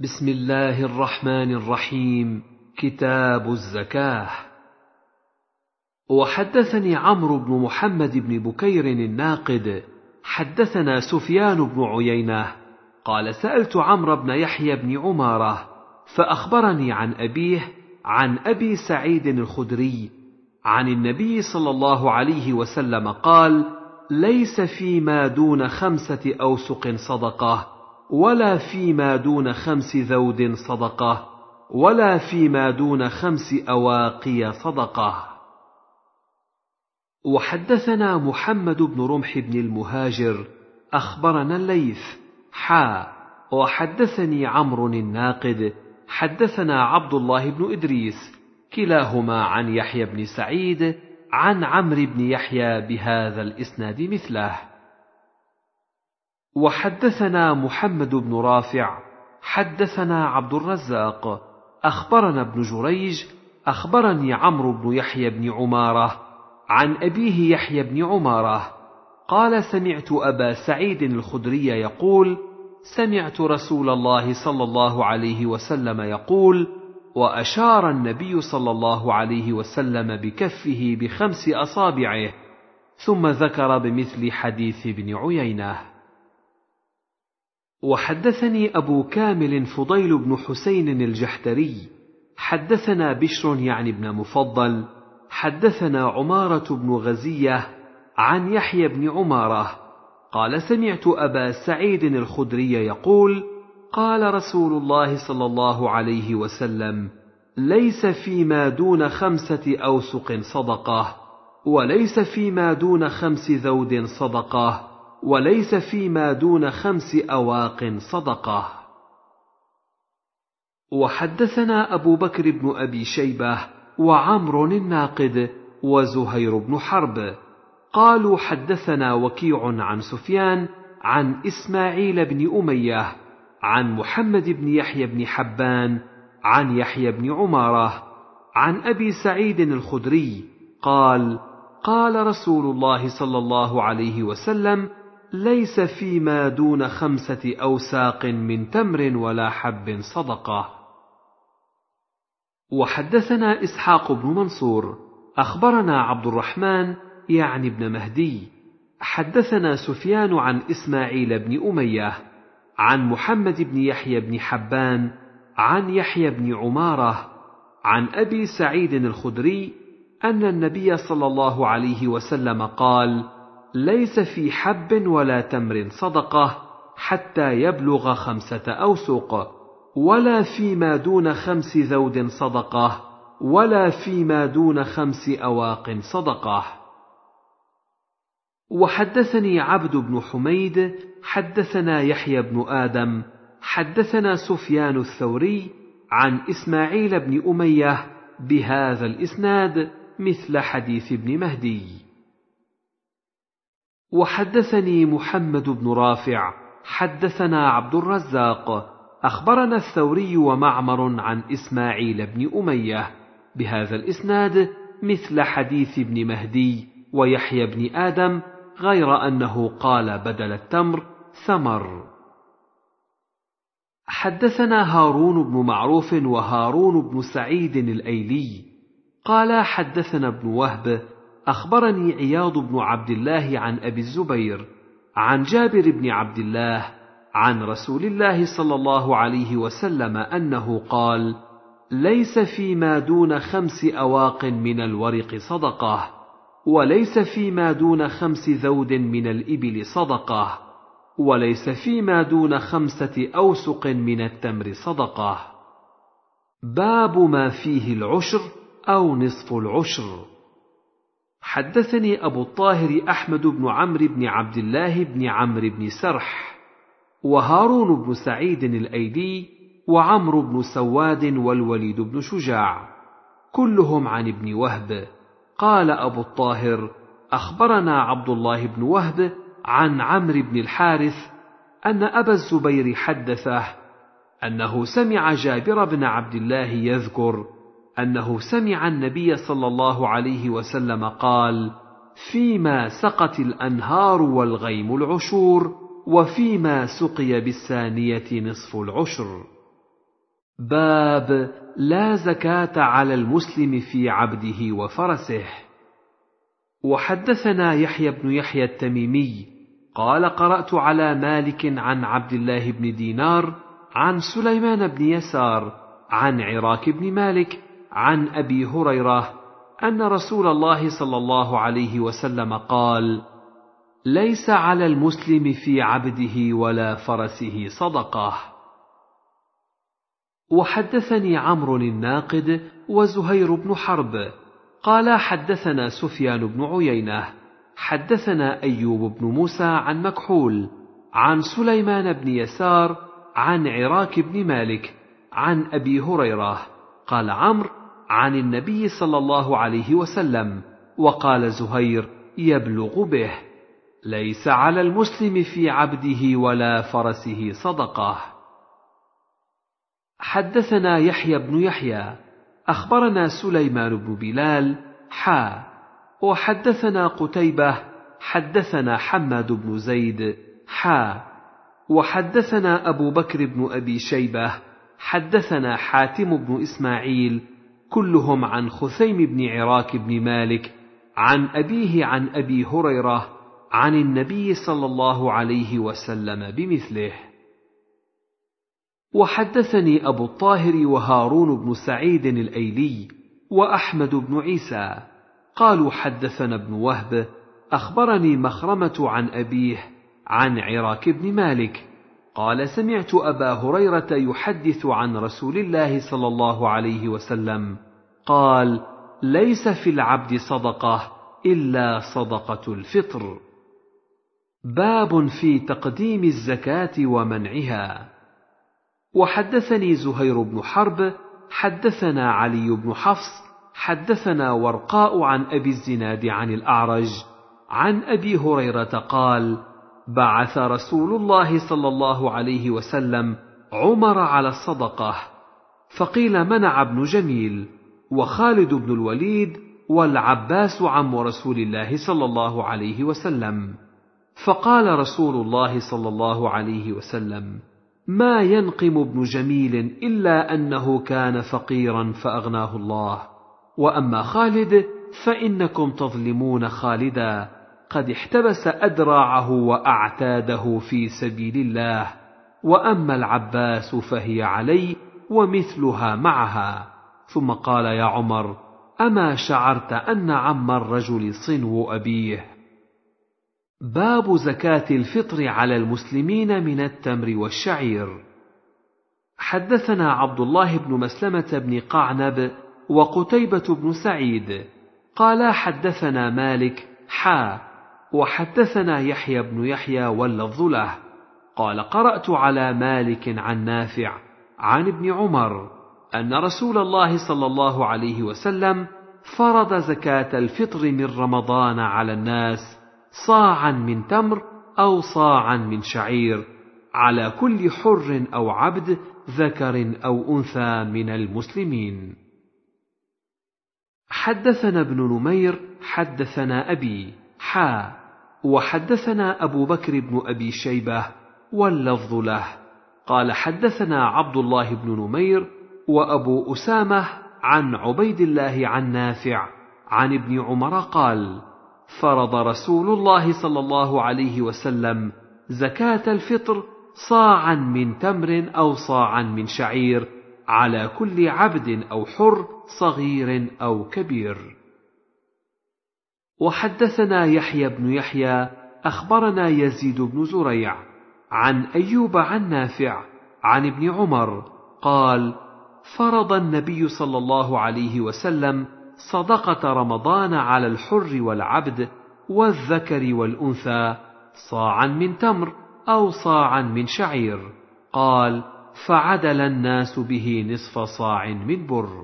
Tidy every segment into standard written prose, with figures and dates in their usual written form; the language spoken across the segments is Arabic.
بسم الله الرحمن الرحيم. كتاب الزكاة. وحدثني عمرو بن محمد بن بكير الناقد حدثنا سفيان بن عيينة قال سألت عمرو بن يحيى بن عمارة فأخبرني عن أبيه عن أبي سعيد الخدري عن النبي صلى الله عليه وسلم قال: ليس فيما دون 5 أوسق صدقة، ولا فيما دون 5 ذود صدقة، ولا فيما دون 5 أواقي صدقة. وحدثنا محمد بن رمح بن المهاجر أخبرنا الليث وحدثني عمرو الناقد حدثنا عبد الله بن إدريس كلاهما عن يحيى بن سعيد عن عمرو بن يحيى بهذا الإسناد مثله. وحدثنا محمد بن رافع حدثنا عبد الرزاق أخبرنا ابن جريج أخبرني عمرو بن يحيى بن عمارة عن أبيه يحيى بن عمارة قال: سمعت أبا سعيد الخدري يقول: سمعت رسول الله صلى الله عليه وسلم يقول، وأشار النبي صلى الله عليه وسلم بكفه ب5 أصابعه، ثم ذكر بمثل حديث ابن عيينة. وحدثني أبو كامل فضيل بن حسين الجحدري حدثنا بشر يعني بن مفضل حدثنا عمارة بن غزية عن يحيى بن عمارة قال: سمعت أبا سعيد الخدري يقول: قال رسول الله صلى الله عليه وسلم: ليس فيما دون 5 أوسق صدقة، وليس فيما دون 5 ذود صدقة، وليس فيما دون 5 أواق صدقة. وحدثنا أبو بكر بن أبي شيبة وعمرو الناقد وزهير بن حرب قالوا: حدثنا وكيع عن سفيان عن إسماعيل بن أمية عن محمد بن يحيى بن حبان عن يحيى بن عمارة عن أبي سعيد الخدري قال: قال رسول الله صلى الله عليه وسلم: ليس فيما دون 5 أوساق من تمر ولا حب صدقة. وحدثنا إسحاق بن منصور أخبرنا عبد الرحمن يعني بن مهدي حدثنا سفيان عن إسماعيل بن أمية عن محمد بن يحيى بن حبان عن يحيى بن عمارة عن أبي سعيد الخدري أن النبي صلى الله عليه وسلم قال: ليس في حب ولا تمر صدقة حتى يبلغ 5 أوسق، ولا فيما دون 5 ذود صدقة، ولا فيما دون 5 أواق صدقة. وحدثني عبد بن حميد حدثنا يحيى بن آدم حدثنا سفيان الثوري عن إسماعيل بن أمية بهذا الإسناد مثل حديث ابن مهدي. وحدثني محمد بن رافع حدثنا عبد الرزاق أخبرنا الثوري ومعمر عن إسماعيل بن أمية بهذا الإسناد مثل حديث ابن مهدي ويحيى بن آدم، غير أنه قال بدل التمر ثمر. حدثنا هارون بن معروف وهارون بن سعيد الأيلي قال: حدثنا ابن وهب أخبرني عياض بن عبد الله عن أبي الزبير عن جابر بن عبد الله عن رسول الله صلى الله عليه وسلم أنه قال: ليس فيما دون 5 أواق من الورق صدقة، وليس فيما دون 5 ذود من الإبل صدقة، وليس فيما دون 5 أوسق من التمر صدقة. باب ما فيه العشر أو نصف العشر. حدثني أبو الطاهر أحمد بن عمرو بن عبد الله بن عمرو بن سرح وهارون بن سعيد الأيلي وعمرو بن سواد والوليد بن شجاع كلهم عن ابن وهب. قال أبو الطاهر: أخبرنا عبد الله بن وهب عن عمرو بن الحارث أن أبا الزبير حدثه أنه سمع جابر بن عبد الله يذكر أنه سمع النبي صلى الله عليه وسلم قال: فيما سقت الأنهار والغيم العشور، وفيما سقي بالثانية نصف العشر. باب لا زكاة على المسلم في عبده وفرسه. وحدثنا يحيى بن يحيى التميمي قال قرأت على مالك عن عبد الله بن دينار عن سليمان بن يسار عن عراك بن مالك عن أبي هريرة أن رسول الله صلى الله عليه وسلم قال: ليس على المسلم في عبده ولا فرسه صدقة. وحدثني عمرو الناقد وزهير بن حرب قال حدثنا سفيان بن عيينة حدثنا أيوب بن موسى عن مكحول عن سليمان بن يسار عن عراك بن مالك عن أبي هريرة قال عمرو عن النبي صلى الله عليه وسلم، وقال زهير يبلغ به: ليس على المسلم في عبده ولا فرسه صدقة. حدثنا يحيى بن يحيى أخبرنا سليمان بن بلال وحدثنا قتيبة حدثنا حماد بن زيد وحدثنا أبو بكر بن أبي شيبة حدثنا حاتم بن إسماعيل كلهم عن خثيم بن عراك بن مالك عن أبيه عن أبي هريرة عن النبي صلى الله عليه وسلم بمثله. وحدثني أبو الطاهر وهارون بن سعيد الأيلي وأحمد بن عيسى قالوا حدثنا ابن وهب أخبرني مخرمة عن أبيه عن عراك بن مالك قال: سمعت أبا هريرة يحدث عن رسول الله صلى الله عليه وسلم قال: ليس في العبد صدقة إلا صدقة الفطر. باب في تقديم الزكاة ومنعها. وحدثني زهير بن حرب حدثنا علي بن حفص حدثنا ورقاء عن أبي الزناد عن الأعرج عن أبي هريرة قال: بعث رسول الله صلى الله عليه وسلم عمر على الصدقة، فقيل منع ابن جميل وخالد بن الوليد والعباس عم رسول الله صلى الله عليه وسلم، فقال رسول الله صلى الله عليه وسلم: ما ينقم ابن جميل إلا أنه كان فقيرا فأغناه الله، وأما خالد فإنكم تظلمون خالدا، قد احتبس أدراعه وأعتاده في سبيل الله، وأما العباس فهي علي ومثلها معها. ثم قال: يا عمر، أما شعرت أن عم الرجل صنو أبيه؟ باب زكاة الفطر على المسلمين من التمر والشعير. حدثنا عبد الله بن مسلمة بن قعنب وقتيبة بن سعيد قال حدثنا مالك وحدثنا يحيى بن يحيى واللفظ له قال: قرأت على مالك عن نافع عن ابن عمر أن رسول الله صلى الله عليه وسلم فرض زكاة الفطر من رمضان على الناس صاعا من تمر أو صاعا من شعير على كل حر أو عبد ذكر أو أنثى من المسلمين. حدثنا ابن نمير حدثنا أبي وحدثنا أبو بكر بن أبي شيبة واللفظ له قال: حدثنا عبد الله بن نمير وأبو أسامة عن عبيد الله عن نافع عن ابن عمر قال: فرض رسول الله صلى الله عليه وسلم زكاة الفطر صاعا من تمر أو صاعا من شعير على كل عبد أو حر صغير أو كبير. وحدثنا يحيى بن يحيى أخبرنا يزيد بن زريع عن أيوب عن نافع عن ابن عمر قال: فرض النبي صلى الله عليه وسلم صدقة رمضان على الحر والعبد والذكر والأنثى صاعا من تمر أو صاعا من شعير. قال: فعدل الناس به نصف صاع من بر.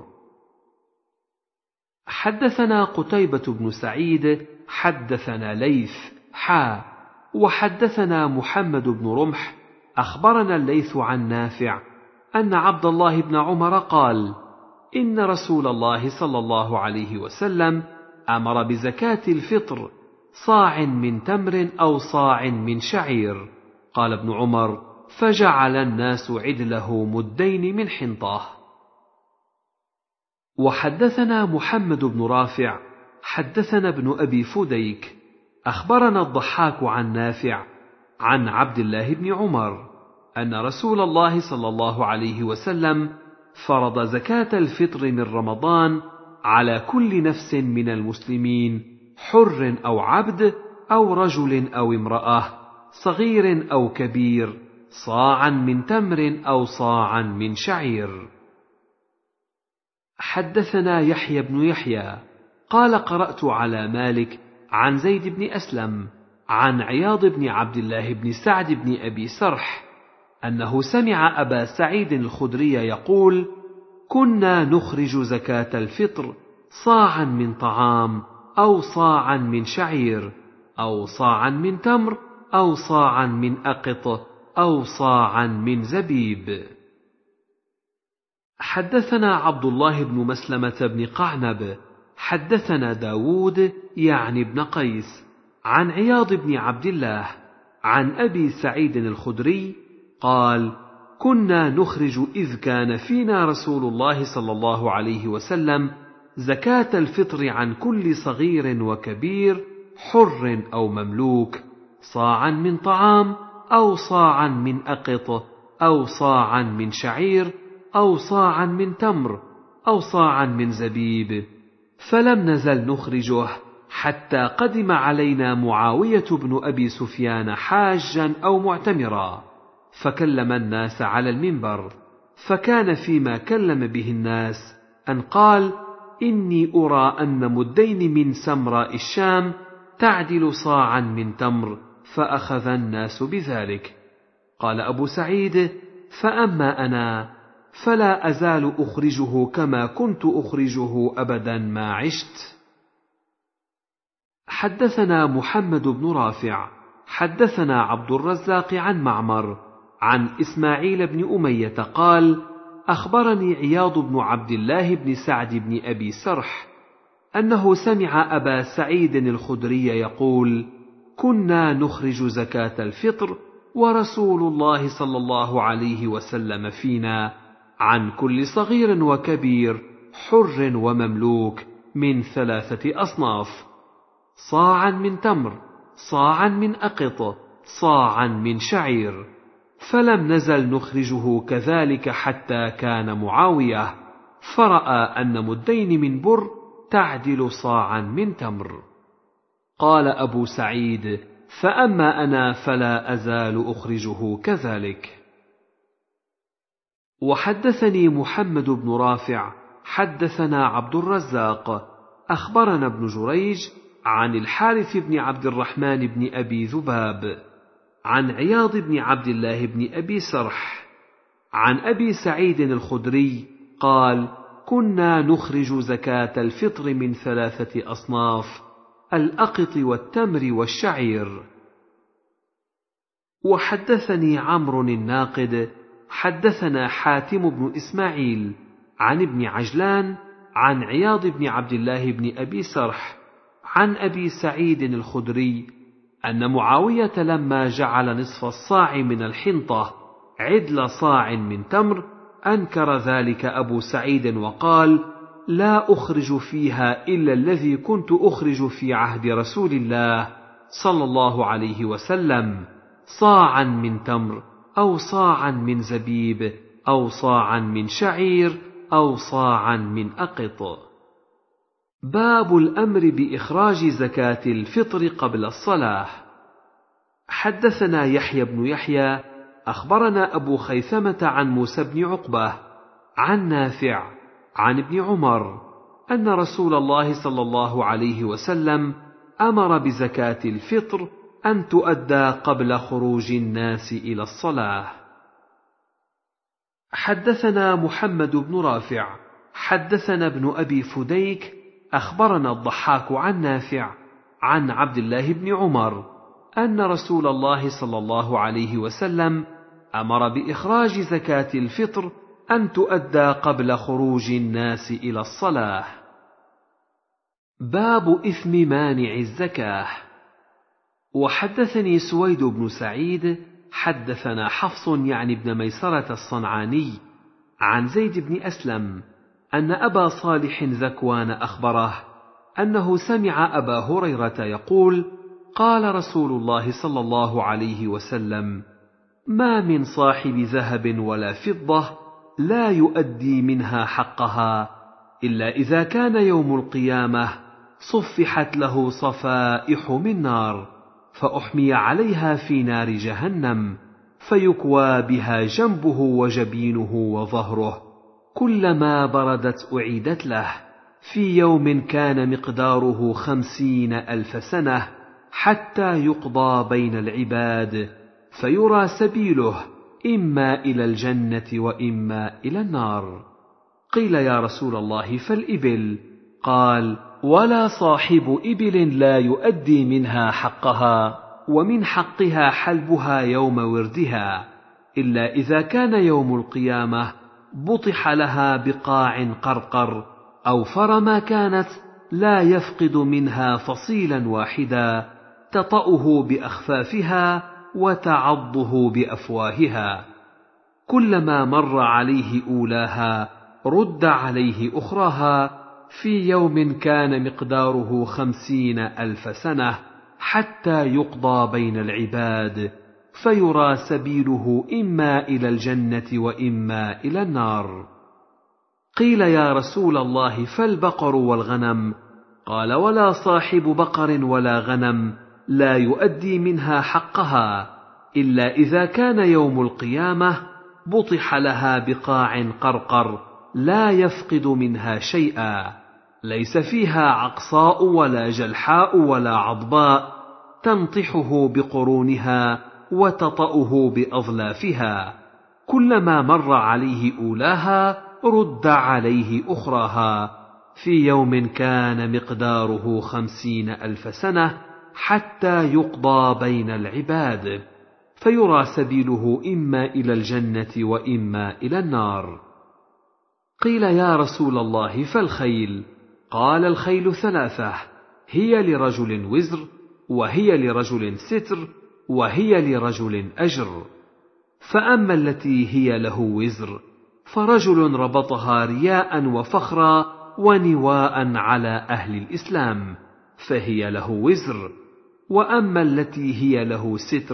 حدثنا قتيبة بن سعيد حدثنا ليث وحدثنا محمد بن رمح أخبرنا الليث عن نافع أن عبد الله بن عمر قال: إن رسول الله صلى الله عليه وسلم أمر بزكاة الفطر صاع من تمر أو صاع من شعير. قال ابن عمر: فجعل الناس عدله مدين من حنطة. وحدثنا محمد بن رافع حدثنا ابن أبي فديك أخبرنا الضحاك عن نافع عن عبد الله بن عمر أن رسول الله صلى الله عليه وسلم فرض زكاة الفطر من رمضان على كل نفس من المسلمين، حر أو عبد أو رجل أو امرأة، صغير أو كبير، صاعا من تمر أو صاعا من شعير. حدثنا يحيى بن يحيى قال قرأت على مالك عن زيد بن أسلم عن عياض بن عبد الله بن سعد بن أبي سرح أنه سمع أبا سعيد الخدري يقول: كنا نخرج زكاة الفطر صاعا من طعام أو صاعا من شعير أو صاعا من تمر أو صاعا من أقط أو صاعا من زبيب. حدثنا عبد الله بن مسلمة بن قعنب حدثنا داود يعني ابن قيس عن عياض بن عبد الله عن أبي سعيد الخدري قال: كنا نخرج إذ كان فينا رسول الله صلى الله عليه وسلم زكاة الفطر عن كل صغير وكبير، حر أو مملوك، صاعا من طعام أو صاعا من أقط أو صاعا من شعير أو صاعا من تمر أو صاعا من زبيب، فلم نزل نخرجه حتى قدم علينا معاوية بن أبي سفيان حاجا أو معتمرا، فكلم الناس على المنبر، فكان فيما كلم به الناس أن قال: إني أرى أن مدين من سمراء الشام تعدل صاعا من تمر، فأخذ الناس بذلك. قال أبو سعيد: فأما أنا فلا أزال أخرجه كما كنت أخرجه أبدا ما عشت. حدثنا محمد بن رافع حدثنا عبد الرزاق عن معمر عن إسماعيل بن أمية قال: أخبرني عياض بن عبد الله بن سعد بن أبي سرح أنه سمع أبا سعيد الخدري يقول: كنا نخرج زكاة الفطر ورسول الله صلى الله عليه وسلم فينا عن كل صغير وكبير، حر ومملوك، من 3 أصناف: صاعا من تمر، صاعا من أقط، صاعا من شعير، فلم نزل نخرجه كذلك حتى كان معاوية، فرأى أن مدين من بر تعدل صاعا من تمر. قال أبو سعيد: فأما أنا فلا أزال أخرجه كذلك. وحدثني محمد بن رافع حدثنا عبد الرزاق أخبرنا ابن جريج عن الحارث بن عبد الرحمن بن أبي ذباب عن عياض بن عبد الله بن أبي سرح عن أبي سعيد الخدري قال: كنا نخرج زكاة الفطر من 3 أصناف: الأقط والتمر والشعير. وحدثني عمرو الناقد حدثنا حاتم بن إسماعيل عن ابن عجلان عن عياض بن عبد الله بن أبي سرح عن أبي سعيد الخدري أن معاوية لما جعل نصف الصاع من الحنطة عدل صاع من تمر أنكر ذلك أبو سعيد وقال: لا أخرج فيها إلا الذي كنت أخرج في عهد رسول الله صلى الله عليه وسلم، صاعا من تمر أو صاعا من زبيب أو صاعا من شعير أو صاعا من أقط. باب الأمر بإخراج زكاة الفطر قبل الصلاة. حدثنا يحيى بن يحيى أخبرنا أبو خيثمة عن موسى بن عقبة عن نافع عن ابن عمر أن رسول الله صلى الله عليه وسلم أمر بزكاة الفطر أن تؤدى قبل خروج الناس إلى الصلاة. حدثنا محمد بن رافع حدثنا ابن أبي فديك أخبرنا الضحاك عن نافع عن عبد الله بن عمر أن رسول الله صلى الله عليه وسلم أمر بإخراج زكاة الفطر أن تؤدى قبل خروج الناس إلى الصلاة. باب إثم مانع الزكاة. وحدثني سويد بن سعيد حدثنا حفص يعني ابن ميسرة الصنعاني عن زيد بن أسلم أن أبا صالح ذكوان أخبره أنه سمع أبا هريرة يقول: قال رسول الله صلى الله عليه وسلم: ما من صاحب ذهب ولا فضة لا يؤدي منها حقها إلا إذا كان يوم القيامة صفحت له صفائح من نار فأحمي عليها في نار جهنم فيكوى بها جنبه وجبينه وظهره، كلما بردت أعيدت له، في يوم كان مقداره 50,000 سنة، حتى يقضى بين العباد فيرى سبيله إما إلى الجنة وإما إلى النار. قيل: يا رسول الله فالإبل؟ قال: ولا صاحب إبل لا يؤدي منها حقها، ومن حقها حلبها يوم وردها، إلا إذا كان يوم القيامة بطح لها بقاع قرقر، أوفر ما كانت، لا يفقد منها فصيلا واحدا، تطأه بأخفافها وتعضه بأفواهها، كلما مر عليه أولاها رد عليه أخراها، في يوم كان مقداره 50,000 سنة، حتى يقضى بين العباد فيرى سبيله إما إلى الجنة وإما إلى النار. قيل: يا رسول الله فالبقر والغنم؟ قال: ولا صاحب بقر ولا غنم لا يؤدي منها حقها إلا إذا كان يوم القيامة بطح لها بقاع قرقر، لا يفقد منها شيئا، ليس فيها عقصاء ولا جلحاء ولا عضباء، تنطحه بقرونها وتطأه بأظلافها، كلما مر عليه أولاها رد عليه أخراها، في يوم كان مقداره 50,000 سنة، حتى يقضى بين العباد فيرى سبيله إما إلى الجنة وإما إلى النار. قيل: يا رسول الله فالخيل؟ قال: الخيل 3، هي لرجل وزر، وهي لرجل ستر، وهي لرجل أجر. فأما التي هي له وزر فرجل ربطها رياء وفخرا ونواء على أهل الإسلام، فهي له وزر. وأما التي هي له ستر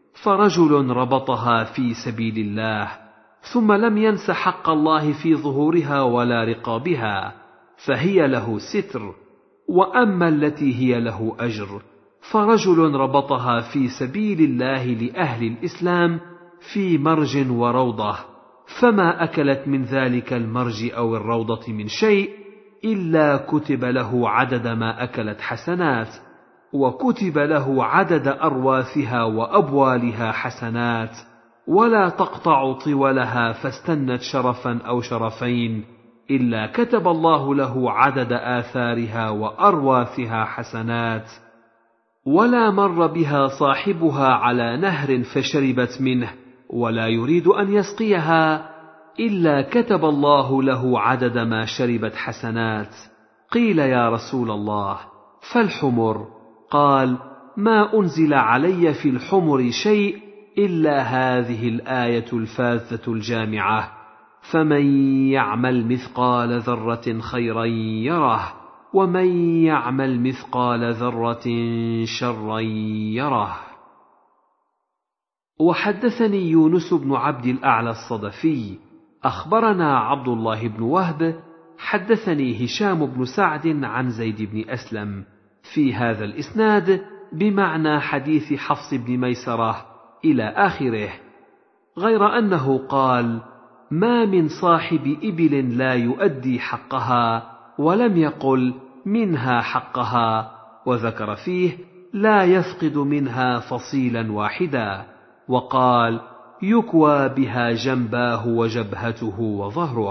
فرجل ربطها في سبيل الله ثم لم ينس حق الله في ظهورها ولا رقابها، فهي له ستر. وأما التي هي له أجر فرجل ربطها في سبيل الله لأهل الإسلام في مرج وروضة، فما أكلت من ذلك المرج أو الروضة من شيء إلا كتب له عدد ما أكلت حسنات، وكتب له عدد أرواثها وأبوالها حسنات، ولا تقطع طولها فاستنت شرفا أو شرفين إلا كتب الله له عدد آثارها وأرواثها حسنات، ولا مر بها صاحبها على نهر فشربت منه ولا يريد أن يسقيها إلا كتب الله له عدد ما شربت حسنات. قيل: يا رسول الله فالحمر؟ قال: ما أنزل علي في الحمر شيء إلا هذه الآية الفاذة الجامعة: فمن يعمل مثقال ذرة خيرا يره، ومن يعمل مثقال ذرة شرا يره. وحدثني يونس بن عبد الأعلى الصدفي أخبرنا عبد الله بن وهب حدثني هشام بن سعد عن زيد بن أسلم في هذا الإسناد بمعنى حديث حفص بن ميسرة إلى آخره، غير أنه قال: ما من صاحب إبل لا يؤدي حقها، ولم يقل منها حقها، وذكر فيه: لا يفقد منها فصيلا واحدا، وقال: يكوى بها جنباه وجبهته وظهره.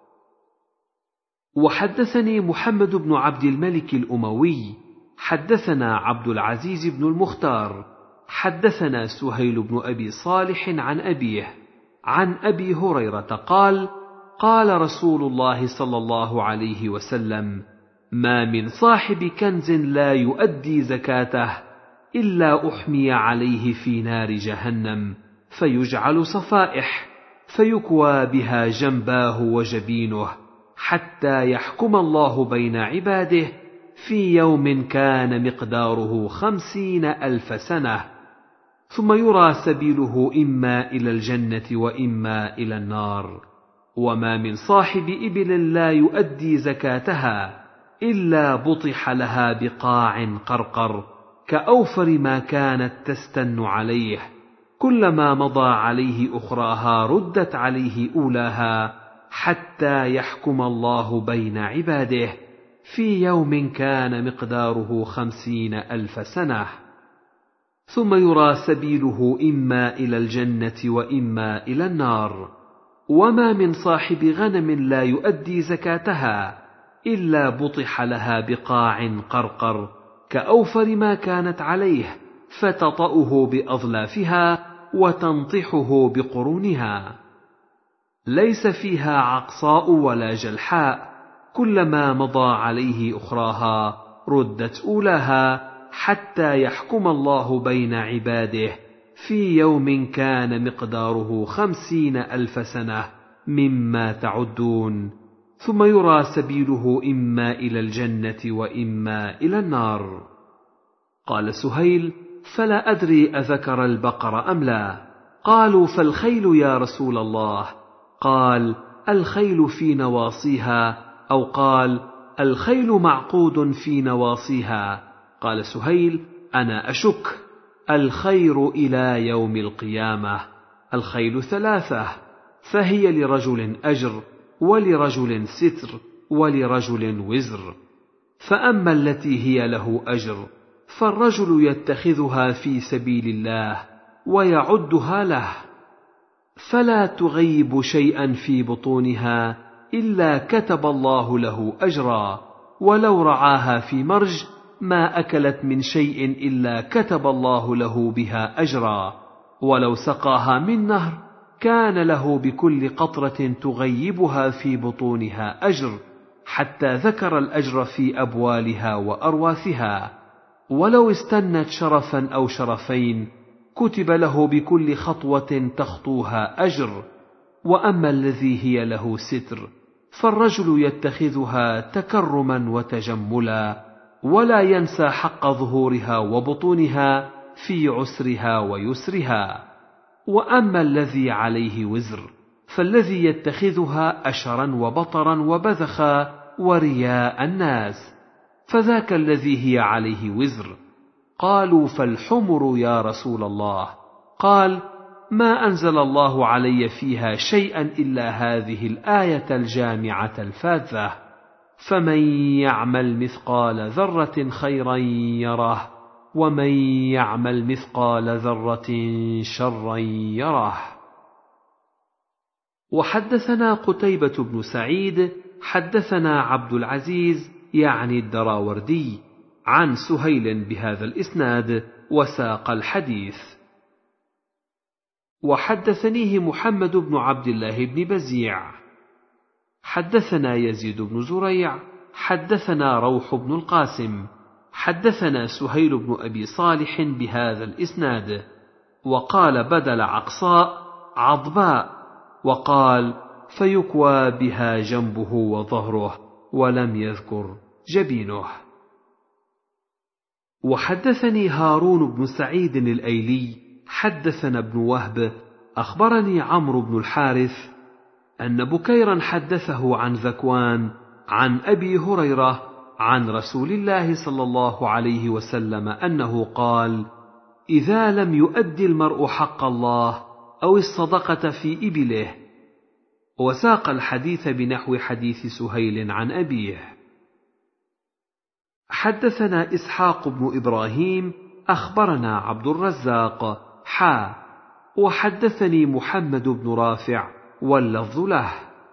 وحدثني محمد بن عبد الملك الأموي حدثنا عبد العزيز بن المختار حدثنا سهيل بن أبي صالح عن أبيه عن أبي هريرة قال: قال رسول الله صلى الله عليه وسلم: ما من صاحب كنز لا يؤدي زكاته إلا أحمي عليه في نار جهنم فيجعل صفائح فيكوى بها جنباه وجبينه حتى يحكم الله بين عباده في يوم كان مقداره 50,000 سنة، ثم يرى سبيله إما إلى الجنة وإما إلى النار. وما من صاحب إبل لا يؤدي زكاتها إلا بطح لها بقاع قرقر كأوفر ما كانت تستن عليه، كلما مضى عليه أخراها ردت عليه أولاها حتى يحكم الله بين عباده في يوم كان مقداره 50,000 سنة، ثم يرى سبيله إما إلى الجنة وإما إلى النار. وما من صاحب غنم لا يؤدي زكاتها إلا بطح لها بقاع قرقر كأوفر ما كانت عليه فتطأه بأظلافها وتنطحه بقرونها، ليس فيها عقصاء ولا جلحاء، كلما مضى عليه أخراها ردت أولاها حتى يحكم الله بين عباده في يوم كان مقداره 50,000 سنة مما تعدون، ثم يرى سبيله إما إلى الجنة وإما إلى النار. قال سهيل: فلا أدري أذكر البقر أم لا؟ قالوا: فالخيل يا رسول الله؟ قال: الخيل في نواصيها، أو قال: الخيل معقود في نواصيها. قال سهيل: أنا أشك، الخير إلى يوم القيامة. الخيل 3، فهي لرجل أجر، ولرجل ستر، ولرجل وزر. فأما التي هي له أجر فالرجل يتخذها في سبيل الله ويعدها له، فلا تغيب شيئا في بطونها إلا كتب الله له أجرا، ولو رعاها في مرج ما أكلت من شيء إلا كتب الله له بها أجرا، ولو سقاها من نهر كان له بكل قطرة تغيبها في بطونها أجر، حتى ذكر الأجر في أبوالها وأرواثها. ولو استنت شرفا أو شرفين كتب له بكل خطوة تخطوها أجر. وأما الذي هي له ستر فالرجل يتخذها تكرما وتجملا، ولا ينسى حق ظهورها وبطونها في عسرها ويسرها. وأما الذي عليه وزر فالذي يتخذها أشرا وبطرا وبذخا ورياء الناس، فذاك الذي هي عليه وزر. قالوا: فالحمر يا رسول الله؟ قال: ما أنزل الله علي فيها شيئا إلا هذه الآية الجامعة الفاذة: فمن يعمل مثقال ذرة خيرا يره، ومن يعمل مثقال ذرة شرا يره. وحدثنا قتيبة بن سعيد حدثنا عبد العزيز يعني الدراوردي عن سهيل بهذا الإسناد وساق الحديث. وحدثنيه محمد بن عبد الله بن بزيع حدثنا يزيد بن زريع حدثنا روح بن القاسم حدثنا سهيل بن أبي صالح بهذا الإسناد، وقال بدل عقصاء عضباء، وقال: فيكوى بها جنبه وظهره، ولم يذكر جبينه. وحدثني هارون بن سعيد الأيلي حدثنا ابن وهب أخبرني عمرو بن الحارث أن بكيرا حدثه عن ذكوان عن أبي هريرة عن رسول الله صلى الله عليه وسلم أنه قال: إذا لم يؤدي المرء حق الله أو الصدقة في إبله. وساق الحديث بنحو حديث سهيل عن أبيه. حدثنا إسحاق بن إبراهيم أخبرنا عبد الرزاق وحدثني محمد بن رافع واللفظ له.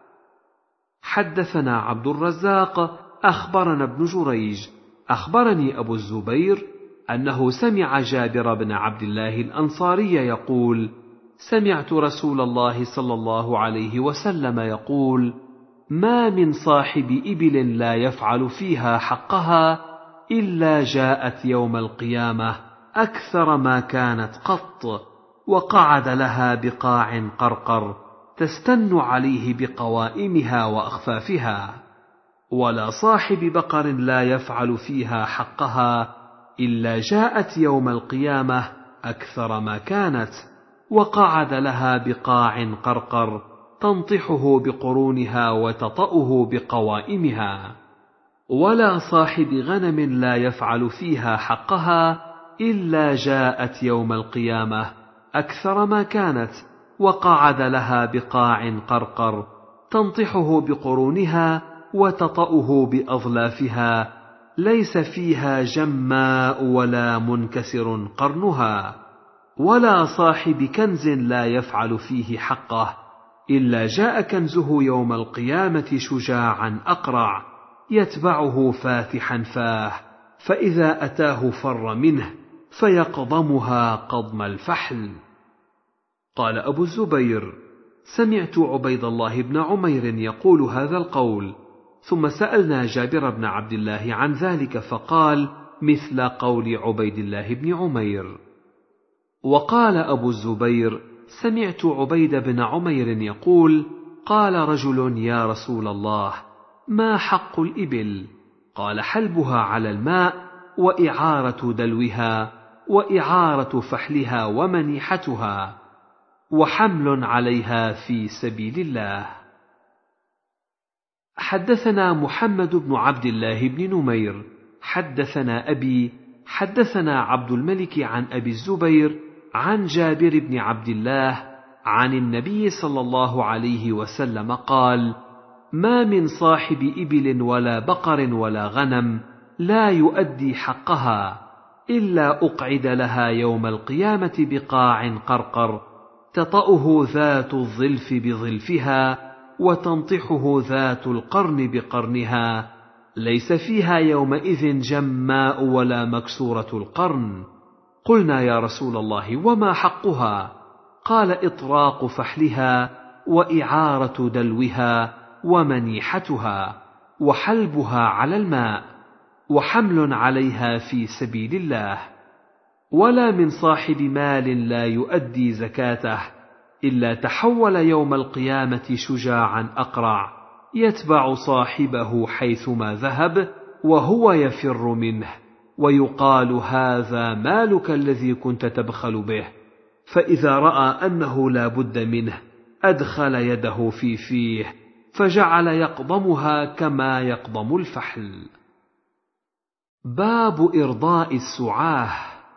حدثنا عبد الرزاق أخبرنا ابن جريج أخبرني أبو الزبير أنه سمع جابر بن عبد الله الأنصاري يقول: سمعت رسول الله صلى الله عليه وسلم يقول: ما من صاحب إبل لا يفعل فيها حقها إلا جاءت يوم القيامة أكثر ما كانت قط، وقعد لها بقاع قرقر تستن عليه بقوائمها وأخفافها. ولا صاحب بقر لا يفعل فيها حقها إلا جاءت يوم القيامة أكثر ما كانت، وقعد لها بقاع قرقر تنطحه بقرونها وتطأه بقوائمها. ولا صاحب غنم لا يفعل فيها حقها إلا جاءت يوم القيامة أكثر ما كانت، وقعد لها بقاع قرقر تنطحه بقرونها وتطأه بأظلافها، ليس فيها جماء ولا منكسر قرنها. ولا صاحب كنز لا يفعل فيه حقه إلا جاء كنزه يوم القيامة شجاعا أقرع يتبعه فاتحا فاه، فإذا أتاه فر منه فيقضمها قضم الفحل. قال أبو الزبير: سمعت عبيد الله بن عمير يقول هذا القول، ثم سألنا جابر بن عبد الله عن ذلك فقال مثل قول عبيد الله بن عمير. وقال أبو الزبير: سمعت عبيد بن عمير يقول: قال رجل: يا رسول الله، ما حق الإبل؟ قال: حلبها على الماء، وإعارة دلوها، وإعارة فحلها، ومنيحتها، وحمل عليها في سبيل الله. حدثنا محمد بن عبد الله بن نمير حدثنا أبي حدثنا عبد الملك عن أبي الزبير عن جابر بن عبد الله عن النبي صلى الله عليه وسلم قال: ما من صاحب إبل ولا بقر ولا غنم لا يؤدي حقها إلا أقعد لها يوم القيامة بقاع قرقر تطأه ذات الظلف بظلفها، وتنطحه ذات القرن بقرنها، ليس فيها يومئذ جماء ولا مكسورة القرن. قلنا: يا رسول الله، وما حقها؟ قال: إطراق فحلها، وإعارة دلوها، ومنيحتها، وحلبها على الماء، وحمل عليها في سبيل الله. ولا من صاحب مال لا يؤدي زكاته إلا تحول يوم القيامة شجاعا أقرع يتبع صاحبه حيثما ذهب وهو يفر منه، ويقال: هذا مالك الذي كنت تبخل به. فإذا رأى أنه لا بد منه أدخل يده في فيه فجعل يقضمها كما يقضم الفحل. باب إرضاء السعاه.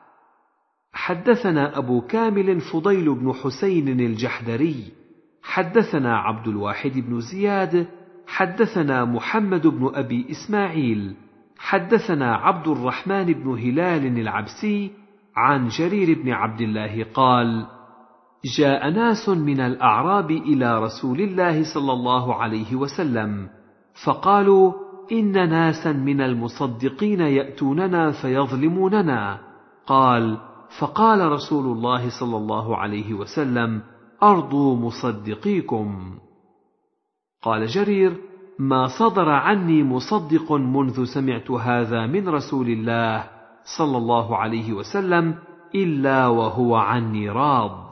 حدثنا أبو كامل فضيل بن حسين الجحدري حدثنا عبد الواحد بن زياد حدثنا محمد بن أبي إسماعيل حدثنا عبد الرحمن بن هلال العبسي عن جرير بن عبد الله قال: جاء ناس من الأعراب إلى رسول الله صلى الله عليه وسلم فقالوا: إن ناسا من المصدقين يأتوننا فيظلموننا. قال: فقال رسول الله صلى الله عليه وسلم: أرضوا مصدقيكم. قال جرير: ما صدر عني مصدق منذ سمعت هذا من رسول الله صلى الله عليه وسلم إلا وهو عني راض.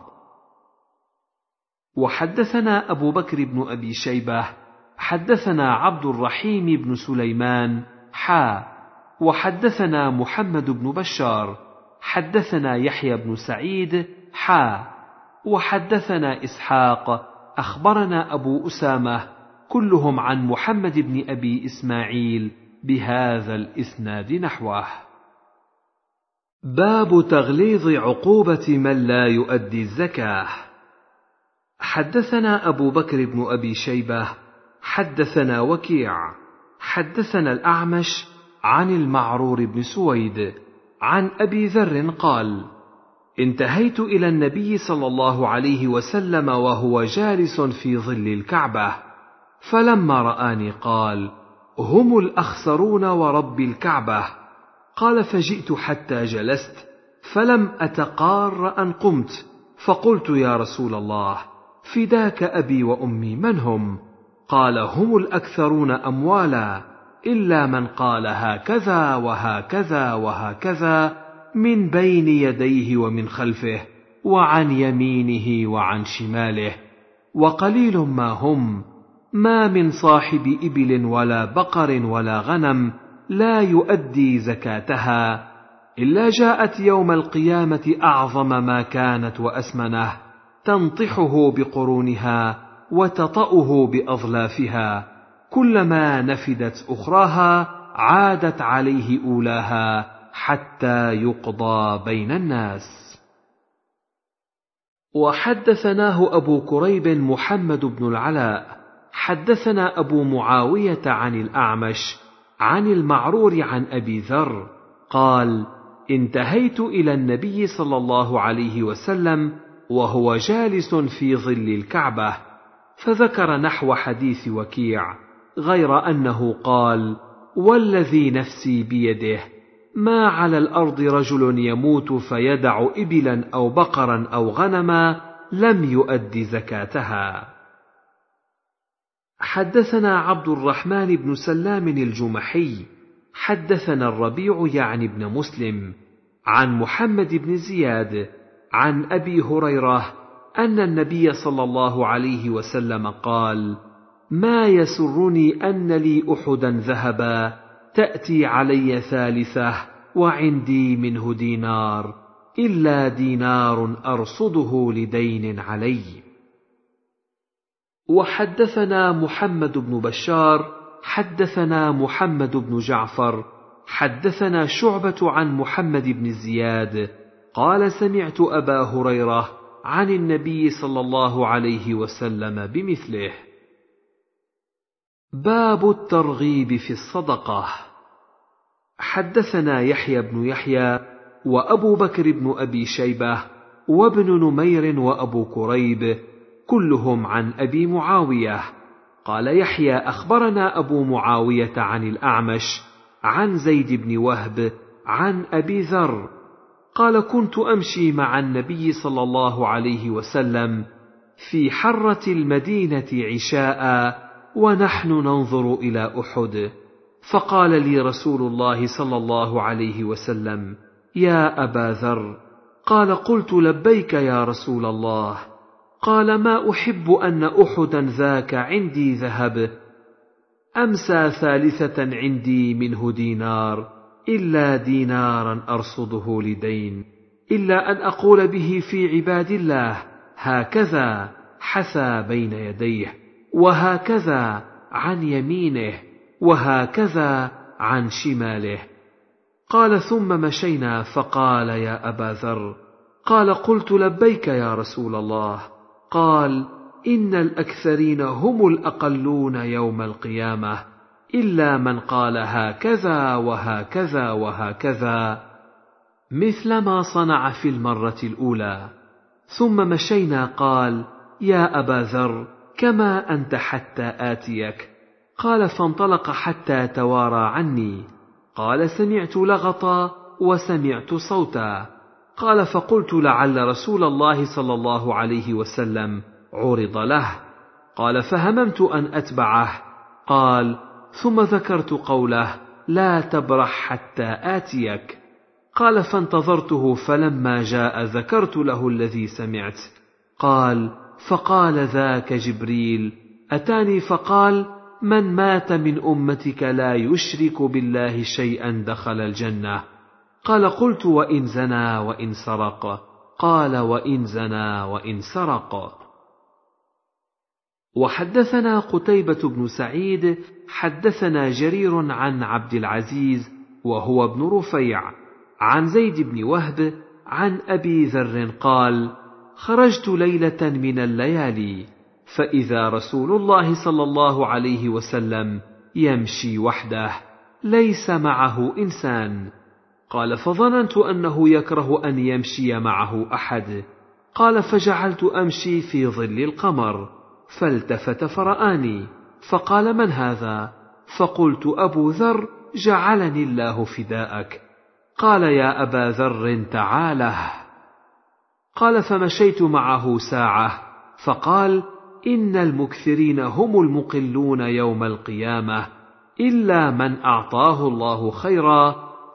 وحدثنا أبو بكر بن أبي شيبة حدثنا عبد الرحيم بن سليمان وحدثنا محمد بن بشار حدثنا يحيى بن سعيد وحدثنا إسحاق أخبرنا أبو أسامة كلهم عن محمد بن أبي إسماعيل بهذا الإسناد نحوه. باب تغليظ عقوبة من لا يؤدي الزكاة. حدثنا أبو بكر بن أبي شيبة حدثنا وكيع حدثنا الأعمش عن المعرور بن سويد عن أبي ذر قال: انتهيت إلى النبي صلى الله عليه وسلم وهو جالس في ظل الكعبة، فلما رآني قال: هم الأخسرون ورب الكعبة. قال: فجئت حتى جلست، فلم أتقار أن قمت، فقلت: يا رسول الله، فداك أبي وأمي، من هم؟ قال: هم الأكثرون أموالا، إلا من قال هكذا وهكذا وهكذا من بين يديه ومن خلفه، وعن يمينه وعن شماله، وقليل ما هم، ما من صاحب إبل ولا بقر ولا غنم لا يؤدي زكاتها إلا جاءت يوم القيامة أعظم ما كانت وأسمنه، تنطحه بقرونها وتطأه بأظلافها، كلما نفدت أخراها عادت عليه أولاها حتى يقضى بين الناس. وحدثناه أبو كريب محمد بن العلاء حدثنا أبو معاوية عن الأعمش عن المعرور عن أبي ذر قال: انتهيت إلى النبي صلى الله عليه وسلم وهو جالس في ظل الكعبة، فذكر نحو حديث وكيع، غير أنه قال: والذي نفسي بيده ما على الأرض رجل يموت فيدع إبلا أو بقرا أو غنما لم يؤد زكاتها. حدثنا عبد الرحمن بن سلام الجمحي حدثنا الربيع يعني بن مسلم عن محمد بن زياد عن أبي هريرة أن النبي صلى الله عليه وسلم قال: ما يسرني أن لي أحدا ذهبا تأتي علي ثالثة وعندي منه دينار إلا دينار أرصده لدين علي. وحدثنا محمد بن بشار حدثنا محمد بن جعفر حدثنا شعبة عن محمد بن زياد قال: سمعت أبا هريرة عن النبي صلى الله عليه وسلم بمثله. باب الترغيب في الصدقة. حدثنا يحيى بن يحيى وأبو بكر بن أبي شيبة وابن نمير وأبو كريب كلهم عن أبي معاوية قال يحيى: أخبرنا أبو معاوية عن الأعمش عن زيد بن وهب عن أبي ذر قال: كنت أمشي مع النبي صلى الله عليه وسلم في حرة المدينة عشاء ونحن ننظر إلى أحد، فقال لي رسول الله صلى الله عليه وسلم: يا أبا ذر. قال: قلت: لبيك يا رسول الله. قال: ما أحب أن أحدا ذاك عندي ذهب، أمسى ثالثة عندي منه دينار إلا دينارا أرصده لدين، إلا أن أقول به في عباد الله هكذا حثى بين يديه، وهكذا عن يمينه، وهكذا عن شماله. قال: ثم مشينا، فقال: يا أبا ذر. قال: قلت: لبيك يا رسول الله. قال: إن الأكثرين هم الأقلون يوم القيامة، إلا من قال هكذا وهكذا وهكذا، مثل ما صنع في المرة الأولى. ثم مشينا. قال: يا أبا ذر، كما أنت حتى آتيك. قال: فانطلق حتى توارى عني. قال: سمعت لغطا وسمعت صوتا. قال: فقلت: لعل رسول الله صلى الله عليه وسلم عرض له. قال: فهممت أن أتبعه. قال: ثم ذكرت قوله: لا تبرح حتى آتيك. قال: فانتظرته، فلما جاء ذكرت له الذي سمعت. قال: فقال: ذاك جبريل أتاني فقال: من مات من أمتك لا يشرك بالله شيئا دخل الجنة. قال: قلت: وإن زنى وإن سرق؟ قال: وإن زنى وإن سرق. وحدثنا قتيبة بن سعيد حدثنا جرير عن عبد العزيز وهو ابن رفيع عن زيد بن وهب عن أبي ذر قال: خرجت ليلة من الليالي، فإذا رسول الله صلى الله عليه وسلم يمشي وحده ليس معه إنسان. قال: فظننت أنه يكره أن يمشي معه أحد. قال: فجعلت أمشي في ظل القمر، فالتفت فرآني، فقال: من هذا؟ فقلت: أبو ذر، جعلني الله فداءك. قال: يا أبا ذر، تعاله. قال: فمشيت معه ساعة، فقال: إن المكثرين هم المقلون يوم القيامة، إلا من أعطاه الله خيرا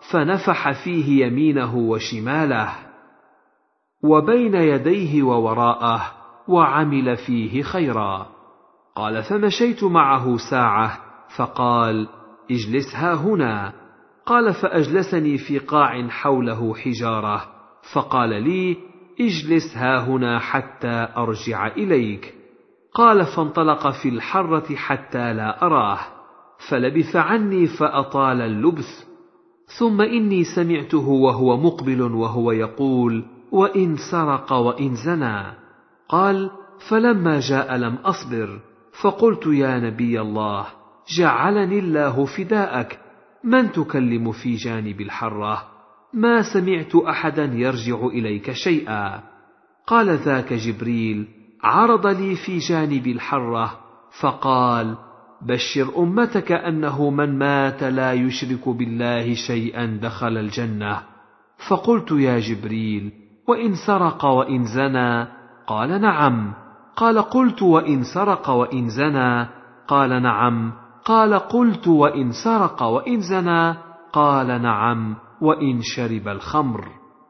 فنفح فيه يمينه وشماله وبين يديه ووراءه وعمل فيه خيرا. قال: فمشيت معه ساعة فقال: اجلس ها هنا. قال: فأجلسني في قاع حوله حجارة، فقال لي: اجلس ها هنا حتى أرجع إليك. قال: فانطلق في الحرة حتى لا أراه، فلبث عني فأطال اللبث، ثم إني سمعته وهو مقبل وهو يقول: وإن سرق وإن زنى. قال: فلما جاء لم أصبر، فقلت: يا نبي الله، جعلني الله فداءك، من تكلم في جانب الحرة؟ ما سمعت أحدا يرجع إليك شيئا. قال: ذاك جبريل عرض لي في جانب الحرة فقال: بشر أمتك أنه من مات لا يشرك بالله شيئا دخل الجنة. فقلت: يا جبريل، وإن سرق وإن زنى؟ قال: نعم. قال: قلت: وإن سرق وإن زنى؟ قال: نعم. قال: قلت: وإن سرق وإن زنى؟ قال: نعم، وإن شرب الخمر.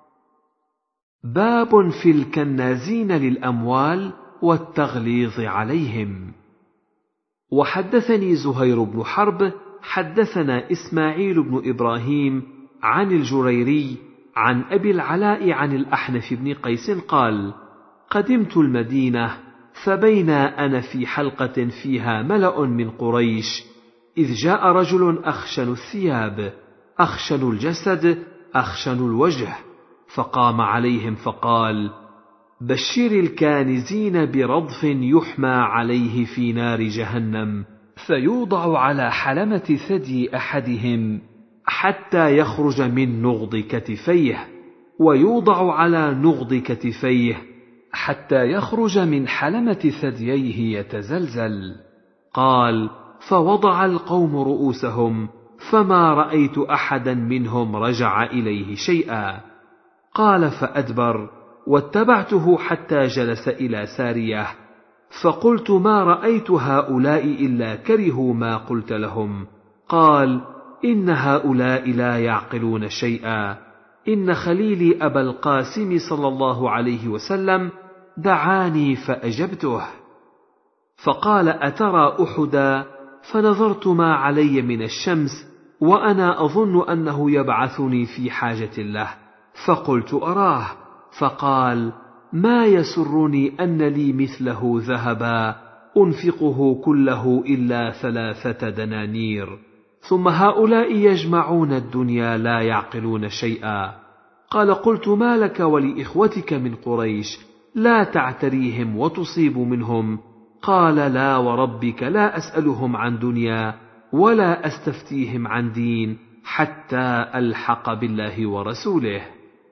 باب في الكنازين للأموال والتغليظ عليهم. وحدثني زهير بن حرب حدثنا إسماعيل بن إبراهيم عن الجريري عن أبي العلاء عن الأحنف بن قيس قال: قدمت المدينة، فبينا أنا في حلقة فيها ملأ من قريش، إذ جاء رجل أخشن الثياب، أخشن الجسد، أخشن الوجه، فقام عليهم فقال: بشر الكانزين برضف يحمى عليه في نار جهنم، فيوضع على حلمة ثدي أحدهم حتى يخرج من نغض كتفيه، ويوضع على نغض كتفيه حتى يخرج من حلمة ثدييه يتزلزل. قال: فوضع القوم رؤوسهم، فما رأيت أحدا منهم رجع إليه شيئا. قال: فأدبر، واتبعته حتى جلس إلى سارية، فقلت: ما رأيت هؤلاء إلا كرهوا ما قلت لهم. قال: إن هؤلاء لا يعقلون شيئا، إن خليلي أبا القاسم صلى الله عليه وسلم دعاني فأجبته. فقال: أترى أحدا؟ فنظرت ما علي من الشمس، وأنا أظن أنه يبعثني في حاجة له، فقلت: أراه. فقال: ما يسرني أن لي مثله ذهبا أنفقه كله إلا 3 دنانير، ثم هؤلاء يجمعون الدنيا لا يعقلون شيئا. قال: قلت: ما لك ولإخوتك من قريش لا تعتريهم وتصيب منهم؟ قال: لا وربك لا أسألهم عن دنيا ولا أستفتيهم عن دين حتى ألحق بالله ورسوله.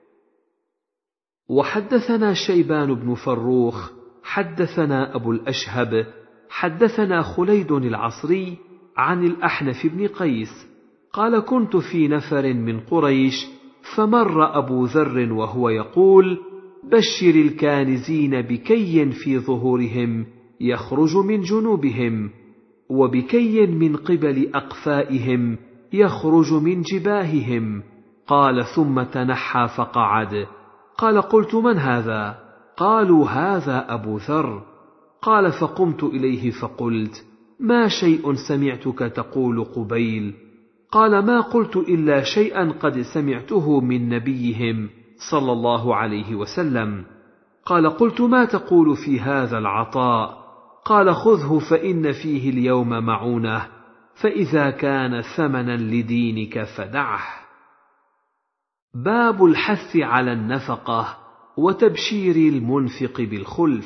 وحدثنا شيبان بن فروخ حدثنا أبو الأشهب حدثنا خليد العصري عن الأحنف بن قيس قال: كنت في نفر من قريش، فمر أبو ذر وهو يقول: بشر الكانزين بكي في ظهورهم يخرج من جنوبهم، وبكي من قبل أقفائهم يخرج من جباههم. قال: ثم تنحى فقعد. قال: قلت: من هذا؟ قالوا: هذا أبو ذر. قال: فقمت إليه فقلت: ما شيء سمعتك تقول قبيل؟ قال: ما قلت إلا شيئا قد سمعته من نبيهم صلى الله عليه وسلم. قال: قلت: ما تقول في هذا العطاء؟ قال: خذه فإن فيه اليوم معونة، فإذا كان ثمنا لدينك فدعه. باب الحث على النفقة وتبشير المنفق بالخلف.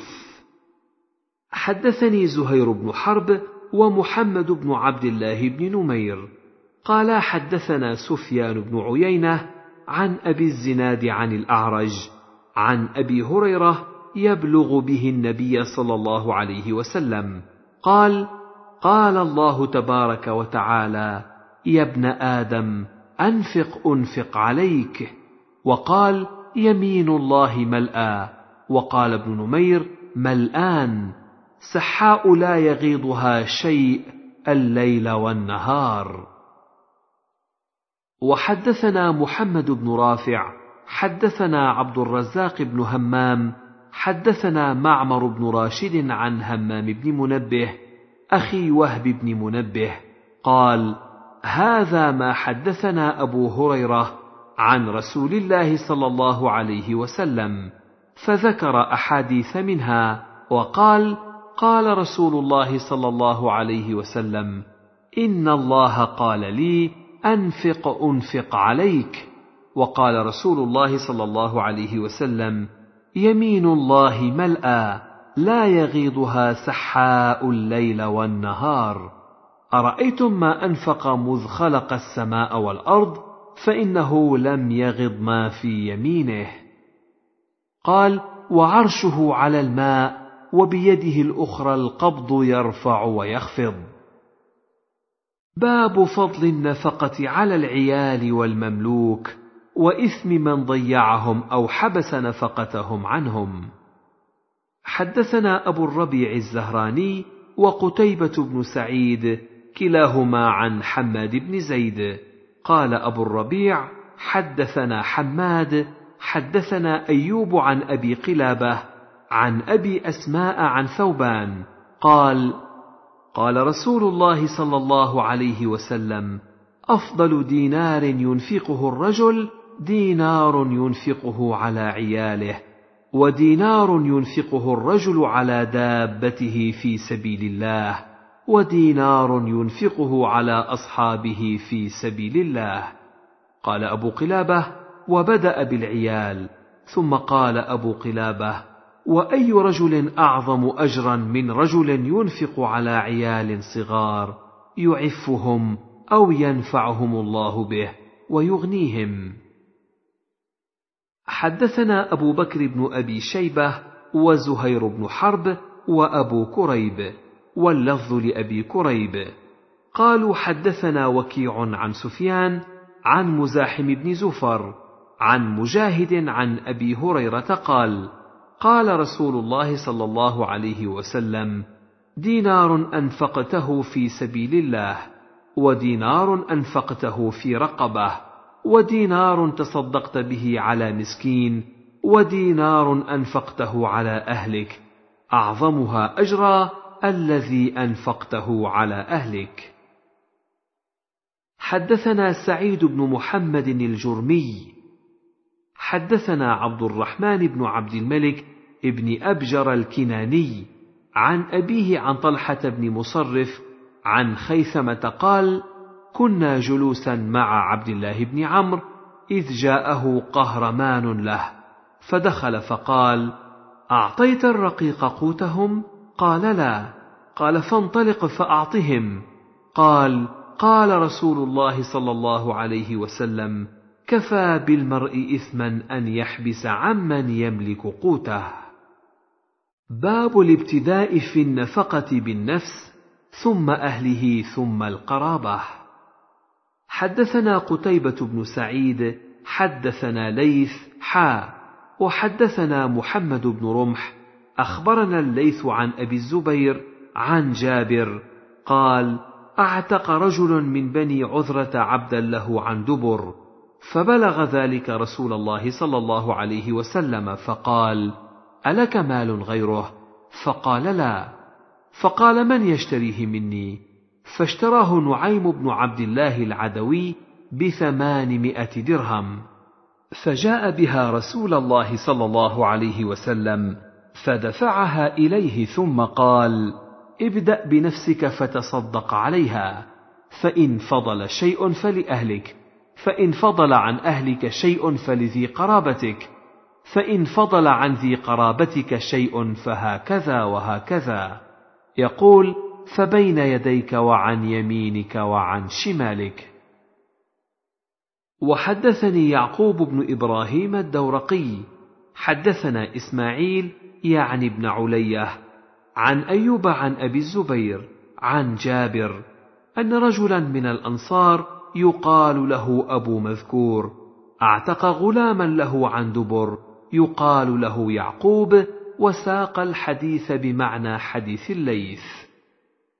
حدثني زهير بن حرب ومحمد بن عبد الله بن نمير قال: حدثنا سفيان بن عيينة عن أبي الزناد عن الأعرج عن أبي هريرة يبلغ به النبي صلى الله عليه وسلم قال: قال الله تبارك وتعالى: يا ابن آدم أنفق عليك. وقال: يمين الله ملأى. وقال ابن نمير: ملآن، سحاء لا يغيضها شيء الليل والنهار. وحدثنا محمد بن رافع حدثنا عبد الرزاق بن همام حدثنا معمر بن راشد عن همام بن منبه أخي وهب بن منبه قال: هذا ما حدثنا أبو هريرة عن رسول الله صلى الله عليه وسلم، فذكر أحاديث منها وقال: قال رسول الله صلى الله عليه وسلم: إن الله قال لي: أنفق عليك. وقال رسول الله صلى الله عليه وسلم: يمين الله ملأى لا يغيضها سحاء الليل والنهار. أرأيتم ما أنفق مذ خلق السماء والأرض فإنه لم يغض ما في يمينه. قال: وعرشه على الماء وبيده الأخرى القبض يرفع ويخفض. باب فضل النفقة على العيال والمملوك وإثم من ضيعهم أو حبس نفقتهم عنهم. حدثنا أبو الربيع الزهراني وقتيبة بن سعيد كلاهما عن حماد بن زيد. قال أبو الربيع: حدثنا حماد حدثنا أيوب عن أبي قلابة عن أبي أسماء عن ثوبان قال: قال رسول الله صلى الله عليه وسلم: أفضل دينار ينفقه الرجل دينار ينفقه على عياله، ودينار ينفقه الرجل على دابته في سبيل الله، ودينار ينفقه على أصحابه في سبيل الله. قال أبو قلابة: وبدأ بالعيال، ثم قال أبو قلابة: وأي رجل أعظم أجرا من رجل ينفق على عيال صغار يعفهم أو ينفعهم الله به ويغنيهم. حدثنا أبو بكر بن أبي شيبة وزهير بن حرب وأبو كريب، واللفظ لأبي كريب. قالوا: حدثنا وكيع عن سفيان عن مزاحم بن زفر عن مجاهد عن أبي هريرة قال: قال رسول الله صلى الله عليه وسلم: دينار أنفقته في سبيل الله، ودينار أنفقته في رقبة، ودينار تصدقت به على مسكين، ودينار أنفقته على أهلك، أعظمها أجرا الذي أنفقته على أهلك. حدثنا سعيد بن محمد الجرمي حدثنا عبد الرحمن بن عبد الملك ابن أبجر الكناني عن أبيه عن طلحة بن مصرف عن خيثمة قال: كنا جلوسا مع عبد الله بن عمرو إذ جاءه قهرمان له، فدخل فقال: أعطيت الرقيق قوتهم؟ قال: لا. قال: فانطلق فأعطهم. قال: قال رسول الله صلى الله عليه وسلم: كفى بالمرء إثما أن يحبس عمن يملك قوته. باب الابتداء في النفقة بالنفس ثم أهله ثم القرابة. حدثنا قتيبة بن سعيد حدثنا ليث وحدثنا محمد بن رمح أخبرنا الليث عن أبي الزبير عن جابر قال: أعتق رجل من بني عذرة عبدا له عن دبر، فبلغ ذلك رسول الله صلى الله عليه وسلم فقال: ألك مال غيره؟ فقال: لا. فقال: من يشتريه مني؟ فاشتراه نعيم بن عبد الله العدوي ب800 درهم، فجاء بها رسول الله صلى الله عليه وسلم فدفعها إليه ثم قال: ابدأ بنفسك فتصدق عليها، فإن فضل شيء فلأهلك، فإن فضل عن أهلك شيء فلذي قرابتك، فإن فضل عن ذي قرابتك شيء فهكذا وهكذا. يقول: فبين يديك وعن يمينك وعن شمالك. وحدثني يعقوب بن إبراهيم الدورقي حدثنا إسماعيل يعني ابن علية عن أيوب عن أبي الزبير عن جابر أن رجلا من الأنصار يقال له أبو مذكور أعتق غلاما له عن دبر يقال له يعقوب، وساق الحديث بمعنى حديث الليث.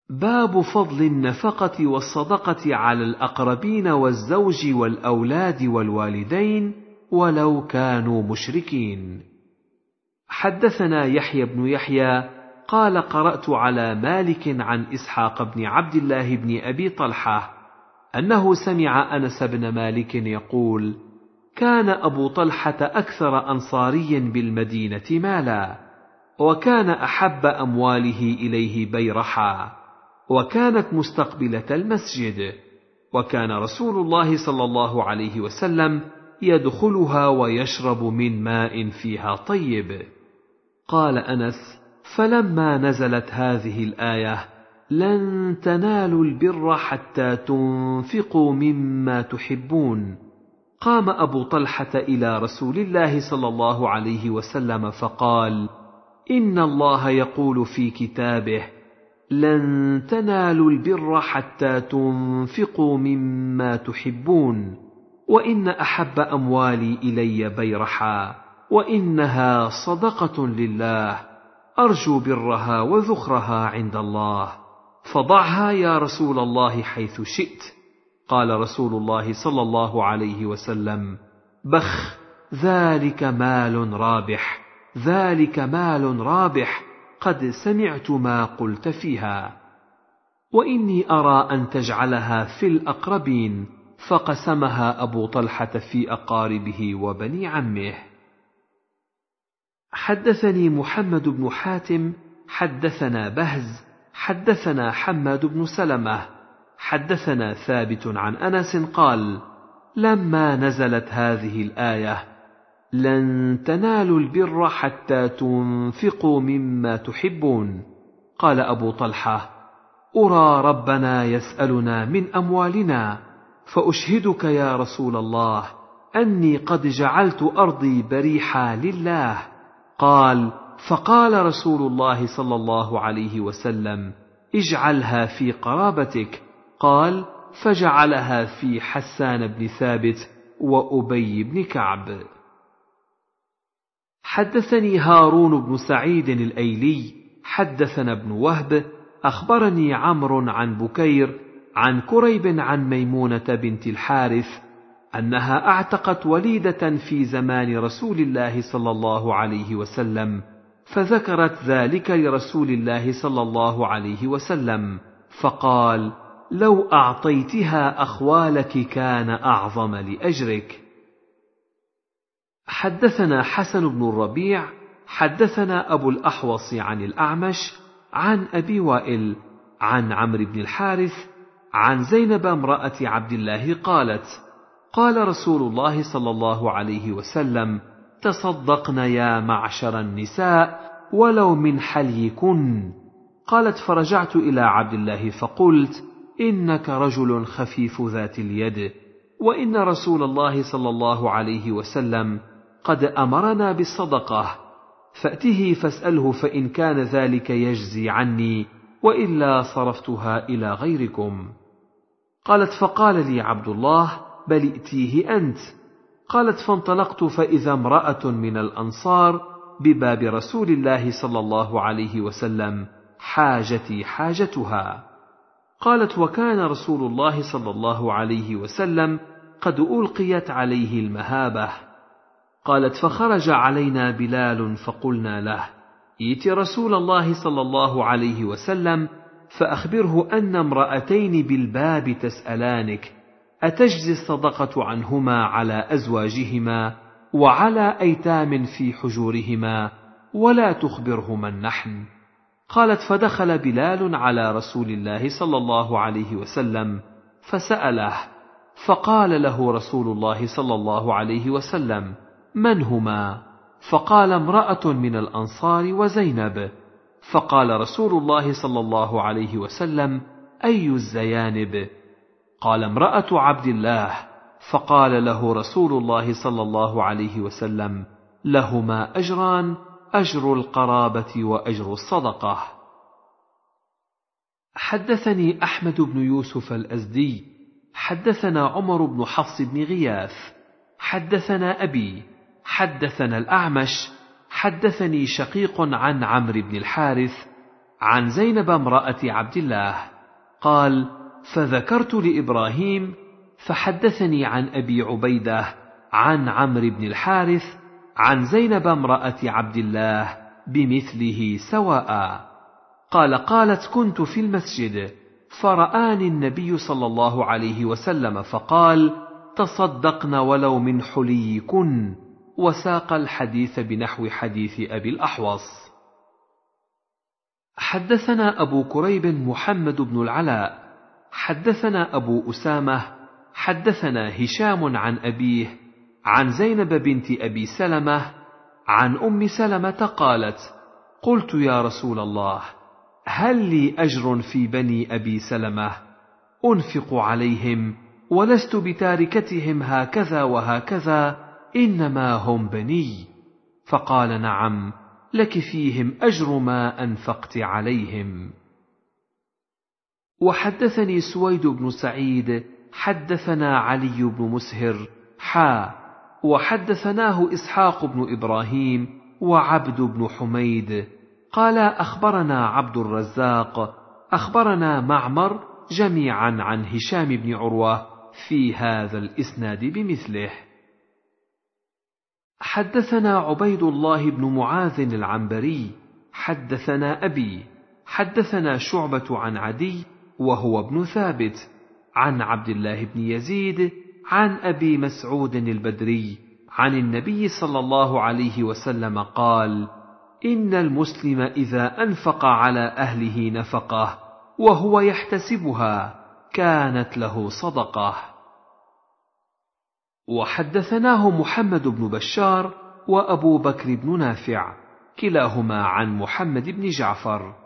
باب فضل النفقة والصدقة على الأقربين والزوج والأولاد والوالدين ولو كانوا مشركين. حدثنا يحيى بن يحيى قال قرأت على مالك عن إسحاق بن عبد الله بن أبي طلحة أنه سمع أنس بن مالك يقول: كان أبو طلحة أكثر أنصاري بالمدينة مالا، وكان أحب أمواله إليه بيرحا، وكانت مستقبلة المسجد، وكان رسول الله صلى الله عليه وسلم يدخلها ويشرب من ماء فيها طيب. قال أنس: فلما نزلت هذه الآية: لن تنالوا البر حتى تنفقوا مما تحبون، قام أبو طلحة إلى رسول الله صلى الله عليه وسلم فقال: إن الله يقول في كتابه: لن تنالوا البر حتى تنفقوا مما تحبون، وإن أحب أموالي إلي بيرحا، وإنها صدقة لله، أرجو برها وذخرها عند الله، فضعها يا رسول الله حيث شئت. قال رسول الله صلى الله عليه وسلم: بخ، ذلك مال رابح، ذلك مال رابح، قد سمعت ما قلت فيها، وإني أرى أن تجعلها في الأقربين. فقسمها أبو طلحة في أقاربه وبني عمه. حدثني محمد بن حاتم حدثنا بهز حدثنا حماد بن سلمة حدثنا ثابت عن أنس قال: لما نزلت هذه الآية: لن تنالوا البر حتى تنفقوا مما تحبون، قال أبو طلحة: أرى ربنا يسألنا من أموالنا، فأشهدك يا رسول الله أني قد جعلت أرضي بريحا لله. قال: فقال رسول الله صلى الله عليه وسلم: اجعلها في قرابتك. قال: فجعلها في حسان بن ثابت وأبي بن كعب. حدثني هارون بن سعيد الأيلي حدثنا ابن وهب أخبرني عمرو عن بكير عن كريب عن ميمونة بنت الحارث أنها أعتقت وليدة في زمان رسول الله صلى الله عليه وسلم، فذكرت ذلك لرسول الله صلى الله عليه وسلم، فقال: لو أعطيتها أخوالك كان أعظم لأجرك. حدثنا حسن بن الربيع حدثنا أبو الأحوص عن الأعمش عن أبي وائل عن عمرو بن الحارث عن زينب امرأة عبد الله قالت: قال رسول الله صلى الله عليه وسلم: تصدقن يا معشر النساء ولو من حليكن. قالت: فرجعت إلى عبد الله فقلت: إنك رجل خفيف ذات اليد، وإن رسول الله صلى الله عليه وسلم قد أمرنا بالصدقة، فأته فاسأله، فإن كان ذلك يجزي عني، وإلا صرفتها إلى غيركم. قالت: فقال لي عبد الله: بل ائتيه أنت. قالت: فانطلقت فإذا امرأة من الأنصار بباب رسول الله صلى الله عليه وسلم، حاجتي حاجتها. قالت: وكان رسول الله صلى الله عليه وسلم قد ألقيت عليه المهابة. قالت: فخرج علينا بلال فقلنا له: ائت رسول الله صلى الله عليه وسلم فأخبره أن امرأتين بالباب تسألانك، أتجزي الصدقة عنهما على أزواجهما وعلى أيتام في حجورهما، ولا تخبرهما النحن. قالت: فدخل بلال على رسول الله صلى الله عليه وسلم فسأله، فقال له رسول الله صلى الله عليه وسلم: من هما؟ فقال: امرأة من الأنصار وزينب. فقال رسول الله صلى الله عليه وسلم: أي الزيانب؟ قال: امرأة عبد الله. فقال له رسول الله صلى الله عليه وسلم: لهما أجران، أجر القرابة وأجر الصدقة. حدثني أحمد بن يوسف الأزدي حدثنا عمر بن حفص بن غياث حدثنا أبي حدثنا الأعمش حدثني شقيق عن عمرو بن الحارث عن زينب امرأة عبد الله. قال: فذكرت لإبراهيم فحدثني عن أبي عبيدة عن عمرو بن الحارث عن زينب امرأة عبد الله بمثله سواء. قال: قالت: كنت في المسجد فرآني النبي صلى الله عليه وسلم فقال: تصدقن ولو من حليكن، وساق الحديث بنحو حديث أبي الأحوص. حدثنا أبو كريب محمد بن العلاء حدثنا أبو أسامة حدثنا هشام عن أبيه عن زينب بنت أبي سلمة عن أم سلمة قالت: قلت يا رسول الله، هل لي أجر في بني أبي سلمة أنفق عليهم ولست بتاركتهم هكذا وهكذا، إنما هم بني؟ فقال: نعم، لك فيهم أجر ما أنفقت عليهم. وحدثني سويد بن سعيد حدثنا علي بن مسهر وحدثناه إسحاق بن إبراهيم وعبد بن حميد قال: أخبرنا عبد الرزاق أخبرنا معمر جميعا عن هشام بن عروة في هذا الإسناد بمثله. حدثنا عبيد الله بن معاذ العنبري حدثنا أبي حدثنا شعبة عن عدي وهو ابن ثابت عن عبد الله بن يزيد عن أبي مسعود البدري عن النبي صلى الله عليه وسلم قال: إن المسلم إذا أنفق على أهله نفقة وهو يحتسبها كانت له صدقة. وحدثناه محمد بن بشار وأبو بكر بن نافع كلاهما عن محمد بن جعفر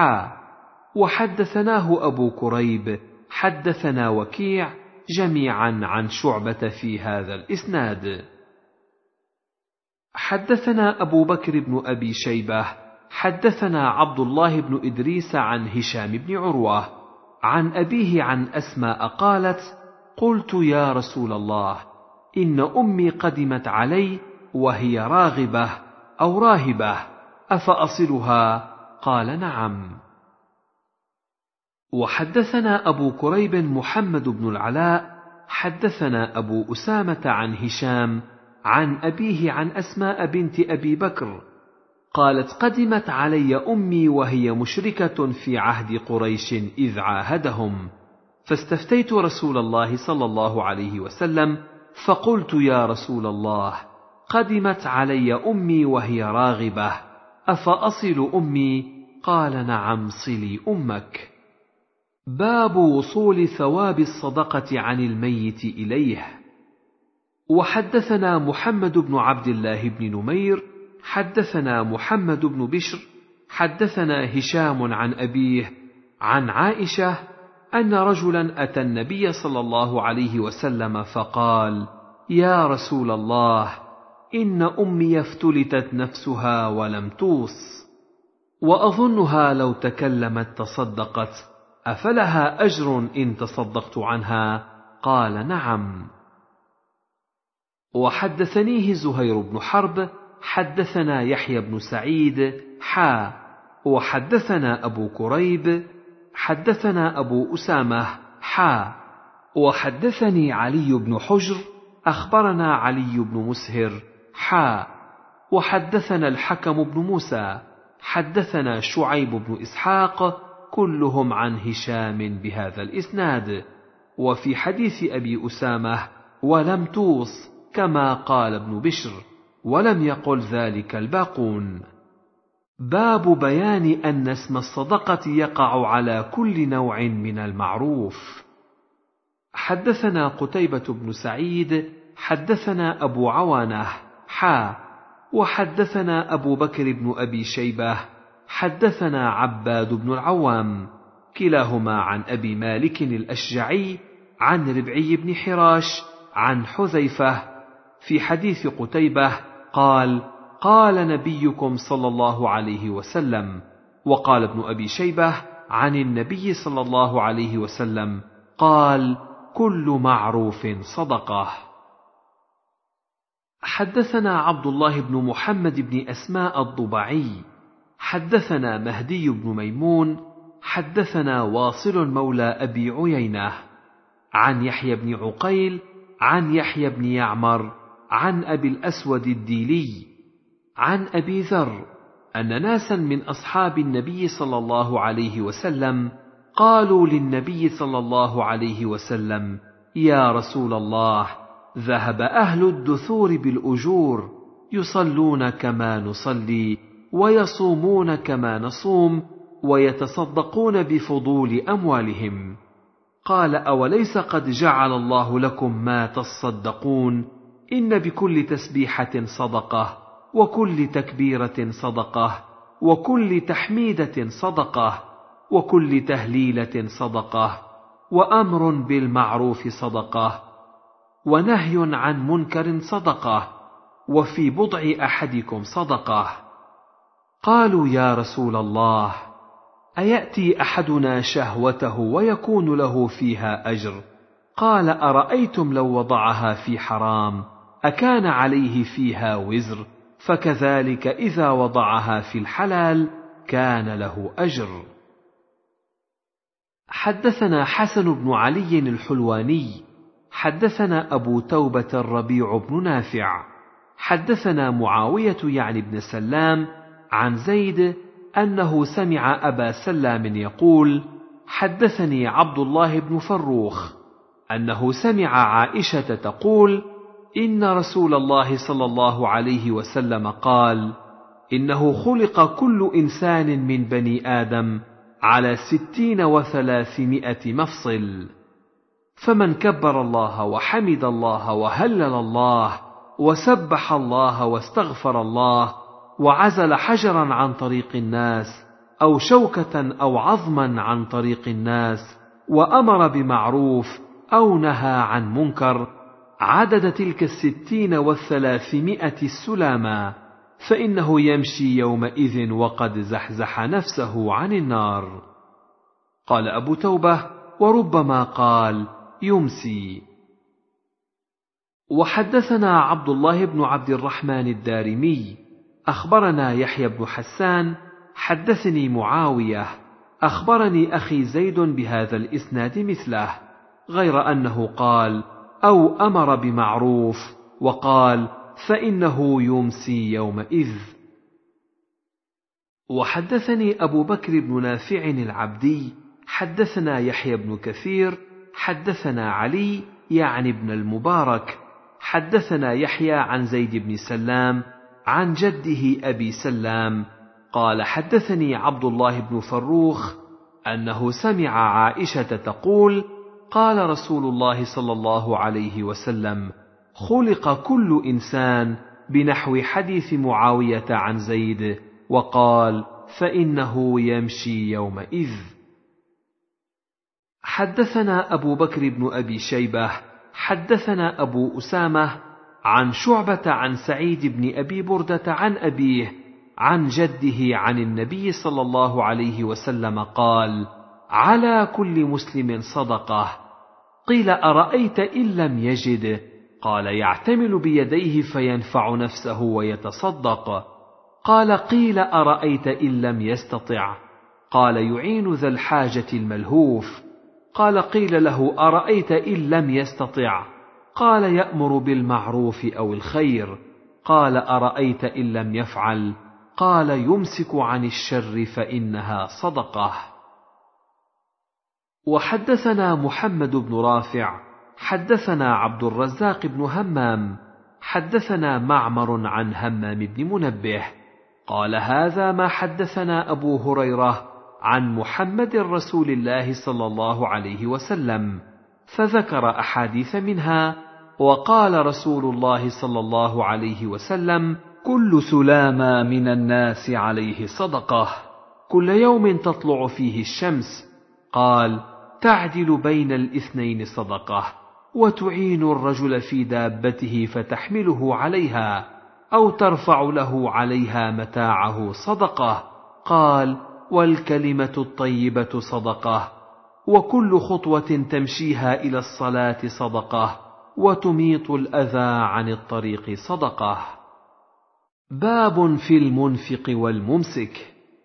وحدثناه أبو كريب حدثنا وكيع جميعا عن شعبة في هذا الإسناد. حدثنا أبو بكر بن أبي شيبة حدثنا عبد الله بن إدريس عن هشام بن عروة عن أبيه عن أسماء قالت: قلت يا رسول الله، إن أمي قدمت علي وهي راغبة أو راهبة، أفأصلها؟ قال: نعم. وحدثنا أبو كريب محمد بن العلاء حدثنا أبو أسامة عن هشام عن أبيه عن أسماء بنت أبي بكر قالت: قدمت علي أمي وهي مشركة في عهد قريش إذ عاهدهم، فاستفتيت رسول الله صلى الله عليه وسلم فقلت: يا رسول الله، قدمت علي أمي وهي راغبة، أفأصل أمي؟ قال: نعم، صلي أمك. باب وصول ثواب الصدقة عن الميت إليه. وحدثنا محمد بن عبد الله بن نمير حدثنا محمد بن بشر حدثنا هشام عن أبيه عن عائشة أن رجلا أتى النبي صلى الله عليه وسلم فقال: يا رسول الله، إن أمي افتلتت نفسها ولم توص، وأظنها لو تكلمت تصدقت، أفلها أجر إن تصدقت عنها؟ قال: نعم. وحدثنيه زهير بن حرب حدثنا يحيى بن سعيد وحدثنا أبو كريب حدثنا أبو أسامة وحدثني علي بن حجر أخبرنا علي بن مسهر وحدثنا الحكم بن موسى حدثنا شعيب بن إسحاق كلهم عن هشام بهذا الإسناد، وفي حديث أبي أسامة: ولم توص، كما قال ابن بشر، ولم يقل ذلك الباقون. باب بيان أن اسم الصدقة يقع على كل نوع من المعروف. حدثنا قتيبة بن سعيد حدثنا أبو عوانة وحدثنا أبو بكر بن أبي شيبة حدثنا عباد بن العوام كلاهما عن أبي مالك الأشجعي عن ربعي بن حراش عن حذيفة في حديث قتيبة قال: قال نبيكم صلى الله عليه وسلم. وقال ابن أبي شيبة عن النبي صلى الله عليه وسلم قال: كل معروف صدقة. حدثنا عبد الله بن محمد بن أسماء الضبعي حدثنا مهدي بن ميمون حدثنا واصل مولى أبي عيينة عن يحيى بن عقيل عن يحيى بن يعمر عن أبي الأسود الديلي عن أبي ذر أن ناسا من أصحاب النبي صلى الله عليه وسلم قالوا للنبي صلى الله عليه وسلم: يا رسول الله، ذهب أهل الدثور بالأجور، يصلون كما نصلي، ويصومون كما نصوم، ويتصدقون بفضول أموالهم. قال: أوليس قد جعل الله لكم ما تصدقون؟ إن بكل تسبيحة صدقة، وكل تكبيرة صدقة، وكل تحميدة صدقة، وكل تهليلة صدقة، وأمر بالمعروف صدقة، ونهي عن منكر صدقة، وفي بضع أحدكم صدقة. قالوا: يا رسول الله، أيأتي أحدنا شهوته ويكون له فيها أجر؟ قال: أرأيتم لو وضعها في حرام أكان عليه فيها وزر؟ فكذلك إذا وضعها في الحلال كان له أجر. حدثنا حسن بن علي الحلواني حدثنا أبو توبة الربيع بن نافع حدثنا معاوية يعني بن سلام عن زيد أنه سمع أبا سلام يقول: حدثني عبد الله بن فروخ أنه سمع عائشة تقول: إن رسول الله صلى الله عليه وسلم قال: إنه خلق كل إنسان من بني آدم على 60 و300 مفصل، فمن كبر الله وحمد الله وهلل الله وسبح الله واستغفر الله وعزل حجرا عن طريق الناس أو شوكة أو عظما عن طريق الناس وأمر بمعروف أو نهى عن منكر عدد تلك 60 و300 السلاما، فإنه يمشي يومئذ وقد زحزح نفسه عن النار. قال أبو توبة: وربما قال يمسي. وحدثنا عبد الله بن عبد الرحمن الدارمي أخبرنا يحيى بن حسان حدثني معاوية أخبرني أخي زيد بهذا الإسناد مثله، غير أنه قال: أو أمر بمعروف، وقال: فإنه يمسي يومئذ. وحدثني أبو بكر بن نافع العبدي حدثنا يحيى بن كثير حدثنا علي يعني ابن المبارك حدثنا يحيى عن زيد بن سلام عن جده أبي سلام قال: حدثني عبد الله بن فروخ أنه سمع عائشة تقول: قال رسول الله صلى الله عليه وسلم: خلق كل إنسان بنحو حديث معاوية عن زيد، وقال: فإنه يمشي يومئذ. حدثنا أبو بكر بن أبي شيبة حدثنا أبو أسامة عن شعبة عن سعيد بن أبي بردة عن أبيه عن جده عن النبي صلى الله عليه وسلم قال: على كل مسلم صدقة. قيل: أرأيت إن لم يجد؟ قال: يعتمل بيديه فينفع نفسه ويتصدق. قال: قيل: أرأيت إن لم يستطع؟ قال: يعين ذا الحاجة الملهوف. قال: قيل له: أرأيت إن لم يستطع؟ قال: يأمر بالمعروف أو الخير. قال: أرأيت إن لم يفعل؟ قال: يمسك عن الشر فإنها صدقة. وحدثنا محمد بن رافع حدثنا عبد الرزاق بن همام حدثنا معمر عن همام بن منبه قال: هذا ما حدثنا أبو هريرة عن محمد رسول الله صلى الله عليه وسلم، فذكر أحاديث منها، وقال رسول الله صلى الله عليه وسلم: كل سلامة من الناس عليه صدقة، كل يوم تطلع فيه الشمس. قال: تعدل بين الاثنين صدقة، وتعين الرجل في دابته فتحمله عليها أو ترفع له عليها متاعه صدقة. قال: والكلمة الطيبة صدقة، وكل خطوة تمشيها إلى الصلاة صدقة، وتميط الأذى عن الطريق صدقة. باب في المنفق والممسك.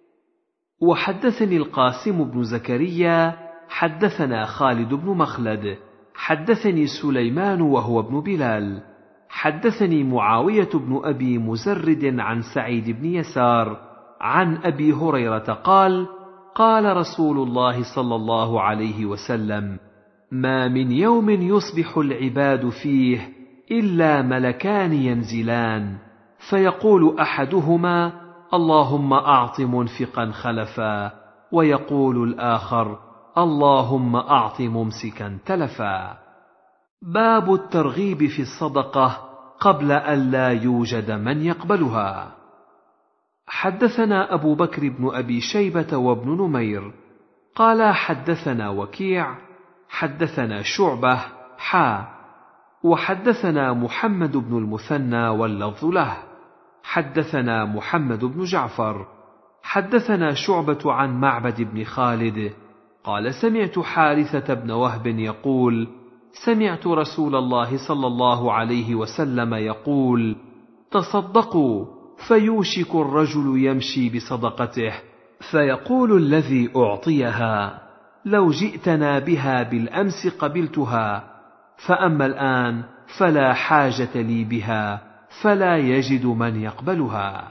وحدثني القاسم بن زكريا حدثنا خالد بن مخلد حدثني سليمان وهو ابن بلال حدثني معاوية بن أبي مزرد عن سعيد بن يسار عن أبي هريرة قال: قال رسول الله صلى الله عليه وسلم: ما من يوم يصبح العباد فيه إلا ملكان ينزلان، فيقول أحدهما: اللهم أعط منفقا خلفا، ويقول الآخر: اللهم أعط ممسكا تلفا. باب الترغيب في الصدقة قبل أن لا يوجد من يقبلها. حدثنا أبو بكر بن أبي شيبة وابن نمير قال حدثنا وكيع حدثنا شعبة وحدثنا محمد بن المثنى واللفظ له حدثنا محمد بن جعفر حدثنا شعبة عن معبد بن خالد قال: سمعت حارثة بن وهب يقول: سمعت رسول الله صلى الله عليه وسلم يقول: تصدقوا، فيوشك الرجل يمشي بصدقته فيقول الذي أعطيها: لو جئتنا بها بالأمس قبلتها، فأما الآن فلا حاجة لي بها، فلا يجد من يقبلها.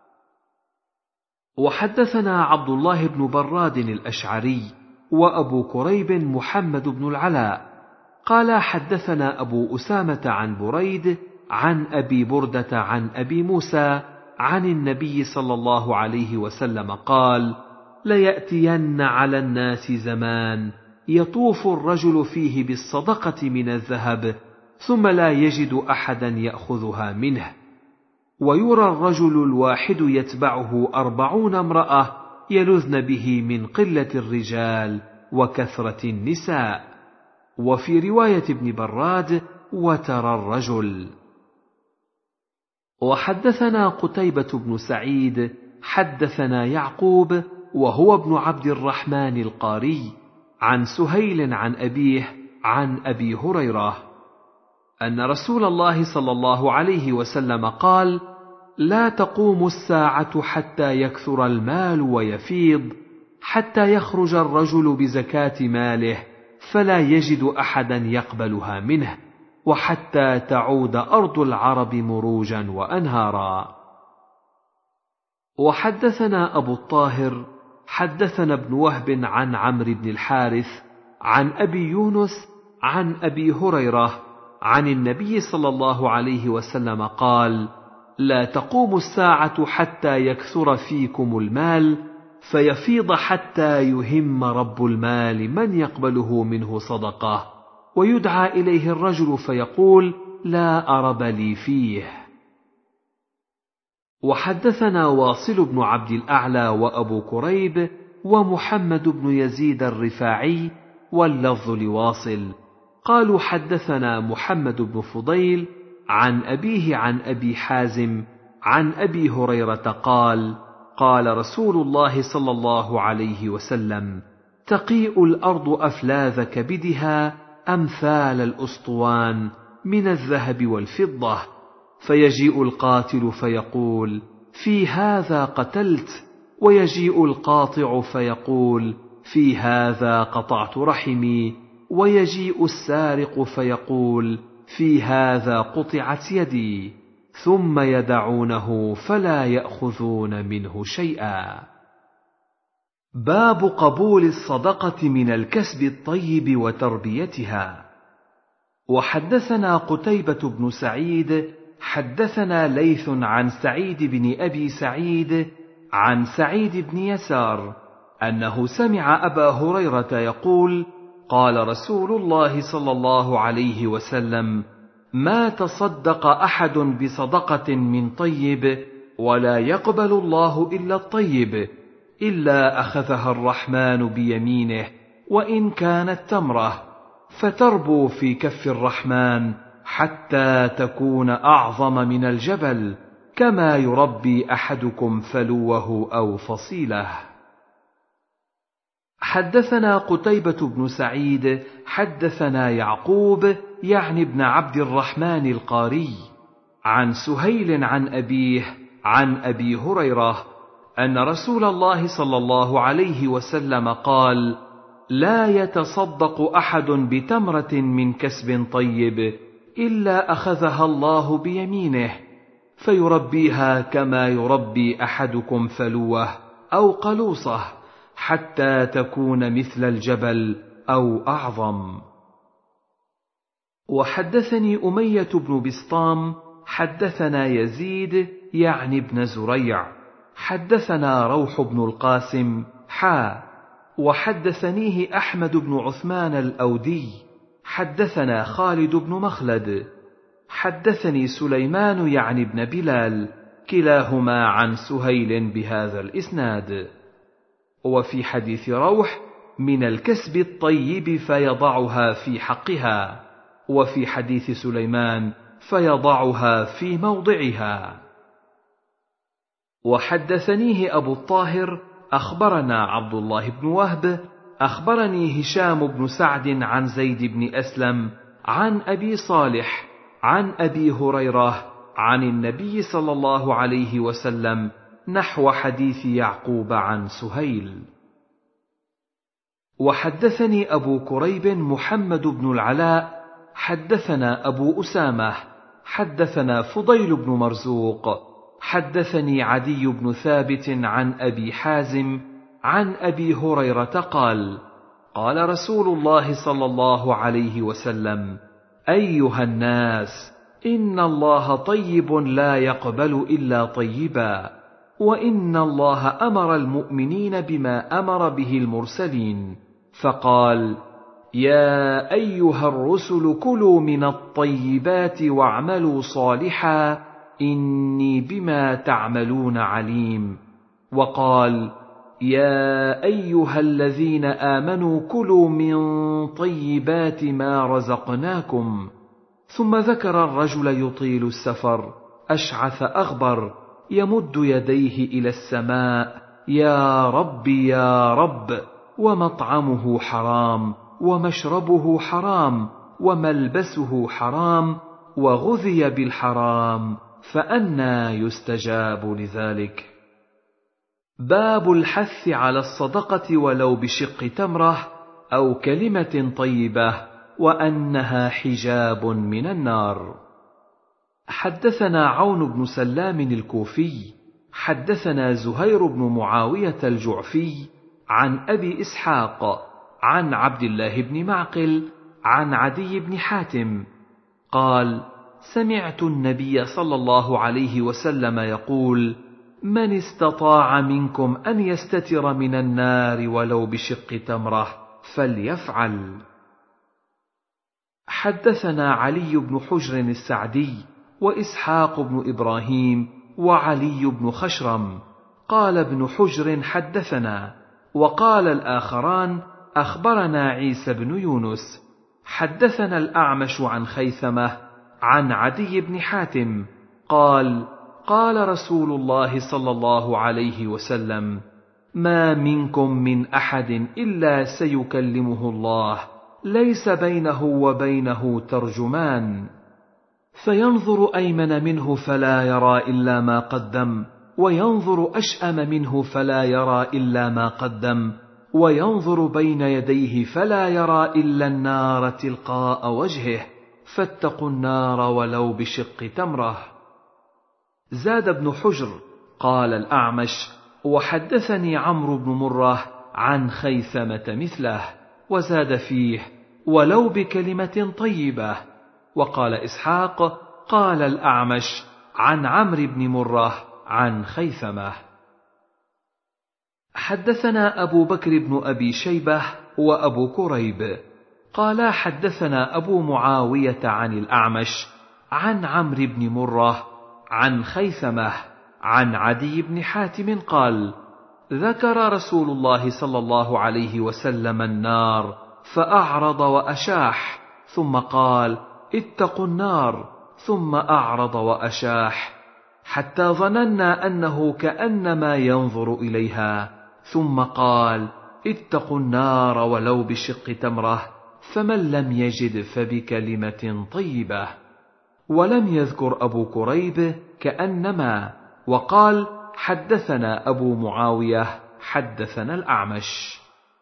وحدثنا عبد الله بن براد الأشعري وأبو كريب محمد بن العلاء قال حدثنا أبو أسامة عن بريد عن أبي بردة عن أبي موسى عن النبي صلى الله عليه وسلم قال: ليأتين على الناس زمان يطوف الرجل فيه بالصدقة من الذهب ثم لا يجد أحدا يأخذها منه، ويرى الرجل الواحد يتبعه 40 امرأة يلذن به من قلة الرجال وكثرة النساء. وفي رواية ابن براد: وترى الرجل. وحدثنا قتيبة بن سعيد حدثنا يعقوب وهو ابن عبد الرحمن القاري عن سهيل عن أبيه عن أبي هريرة أن رسول الله صلى الله عليه وسلم قال: لا تقوم الساعة حتى يكثر المال ويفيض، حتى يخرج الرجل بزكاة ماله فلا يجد أحدا يقبلها منه، وحتى تعود أرض العرب مروجا وأنهارا. وحدثنا أبو الطاهر حدثنا ابن وهب عن عمرو بن الحارث عن أبي يونس عن أبي هريرة عن النبي صلى الله عليه وسلم قال: لا تقوم الساعة حتى يكثر فيكم المال فيفيض حتى يهم رب المال من يقبله منه صدقة، ويدعى إليه الرجل فيقول: لا أرب لي فيه. وحدثنا واصل بن عبد الأعلى وأبو كريب ومحمد بن يزيد الرفاعي واللفظ لواصل قالوا: حدثنا محمد بن فضيل عن أبيه عن أبي حازم عن أبي هريرة قال: قال رسول الله صلى الله عليه وسلم: تقيء الأرض أفلاذ كبدها أمثال الأسطوان من الذهب والفضة، فيجيء القاتل فيقول: في هذا قتلت، ويجيء القاطع فيقول: في هذا قطعت رحمي، ويجيء السارق فيقول: في هذا قطعت يدي، ثم يدعونه فلا يأخذون منه شيئا. باب قبول الصدقة من الكسب الطيب وتربيتها. وحدثنا قتيبة بن سعيد حدثنا ليث عن سعيد بن أبي سعيد عن سعيد بن يسار أنه سمع أبا هريرة يقول: قال رسول الله صلى الله عليه وسلم: ما تصدق أحد بصدقة من طيب ولا يقبل الله إلا الطيب إلا أخذها الرحمن بيمينه وإن كانت تمرة، فتربو في كف الرحمن حتى تكون أعظم من الجبل، كما يربي أحدكم فلوه أو فصيله. حدثنا قتيبة بن سعيد حدثنا يعقوب يعني ابن عبد الرحمن القاري عن سهيل عن أبيه عن أبي هريرة أن رسول الله صلى الله عليه وسلم قال: لا يتصدق أحد بتمرة من كسب طيب إلا أخذها الله بيمينه فيربيها كما يربي أحدكم فلوه أو قلوصه حتى تكون مثل الجبل أو أعظم. وحدثني أمية بن بسطام حدثنا يزيد يعني بن زريع حدثنا روح بن القاسم وحدثنيه أحمد بن عثمان الأودي حدثنا خالد بن مخلد حدثني سليمان يعني بن بلال كلاهما عن سهيل بهذا الإسناد. وفي حديث روح: من الكسب الطيب فيضعها في حقها، وفي حديث سليمان: فيضعها في موضعها. وحدثنيه أبو الطاهر أخبرنا عبد الله بن وهب أخبرني هشام بن سعد عن زيد بن أسلم عن أبي صالح عن أبي هريرة عن النبي صلى الله عليه وسلم نحو حديث يعقوب عن سهيل. وحدثني أبو كريب محمد بن العلاء حدثنا أبو أسامة حدثنا فضيل بن مرزوق حدثني عدي بن ثابت عن أبي حازم عن أبي هريرة قال: قال رسول الله صلى الله عليه وسلم: أيها الناس، إن الله طيب لا يقبل إلا طيبا، وإن الله أمر المؤمنين بما أمر به المرسلين، فقال: يا أيها الرسل كلوا من الطيبات واعملوا صالحا إني بما تعملون عليم. وقال: يا أيها الذين آمنوا كلوا من طيبات ما رزقناكم. ثم ذكر الرجل يطيل السفر أشعث أغبر يمد يديه إلى السماء: يا رب يا رب، ومطعمه حرام ومشربه حرام وملبسه حرام وغذي بالحرام، فأنى يستجاب لذلك. باب الحث على الصدقة ولو بشق تمرة أو كلمة طيبة، وأنها حجاب من النار. حدثنا عون بن سلام الكوفي حدثنا زهير بن معاوية الجعفي عن أبي إسحاق عن عبد الله بن معقل عن عدي بن حاتم قال: سمعت النبي صلى الله عليه وسلم يقول: من استطاع منكم أن يستتر من النار ولو بشق تمرة فليفعل. حدثنا علي بن حجر السعدي وإسحاق بن إبراهيم وعلي بن خشرم قال ابن حجر: حدثنا. وقال الآخران: أخبرنا عيسى بن يونس. حدثنا الأعمش عن خيثمة عن عدي بن حاتم قال: قال رسول الله صلى الله عليه وسلم: ما منكم من أحد إلا سيكلمه الله ليس بينه وبينه ترجمان، فينظر أيمن منه فلا يرى إلا ما قدم، وينظر أشأم منه فلا يرى إلا ما قدم، وينظر بين يديه فلا يرى إلا النار تلقاء وجهه، فاتقوا النار ولو بشق تمرة. زاد ابن حجر قال الأعمش: وحدثني عمرو بن مرة عن خيثمة مثله، وزاد فيه: ولو بكلمة طيبة. وقال إسحاق: قال الأعمش عن عمرو بن مرة عن خيثمة. حدثنا أبو بكر بن أبي شيبة وأبو كريب قالا حدثنا أبو معاوية عن الأعمش عن عمرو بن مرة عن خيثمة عن عدي بن حاتم قال: ذكر رسول الله صلى الله عليه وسلم النار فأعرض وأشاح، ثم قال: اتقوا النار، ثم أعرض وأشاح، حتى ظننا أنه كأنما ينظر إليها، ثم قال: اتقوا النار ولو بشق تمرة، فمن لم يجد فبكلمة طيبة. ولم يذكر أبو كريب كأنما، وقال: حدثنا أبو معاوية حدثنا الأعمش.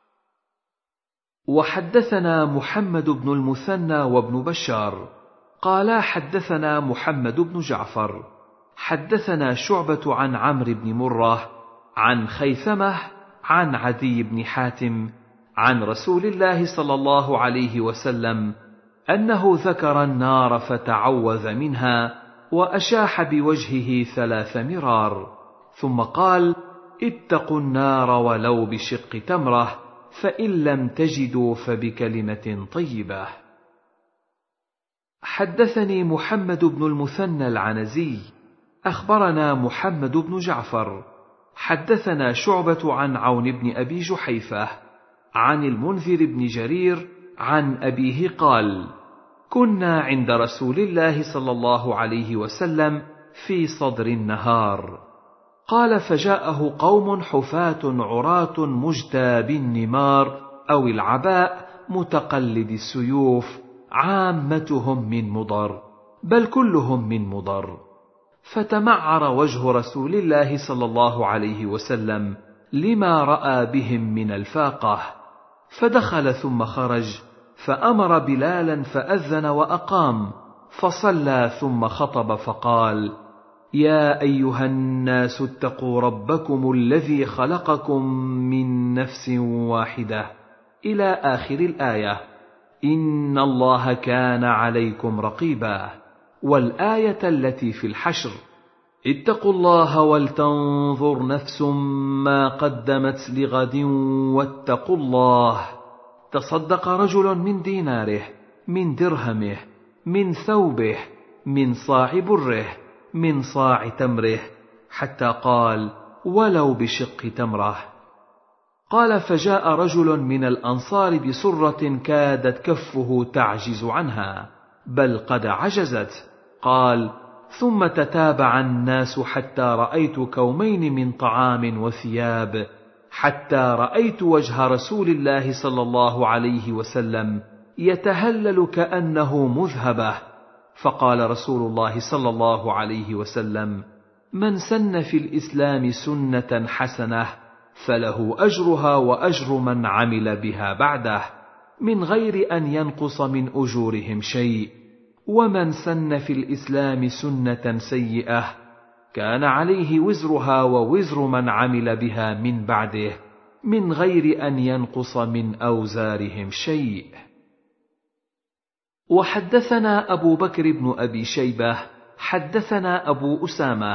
وحدثنا محمد بن المثنى وابن بشار قالا حدثنا محمد بن جعفر حدثنا شعبة عن عمرو بن مرة عن خيثمة عن عدي بن حاتم عن رسول الله صلى الله عليه وسلم أنه ذكر النار فتعوذ منها وأشاح بوجهه 3 مرار، ثم قال: اتقوا النار ولو بشق تمرة، فإن لم تجدوا فبكلمة طيبة. حدثني محمد بن المثنى العنزي أخبرنا محمد بن جعفر حدثنا شعبة عن عون بن أبي جحيفة عن المنذر بن جرير عن أبيه قال: كنا عند رسول الله صلى الله عليه وسلم في صدر النهار، قال: فجاءه قوم حفاة عراة مجتى بالنمار أو العباء متقلد السيوف، عامتهم من مضر، بل كلهم من مضر، فتمعر وجه رسول الله صلى الله عليه وسلم لما رأى بهم من الفاقة، فدخل ثم خرج، فأمر بلالا فأذن وأقام، فصلى ثم خطب فقال: يا أيها الناس اتقوا ربكم الذي خلقكم من نفس واحدة إلى آخر الآية، إن الله كان عليكم رقيبا، والآية التي في الحشر: اتقوا الله ولتنظر نفس ما قدمت لغد واتقوا الله. تصدق رجل من ديناره، من درهمه، من ثوبه، من صاع بره، من صاع تمره، حتى قال: ولو بشق تمره. قال: فجاء رجل من الأنصار بسرة كادت كفه تعجز عنها، بل قد عجزت. قال: ثم تتابع الناس حتى رأيت كومين من طعام وثياب، حتى رأيت وجه رسول الله صلى الله عليه وسلم يتهلل كأنه مذهبة. فقال رسول الله صلى الله عليه وسلم: من سن في الإسلام سنة حسنة فله أجرها وأجر من عمل بها بعده، من غير أن ينقص من أجورهم شيء، ومن سن في الإسلام سنة سيئة كان عليه وزرها ووزر من عمل بها من بعده، من غير أن ينقص من أوزارهم شيء. وحدثنا أبو بكر بن أبي شيبة حدثنا أبو أسامة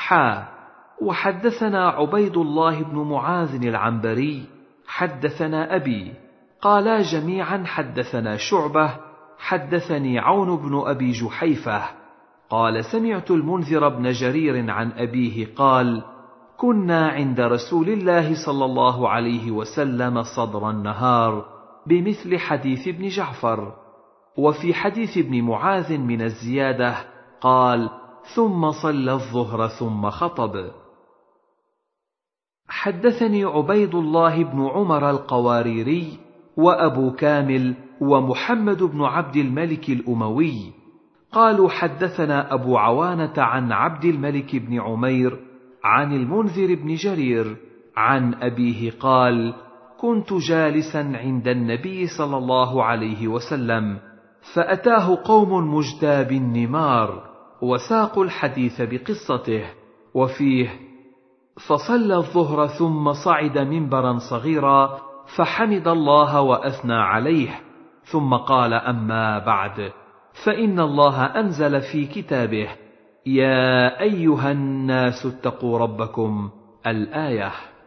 وحدثنا عبيد الله بن معاذ العنبري حدثنا أبي، قالا جميعا حدثنا شعبة حدثني عون بن أبي جحيفة قال: سمعت المنذر بن جرير عن أبيه قال: كنا عند رسول الله صلى الله عليه وسلم صدر النهار، بمثل حديث ابن جعفر. وفي حديث ابن معاذ من الزيادة قال: ثم صلى الظهر ثم خطب. حدثني عبيد الله بن عمر القواريري وأبو كامل ومحمد بن عبد الملك الأموي قالوا: حدثنا أبو عوانة عن عبد الملك بن عمير عن المنذر بن جرير عن أبيه قال: كنت جالسا عند النبي صلى الله عليه وسلم، فأتاه قوم مجتى بالنمار، وساقوا الحديث بقصته، وفيه: فصلى الظهر ثم صعد منبرا صغيرا فحمد الله وأثنى عليه، ثم قال: أما بعد، فإن الله أنزل في كتابه: يا أيها الناس اتقوا ربكم، الآية.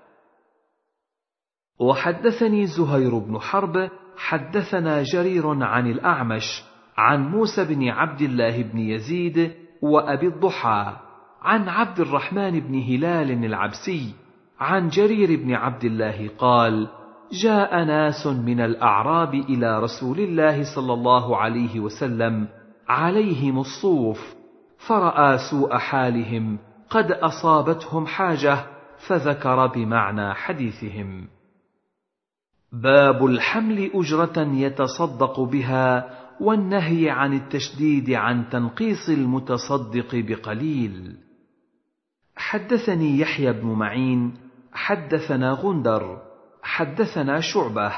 وحدثني زهير بن حرب حدثنا جرير عن الأعمش عن موسى بن عبد الله بن يزيد وأبي الضحى عن عبد الرحمن بن هلال العبسي عن جرير بن عبد الله قال: جاء ناس من الأعراب إلى رسول الله صلى الله عليه وسلم عليهم الصوف، فرأى سوء حالهم قد أصابتهم حاجة، فذكر بمعنى حديثهم. باب الحمل أجرة يتصدق بها، والنهي عن التشديد عن تنقيص المتصدق بقليل. حدثني يحيى بن معين حدثنا غندر حدثنا شعبة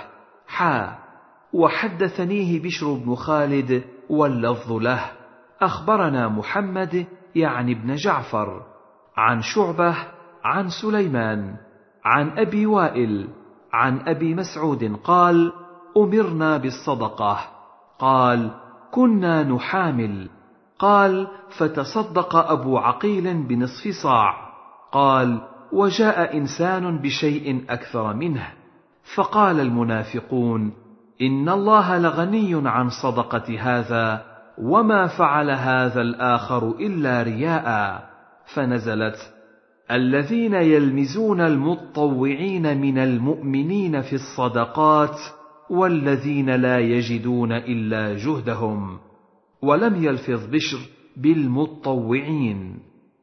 وحدثنيه بشر بن خالد واللفظ له أخبرنا محمد يعني بن جعفر عن شعبة عن سليمان عن أبي وائل عن أبي مسعود قال: أمرنا بالصدقة. قال: كنا نحامل. قال: فتصدق أبو عقيل بنصف صاع. قال: وجاء إنسان بشيء أكثر منه، فقال المنافقون: إن الله لغني عن صدقة هذا، وما فعل هذا الآخر إلا رياء. فنزلت: الذين يلمزون المطوعين من المؤمنين في الصدقات والذين لا يجدون إلا جهدهم. ولم يلفظ بشر بالمطوعين.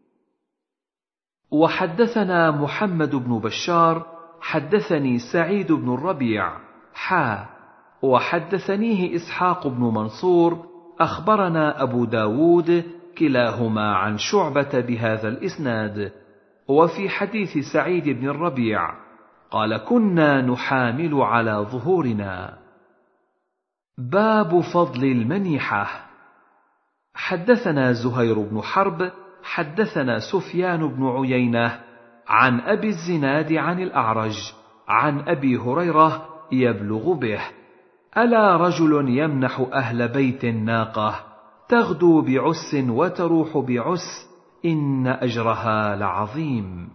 وحدثنا محمد بن بشار حدثني سعيد بن الربيع وحدثنيه إسحاق بن منصور أخبرنا أبو داود كلاهما عن شعبة بهذا الإسناد. وفي حديث سعيد بن الربيع قال: كنا نحامل على ظهورنا. باب فضل المنيحة. حدثنا زهير بن حرب حدثنا سفيان بن عيينة عن أبي الزناد عن الأعرج عن أبي هريرة يبلغ به: ألا رجل يمنح أهل بيت ناقة تغدو بعس وتروح بعس، إن أجرها لعظيم.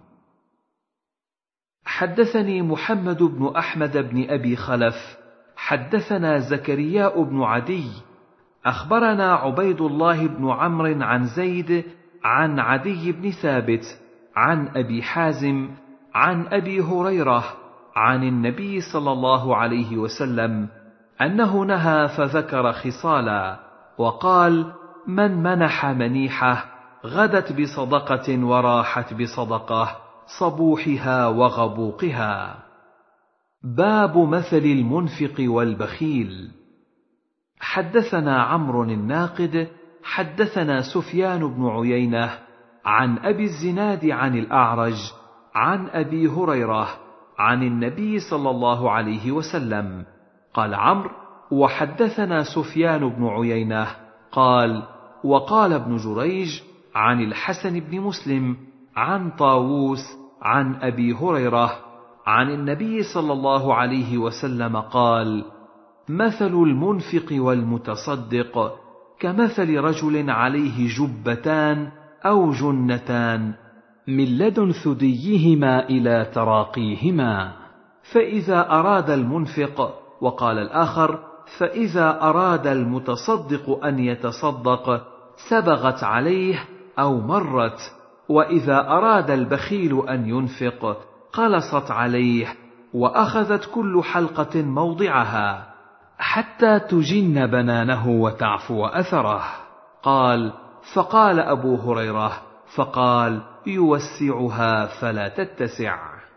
حدثني محمد بن أحمد بن أبي خلف حدثنا زكرياء بن عدي أخبرنا عبيد الله بن عمرو عن زيد عن عدي بن ثابت عن أبي حازم عن أبي هريرة عن النبي صلى الله عليه وسلم أنه نهى فذكر خصالا وقال: من منح منيحة غدت بصدقة وراحت بصدقة، صبوحها وغبوقها. باب مثل المنفق والبخيل. حدثنا عمرو الناقد حدثنا سفيان بن عيينة عن أبي الزناد عن الأعرج عن أبي هريرة عن النبي صلى الله عليه وسلم. قال عمرو: وحدثنا سفيان بن عيينة قال: وقال ابن جريج عن الحسن بن مسلم عن طاووس عن أبي هريرة عن النبي صلى الله عليه وسلم قال: مثل المنفق والمتصدق كمثل رجل عليه جبتان أو جنتان من لدن ثديهما إلى تراقيهما، فإذا أراد المنفق، وقال الآخر: فإذا أراد المتصدق أن يتصدق سبغت عليه أو مرت، وإذا أراد البخيل أن ينفق قلصت عليه وأخذت كل حلقة موضعها حتى تجن بنانه وتعفو أثره. قال: فقال أبو هريرة: فقال: يوسعها فلا تتسع.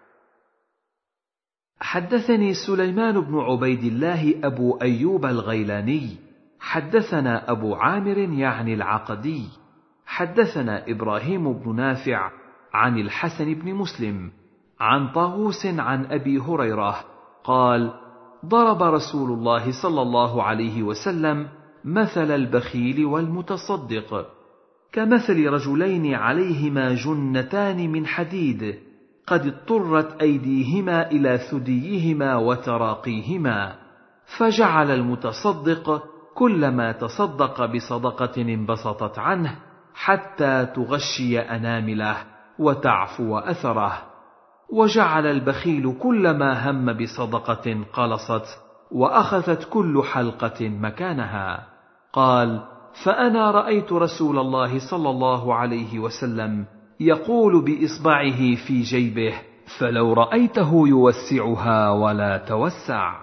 حدثني سليمان بن عبيد الله أبو أيوب الغيلاني حدثنا أبو عامر يعني العقدي حدثنا إبراهيم بن نافع عن الحسن بن مسلم عن طاووس عن أبي هريرة قال: ضرب رسول الله صلى الله عليه وسلم مثل البخيل والمتصدق كمثل رجلين عليهما جنتان من حديد قد اضطرت أيديهما إلى ثديهما وتراقيهما، فجعل المتصدق كلما تصدق بصدقة انبسطت عنه حتى تغشي أنامله وتعفو أثره، وجعل البخيل كلما هم بصدقة قلصت وأخذت كل حلقة مكانها. قال: فأنا رأيت رسول الله صلى الله عليه وسلم يقول بإصبعه في جيبه: فلو رأيته يوسعها ولا توسع.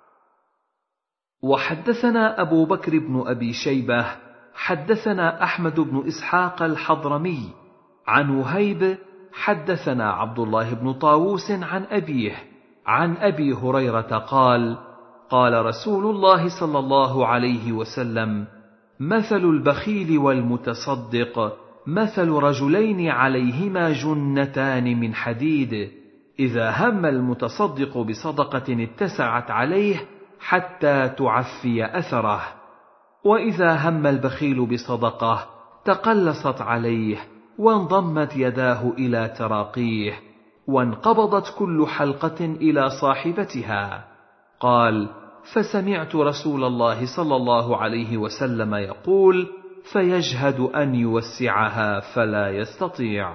وحدثنا أبو بكر بن أبي شيبة حدثنا أحمد بن إسحاق الحضرمي عن وهيب حدثنا عبد الله بن طاووس عن أبيه عن أبي هريرة قال: قال رسول الله صلى الله عليه وسلم: مثل البخيل والمتصدق مثل رجلين عليهما جنتان من حديد، إذا هم المتصدق بصدقة اتسعت عليه حتى تعفي أثره، وإذا هم البخيل بصدقة تقلصت عليه وانضمت يداه إلى تراقيه، وانقبضت كل حلقة إلى صاحبتها. قال: فسمعت رسول الله صلى الله عليه وسلم يقول: فيجهد أن يوسعها فلا يستطيع.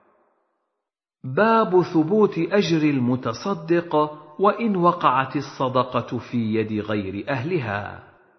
باب ثبوت أجر المتصدق وإن وقعت الصدقة في يد غير أهلها.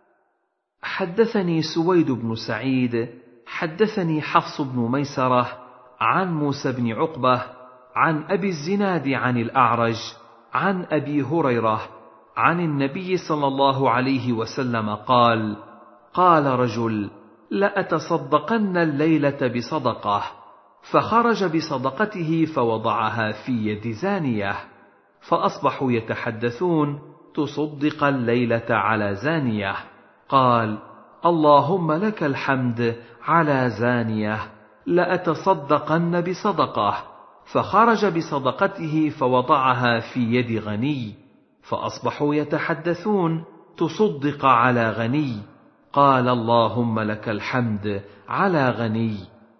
حدثني سويد بن سعيد حدثني حفص بن ميسرة عن موسى بن عقبة عن أبي الزناد عن الأعرج عن أبي هريرة عن النبي صلى الله عليه وسلم قال: قال رجل: لأتصدقن الليلة بصدقة، فخرج بصدقته فوضعها في يد زانية، فأصبحوا يتحدثون: تصدق الليلة على زانية. قال: اللهم لك الحمد على زانية، لأتصدقن بصدقة، فخرج بصدقته فوضعها في يد غني، فأصبحوا يتحدثون: تصدق على غني. قال: اللهم لك الحمد على غني،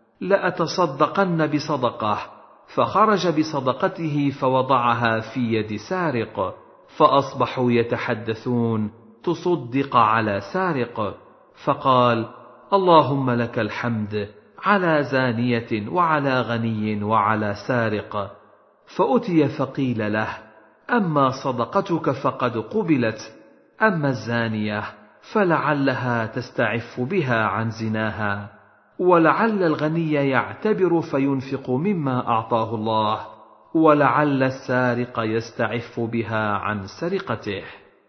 لأتصدقن بصدقة، فخرج بصدقته فوضعها في يد سارق، فأصبحوا يتحدثون: تصدق على سارق. فقال: اللهم لك الحمد على زانية وعلى غني وعلى سارق. فأتي فقيل له: أما صدقتك فقد قبلت، أما الزانية فلعلها تستعف بها عن زناها، ولعل الغني يعتبر فينفق مما أعطاه الله، ولعل السارق يستعف بها عن سرقته.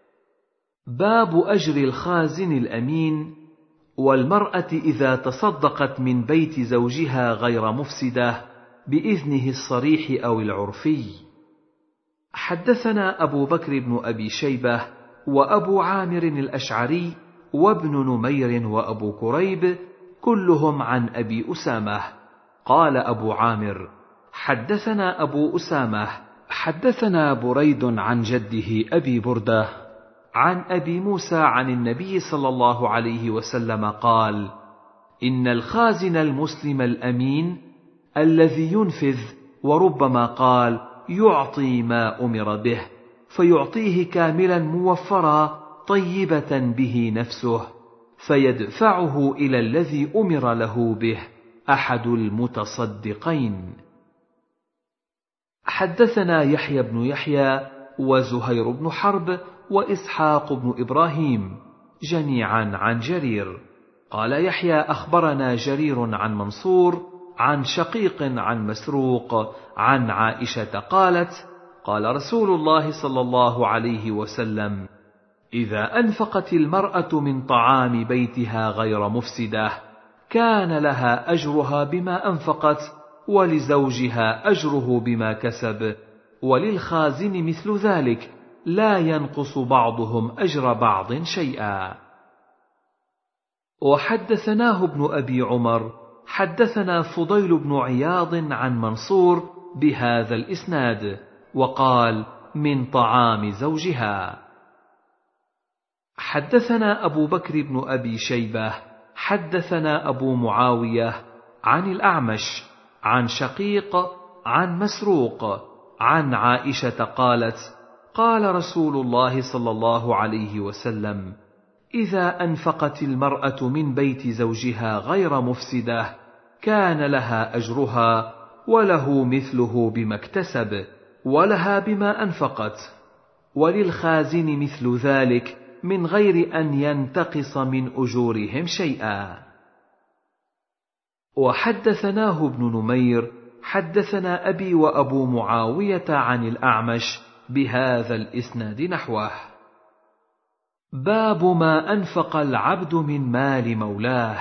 باب أجر الخازن الأمين والمرأة إذا تصدقت من بيت زوجها غير مفسدة بإذنه الصريح أو العرفي. حدثنا أبو بكر بن أبي شيبة وأبو عامر الأشعري وابن نمير وأبو كريب كلهم عن أبي أسامة. قال أبو عامر: حدثنا أبو أسامة حدثنا بريد عن جده أبي بردة عن أبي موسى عن النبي صلى الله عليه وسلم قال: إن الخازن المسلم الأمين الذي ينفذ، وربما قال يعطي ما أمر به، فيعطيه كاملا موفرا طيبة به نفسه، فيدفعه إلى الذي أمر له به أحد المتصدقين. حدثنا يحيى بن يحيى وزهير بن حرب وإسحاق بن إبراهيم جميعا عن جرير. قال يحيى: أخبرنا جرير عن منصور عن شقيق عن مسروق عن عائشة قالت: قال رسول الله صلى الله عليه وسلم: إذا أنفقت المرأة من طعام بيتها غير مفسدة كان لها أجرها بما أنفقت، ولزوجها أجره بما كسب، وللخازن مثل ذلك، لا ينقص بعضهم أجر بعض شيئا. وحدثناه ابن أبي عمر حدثنا فضيل بن عياض عن منصور بهذا الإسناد، وقال: من طعام زوجها. حدثنا أبو بكر بن أبي شيبة حدثنا أبو معاوية عن الأعمش عن شقيق عن مسروق عن عائشة قالت: قال رسول الله صلى الله عليه وسلم: إذا أنفقت المرأة من بيت زوجها غير مفسدة كان لها أجرها، وله مثله بما اكتسب، ولها بما أنفقت، وللخازن مثل ذلك من غير أن ينتقص من أجورهم شيئا. وحدثناه ابن نمير حدثنا أبي وأبو معاوية عن الأعمش بهذا الإسناد نحوه. باب ما أنفق العبد من مال مولاه.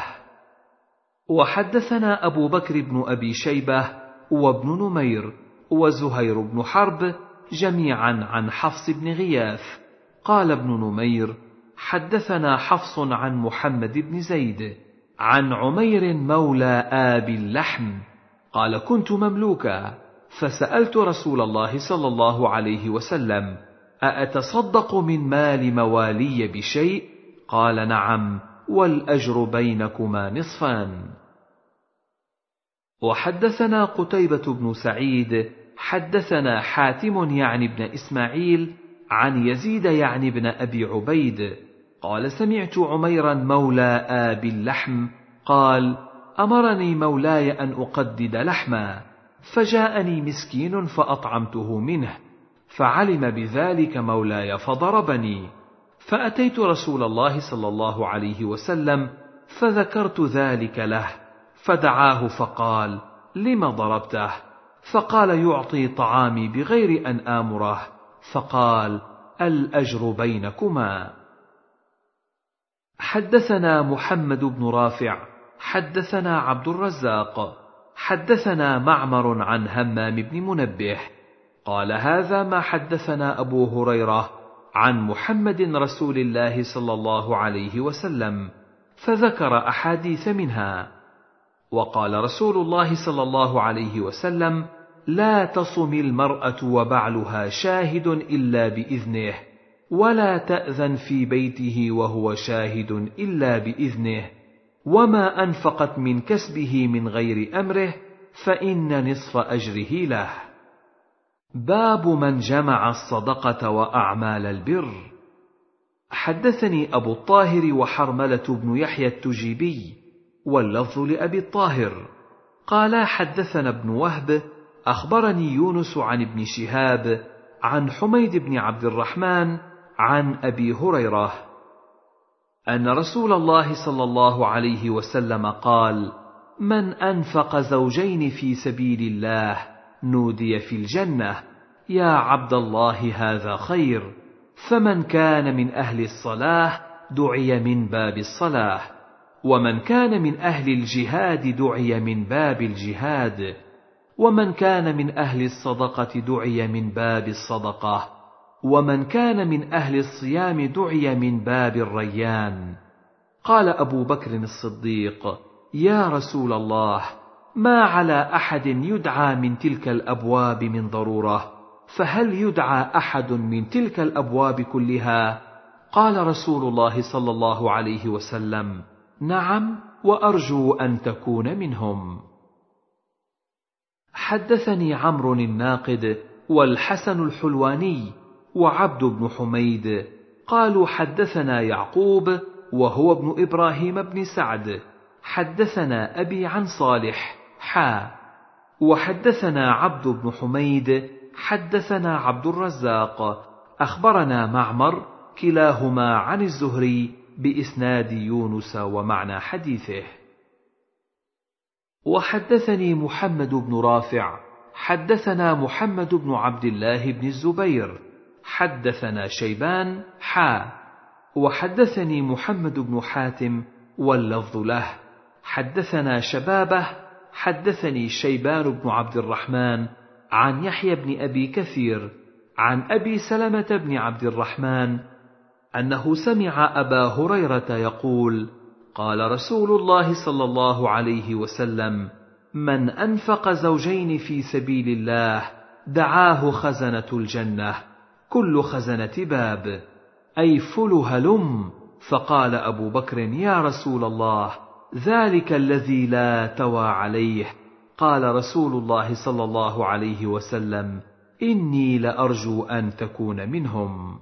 وحدثنا أبو بكر بن أبي شيبة وابن نمير وزهير بن حرب جميعا عن حفص بن غياث. قال ابن نمير: حدثنا حفص عن محمد بن زيد عن عمير مولى آبي اللحم قال: كنت مملوكا، فسألت رسول الله صلى الله عليه وسلم: أأتصدق من مال موالي بشيء؟ قال: نعم، والأجر بينكما نصفان. وحدثنا قتيبة بن سعيد حدثنا حاتم يعني بن إسماعيل عن يزيد يعني بن أبي عبيد قال: سمعت عميرا مولى آبي اللحم قال: أمرني مولاي أن أقدد لحما، فجاءني مسكين فأطعمته منه، فعلم بذلك مولاي فضربني، فأتيت رسول الله صلى الله عليه وسلم فذكرت ذلك له، فدعاه فقال: لم ضربته؟ فقال: يعطي طعامي بغير أن آمره، فقال: الأجر بينكما. حدثنا محمد بن رافع حدثنا عبد الرزاق حدثنا معمر عن همام بن منبه قال: هذا ما حدثنا أبو هريرة عن محمد رسول الله صلى الله عليه وسلم، فذكر أحاديث منها. وقال رسول الله صلى الله عليه وسلم: لا تصم المرأة وبعلها شاهد إلا بإذنه، ولا تأذن في بيته وهو شاهد إلا بإذنه، وما أنفقت من كسبه من غير أمره فإن نصف أجره له. باب من جمع الصدقة وأعمال البر. حدثني أبو الطاهر وحرملة بن يحيى التجيبي، واللفظ لأبي الطاهر قال: حدثنا ابن وهب أخبرني يونس عن ابن شهاب عن حميد بن عبد الرحمن عن أبي هريرة أن رسول الله صلى الله عليه وسلم قال: من أنفق زوجين في سبيل الله نودي في الجنة: يا عبد الله هذا خير. فمن كان من أهل الصلاة دعي من باب الصلاة، ومن كان من أهل الجهاد دعي من باب الجهاد، ومن كان من أهل الصدقة دعي من باب الصدقة، ومن كان من أهل الصيام دعي من باب الريان. قال أبو بكر الصديق: يا رسول الله، ما على أحد يدعى من تلك الأبواب من ضرورة، فهل يدعى أحد من تلك الأبواب كلها؟ قال رسول الله صلى الله عليه وسلم: نعم، وأرجو أن تكون منهم. حدثني عمرو الناقد والحسن الحلواني وعبد بن حميد قالوا: حدثنا يعقوب وهو ابن إبراهيم بن سعد حدثنا أبي عن صالح وحدثنا عبد بن حميد حدثنا عبد الرزاق أخبرنا معمر كلاهما عن الزهري بإسناد يونس ومعنى حديثه. وحدثني محمد بن رافع حدثنا محمد بن عبد الله بن الزبير حدثنا شيبان وحدثني محمد بن حاتم واللفظ له حدثنا شبابه حدثني شيبان بن عبد الرحمن عن يحيى بن أبي كثير عن أبي سلمة بن عبد الرحمن أنه سمع أبا هريرة يقول: قال رسول الله صلى الله عليه وسلم: من أنفق زوجين في سبيل الله دعاه خزنة الجنة، كل خزنة باب، أي فل هلم. فقال أبو بكر: يا رسول الله، ذلك الذي لا توى عليه. قال رسول الله صلى الله عليه وسلم: إني لأرجو أن تكون منهم.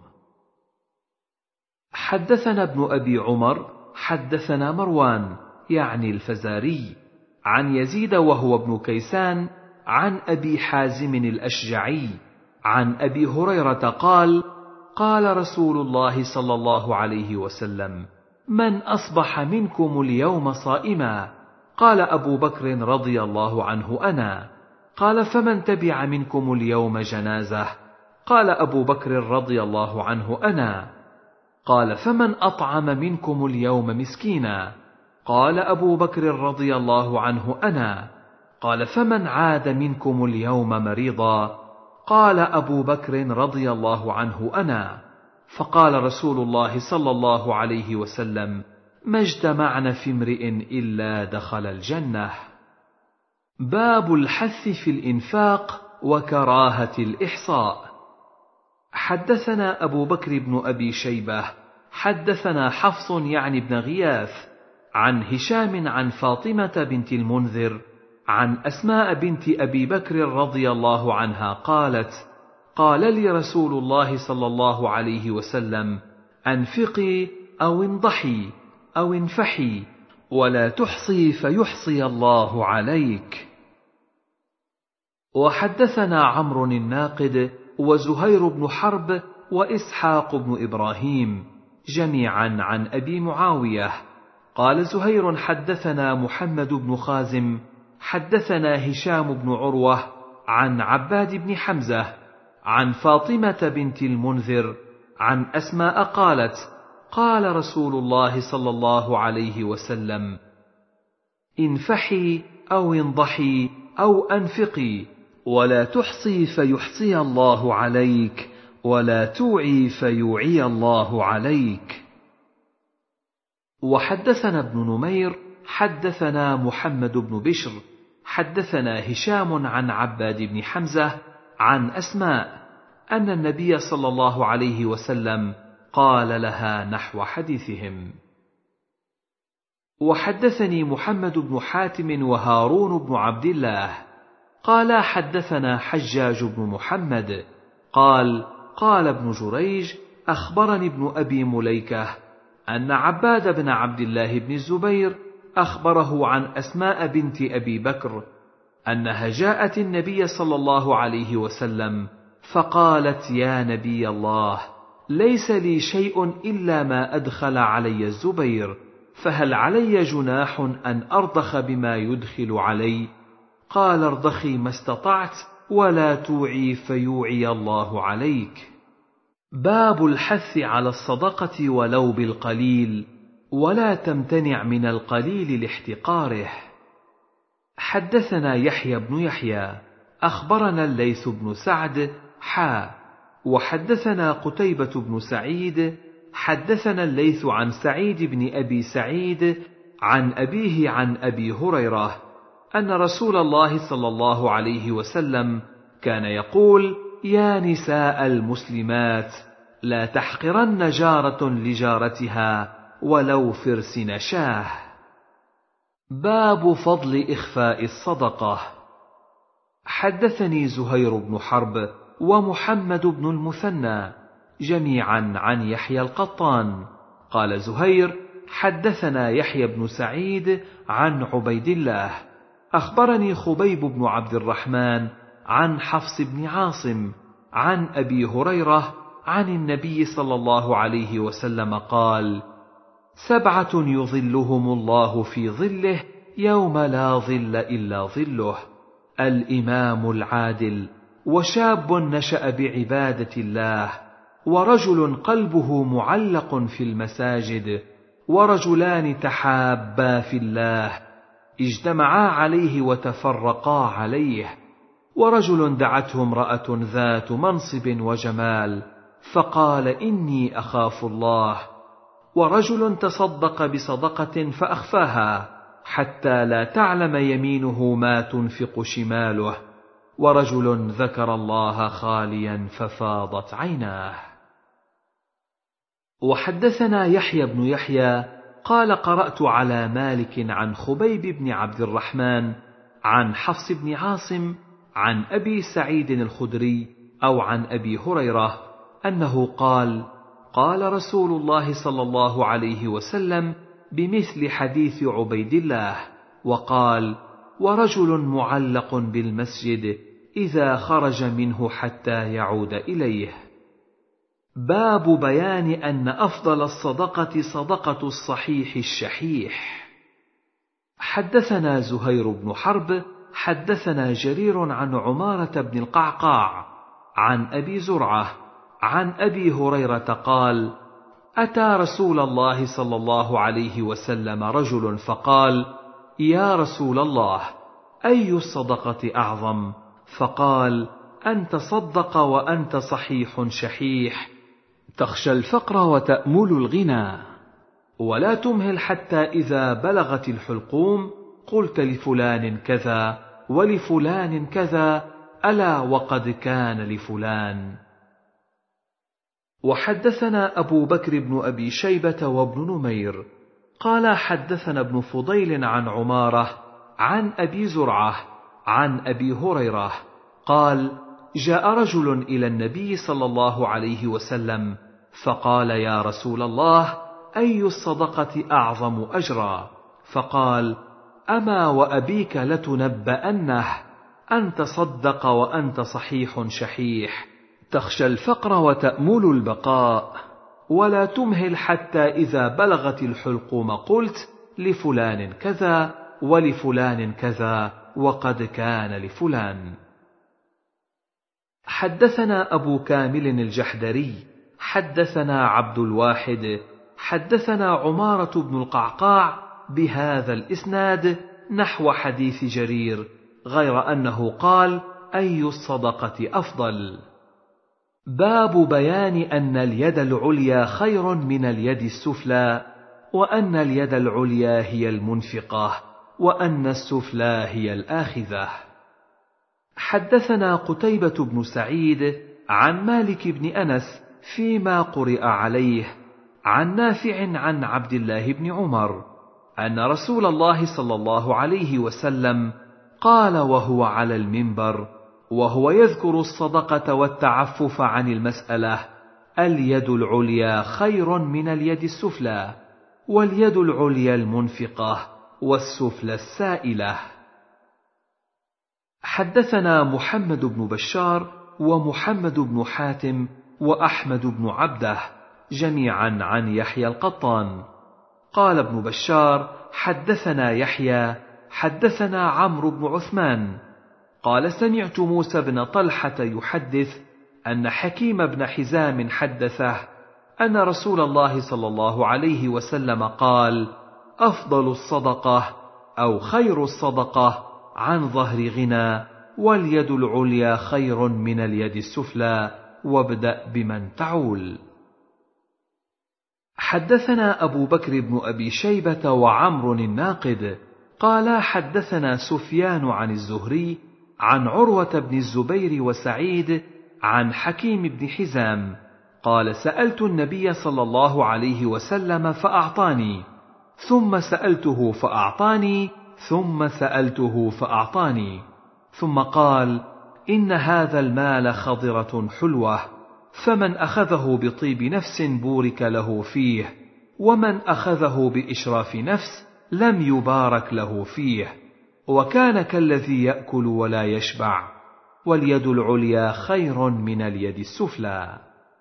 حدثنا ابن أبي عمر حدثنا مروان يعني الفزاري عن يزيد وهو ابن كيسان عن أبي حازم الأشجعي عن أبي هريرة قال: قال رسول الله صلى الله عليه وسلم: من أصبح منكم اليوم صائما؟ قال أبو بكر رضي الله عنه: أنا. قال: فمن تبع منكم اليوم جنازة؟ قال أبو بكر رضي الله عنه: أنا. قال: فمن أطعم منكم اليوم مسكينا؟ قال أبو بكر رضي الله عنه: أنا. قال: فمن عاد منكم اليوم مريضا؟ قال أبو بكر رضي الله عنه: أنا. فقال رسول الله صلى الله عليه وسلم: ما اجتمعن في امرئ إلا دخل الجنة. باب الحث في الإنفاق وكراهة الإحصاء. حدثنا أبو بكر بن أبي شيبة حدثنا حفص يعني بن غياث عن هشام عن فاطمة بنت المنذر عن أسماء بنت أبي بكر رضي الله عنها قالت: قال لي رسول الله صلى الله عليه وسلم: أنفقي أو انضحي أو انفحي ولا تحصي فيحصي الله عليك. وحدثنا عمرو الناقد وزهير بن حرب وإسحاق بن إبراهيم جميعا عن أبي معاوية قال زهير: حدثنا محمد بن خازم حدثنا هشام بن عروة عن عباد بن حمزة عن فاطمة بنت المنذر عن أسماء قالت: قال رسول الله صلى الله عليه وسلم: انفحي أو انضحي أو أنفقي ولا تحصي فيحصي الله عليك ولا توعي فيوعي الله عليك. وحدثنا ابن نمير حدثنا محمد بن بشر حدثنا هشام عن عباد بن حمزة عن أسماء أن النبي صلى الله عليه وسلم قال لها نحو حديثهم. وحدثني محمد بن حاتم وهارون بن عبد الله قال حدثنا حجاج بن محمد قال: قال ابن جريج: أخبرني ابن أبي مليكة أن عباد بن عبد الله بن الزبير أخبره عن أسماء بنت أبي بكر أنها جاءت النبي صلى الله عليه وسلم فقالت: يا نبي الله، ليس لي شيء إلا ما أدخل علي الزبير، فهل علي جناح أن أرضخ بما يدخل علي؟ قال: ارضخي ما استطعت ولا توعي فيوعي الله عليك. باب الحث على الصدقة ولو بالقليل، ولا تمتنع من القليل لاحتقاره. حدثنا يحيى بن يحيى أخبرنا الليث بن سعد وحدثنا قتيبة بن سعيد حدثنا الليث عن سعيد بن أبي سعيد عن أبيه عن أبي هريرة أن رسول الله صلى الله عليه وسلم كان يقول: يا نساء المسلمات، لا تحقرن جارة لجارتها ولو فرس نشاه. باب فضل إخفاء الصدقة. حدثني زهير بن حرب ومحمد بن المثنى جميعا عن يحيى القطان قال زهير: حدثنا يحيى بن سعيد عن عبيد الله أخبرني خبيب بن عبد الرحمن عن حفص بن عاصم عن أبي هريرة عن النبي صلى الله عليه وسلم قال: 7 يظلهم الله في ظله يوم لا ظل إلا ظله: الإمام العادل، وشاب نشأ بعبادة الله، ورجل قلبه معلق في المساجد، ورجلان تحابا في الله اجتمعا عليه وتفرقا عليه، ورجل دعته امرأة ذات منصب وجمال فقال: إني أخاف الله، ورجل تصدق بصدقة فأخفاها حتى لا تعلم يمينه ما تنفق شماله، ورجل ذكر الله خاليا ففاضت عيناه. وحدثنا يحيى بن يحيى قال: قرأت على مالك عن خبيب بن عبد الرحمن عن حفص بن عاصم عن أبي سعيد الخدري أو عن أبي هريرة أنه قال: قال رسول الله صلى الله عليه وسلم بمثل حديث عبيد الله، وقال: ورجل معلق بالمسجد إذا خرج منه حتى يعود إليه. باب بيان أن أفضل الصدقة صدقة الصحيح الشحيح. حدثنا زهير بن حرب حدثنا جرير عن عمارة بن القعقاع عن أبي زرعة عن أبي هريرة قال: أتى رسول الله صلى الله عليه وسلم رجل فقال: يا رسول الله، أي الصدقة أعظم؟ فقال: أن تصدق وأنت صحيح شحيح، تخشى الفقر وتأمل الغنى. ولا تمهل حتى إذا بلغت الحلقوم قلت لفلان كذا ولفلان كذا، ألا وقد كان لفلان. وحدثنا أبو بكر بن أبي شيبة وابن نمير قال حدثنا ابن فضيل عن عمارة عن أبي زرعة عن أبي هريرة قال: جاء رجل إلى النبي صلى الله عليه وسلم فقال: يا رسول الله، أي الصدقة أعظم أجرا؟ فقال: أما وأبيك لتنبأنه أن تصدق وأنت صحيح شحيح، تخشى الفقر وتأمل البقاء، ولا تمهل حتى إذا بلغت الحلقوم قلت لفلان كذا ولفلان كذا وقد كان لفلان. حدثنا أبو كامل الجحدري حدثنا عبد الواحد حدثنا عمارة بن القعقاع بهذا الإسناد نحو حديث جرير، غير أنه قال: أي الصدقة أفضل. باب بيان أن اليد العليا خير من اليد السفلى، وأن اليد العليا هي المنفقة، وأن السفلى هي الآخذة. حدثنا قتيبة بن سعيد عن مالك بن أنس فيما قرئ عليه عن نافع عن عبد الله بن عمر أن رسول الله صلى الله عليه وسلم قال وهو على المنبر وهو يذكر الصدقة والتعفف عن المسألة: اليد العليا خير من اليد السفلى، واليد العليا المنفقة، والسفلى السائلة. حدثنا محمد بن بشار ومحمد بن حاتم وأحمد بن عبده جميعا عن يحيى القطان قال ابن بشار: حدثنا يحيى حدثنا عمرو بن عثمان قال: سمعت موسى بن طلحة يحدث أن حكيم بن حزام حدثه أن رسول الله صلى الله عليه وسلم قال: أفضل الصدقة أو خير الصدقة عن ظهر غنى، واليد العليا خير من اليد السفلى، وابدأ بمن تعول. حدثنا أبو بكر بن أبي شيبة وعمر الناقد قال حدثنا سفيان عن الزهري عن عروة بن الزبير وسعيد عن حكيم بن حزام قال: سألت النبي صلى الله عليه وسلم فأعطاني، ثم سألته فأعطاني، ثم سألته فأعطاني، ثم قال: إن هذا المال خضرة حلوة، فمن أخذه بطيب نفس بورك له فيه، ومن أخذه بإشراف نفس لم يبارك له فيه، وكان كالذي يأكل ولا يشبع، واليد العليا خير من اليد السفلى.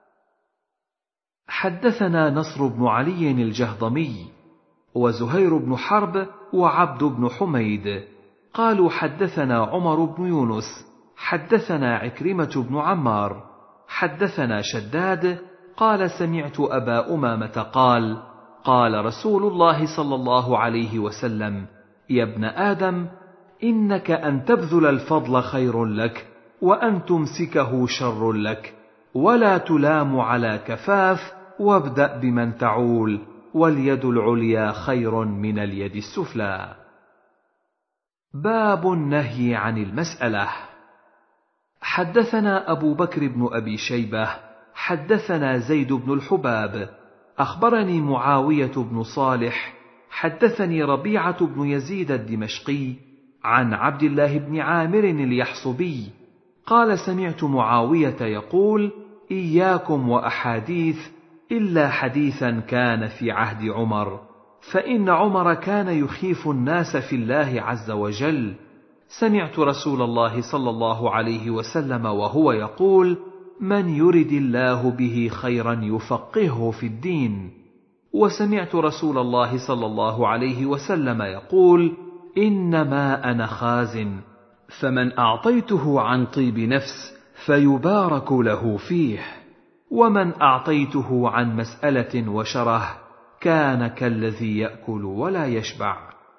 حدثنا نصر بن علي الجهضمي وزهير بن حرب وعبد بن حميد قالوا حدثنا عمر بن يونس حدثنا عكرمة بن عمار حدثنا شداد قال: سمعت أبا أمامة قال: قال رسول الله صلى الله عليه وسلم: يا ابن آدم، إنك أن تبذل الفضل خير لك، وأن تمسكه شر لك، ولا تلام على كفاف، وابدأ بمن تعول، واليد العليا خير من اليد السفلى. باب النهي عن المسألة. حدثنا أبو بكر بن أبي شيبة حدثنا زيد بن الحباب أخبرني معاوية بن صالح حدثني ربيعة بن يزيد الدمشقي عن عبد الله بن عامر اليحصبي قال: سمعت معاوية يقول: إياكم وأحاديث إلا حديثا كان في عهد عمر، فإن عمر كان يخيف الناس في الله عز وجل. سمعت رسول الله صلى الله عليه وسلم وهو يقول: من يرد الله به خيرا يفقهه في الدين. وسمعت رسول الله صلى الله عليه وسلم يقول: إنما أنا خازن، فمن أعطيته عن طيب نفس فيبارك له فيه، ومن أعطيته عن مسألة وشره كان كالذي يأكل ولا يشبع.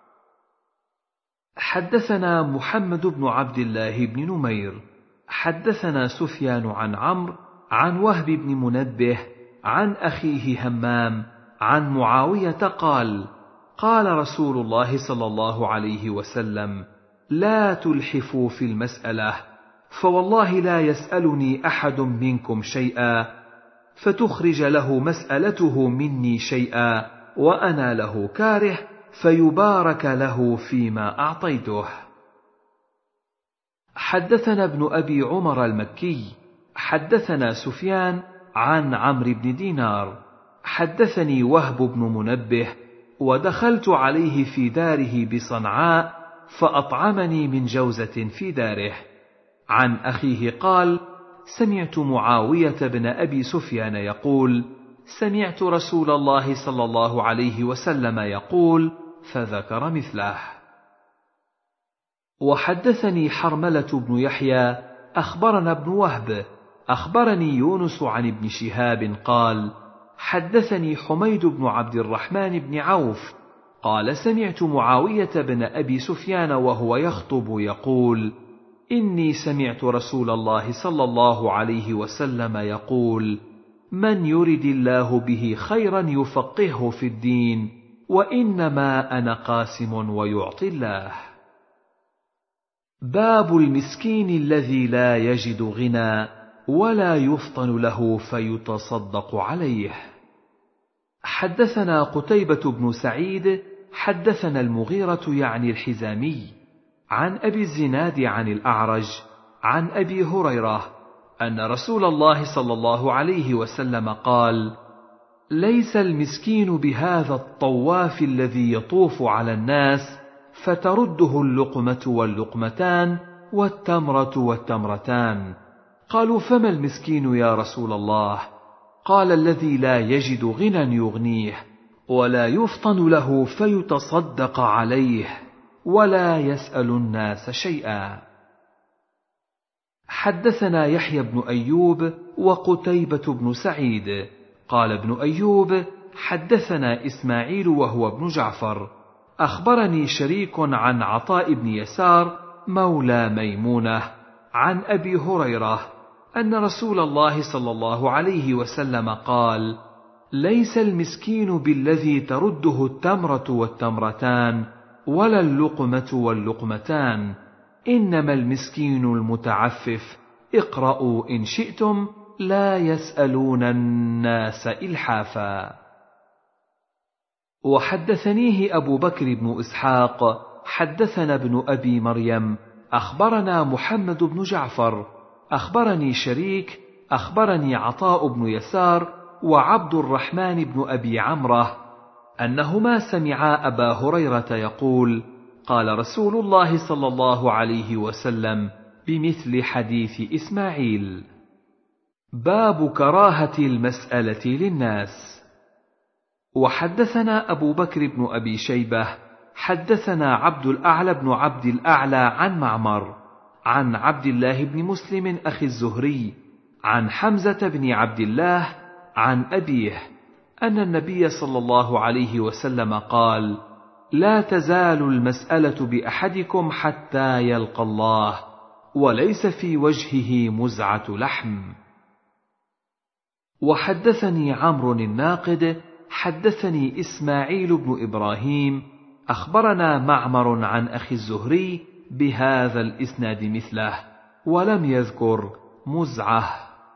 حدثنا محمد بن عبد الله بن نمير حدثنا سفيان عن عمرو عن وهب بن منبه عن أخيه همام عن معاوية قال: قال رسول الله صلى الله عليه وسلم: لا تلحفوا في المسألة، فوالله لا يسألني أحد منكم شيئا فتخرج له مسألته مني شيئا وأنا له كاره، فيبارك له فيما أعطيته. حدثنا ابن أبي عمر المكي حدثنا سفيان عن عمرو بن دينار حدثني وهب بن منبه، ودخلت عليه في داره بصنعاء فأطعمني من جوزة في داره. عن أخيه قال: سمعت معاوية بن أبي سفيان يقول: سمعت رسول الله صلى الله عليه وسلم يقول، فذكر مثله. وحدثني حرملة بن يحيى أخبرنا ابن وهب أخبرني يونس عن ابن شهاب قال: حدثني حميد بن عبد الرحمن بن عوف قال: سمعت معاوية بن أبي سفيان وهو يخطب يقول: إني سمعت رسول الله صلى الله عليه وسلم يقول: من يرد الله به خيرا يفقهه في الدين، وإنما أنا قاسم ويعطي الله. باب المسكين الذي لا يجد غنى ولا يفطن له فيتصدق عليه. حدثنا قتيبة بن سعيد حدثنا المغيرة يعني الحزامي عن أبي الزناد عن الأعرج عن أبي هريرة أن رسول الله صلى الله عليه وسلم قال: ليس المسكين بهذا الطواف الذي يطوف على الناس فترده اللقمة واللقمتان والتمرة والتمرتان. قالوا: فما المسكين يا رسول الله؟ قال: الذي لا يجد غنى يغنيه، ولا يفطن له فيتصدق عليه، ولا يسأل الناس شيئا. حدثنا يحيى بن أيوب وقتيبة بن سعيد قال ابن أيوب: حدثنا إسماعيل وهو ابن جعفر أخبرني شريك عن عطاء بن يسار مولى ميمونة عن أبي هريرة أن رسول الله صلى الله عليه وسلم قال: ليس المسكين بالذي ترده التمرة والتمرتان ولا اللقمة واللقمتان، إنما المسكين المتعفف. اقرأوا إن شئتم: لا يسألون الناس إلحافا. وحدثنيه أبو بكر بن إسحاق حدثنا ابن أبي مريم أخبرنا محمد بن جعفر أخبرني شريك أخبرني عطاء بن يسار وعبد الرحمن بن أبي عمرة أنهما سمعا أبا هريرة يقول: قال رسول الله صلى الله عليه وسلم بمثل حديث إسماعيل. باب كراهة المسألة للناس. وحدثنا أبو بكر بن أبي شيبة حدثنا عبد الأعلى بن عبد الأعلى عن معمر عن عبد الله بن مسلم أخي الزهري عن حمزة بن عبد الله عن أبيه أن النبي صلى الله عليه وسلم قال: لا تزال المسألة بأحدكم حتى يلقى الله وليس في وجهه مزعة لحم. وحدثني عمرو الناقد حدثني إسماعيل بن إبراهيم أخبرنا معمر عن أخي الزهري بهذا الإسناد مثله ولم يذكر مزعة.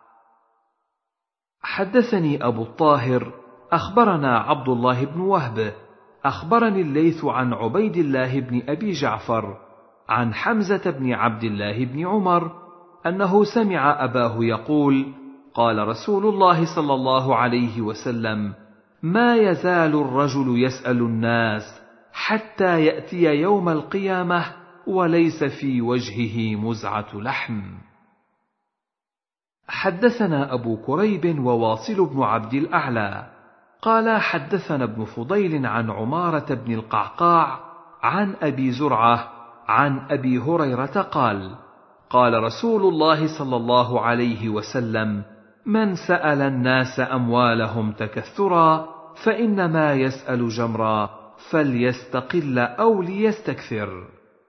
حدثني أبو الطاهر أخبرنا عبد الله بن وهب أخبرني الليث عن عبيد الله بن أبي جعفر عن حمزة بن عبد الله بن عمر أنه سمع أباه يقول: قال رسول الله صلى الله عليه وسلم: ما يزال الرجل يسأل الناس حتى يأتي يوم القيامة وليس في وجهه مزعة لحم. حدثنا أبو كريب وواصل بن عبد الأعلى قال: حدثنا ابن فضيل عن عمارة بن القعقاع عن أبي زرعة عن أبي هريرة قال: قال رسول الله صلى الله عليه وسلم: من سأل الناس أموالهم تكثرا فإنما يسأل جمرا، فليستقل أو ليستكثر.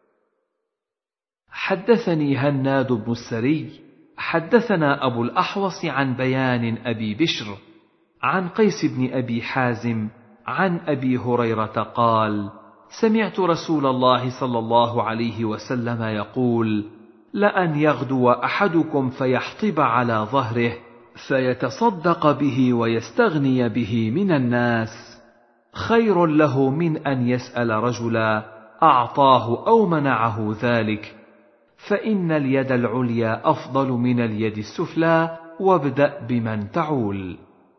حدثني هناد بن السري حدثنا أبو الأحوص عن بيان أبي بشر عن قيس بن أبي حازم عن أبي هريرة قال: سمعت رسول الله صلى الله عليه وسلم يقول: لأن يغدو أحدكم فيحطب على ظهره فيتصدق به ويستغني به من الناس خير له من أن يسأل رجلا أعطاه أو منعه ذلك، فإن اليد العليا أفضل من اليد السفلى، وابدأ بمن تعول.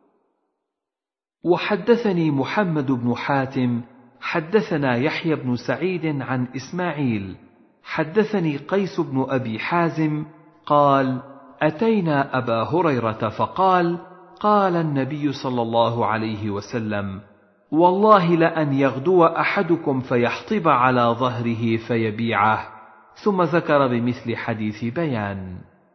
وحدثني محمد بن حاتم حدثنا يحيى بن سعيد عن إسماعيل حدثني قيس بن أبي حازم قال: أتينا أبا هريرة فقال: قال النبي صلى الله عليه وسلم: والله لأن يغدو أحدكم فيحطب على ظهره فيبيعه، ثم ذكر بمثل حديث بيان.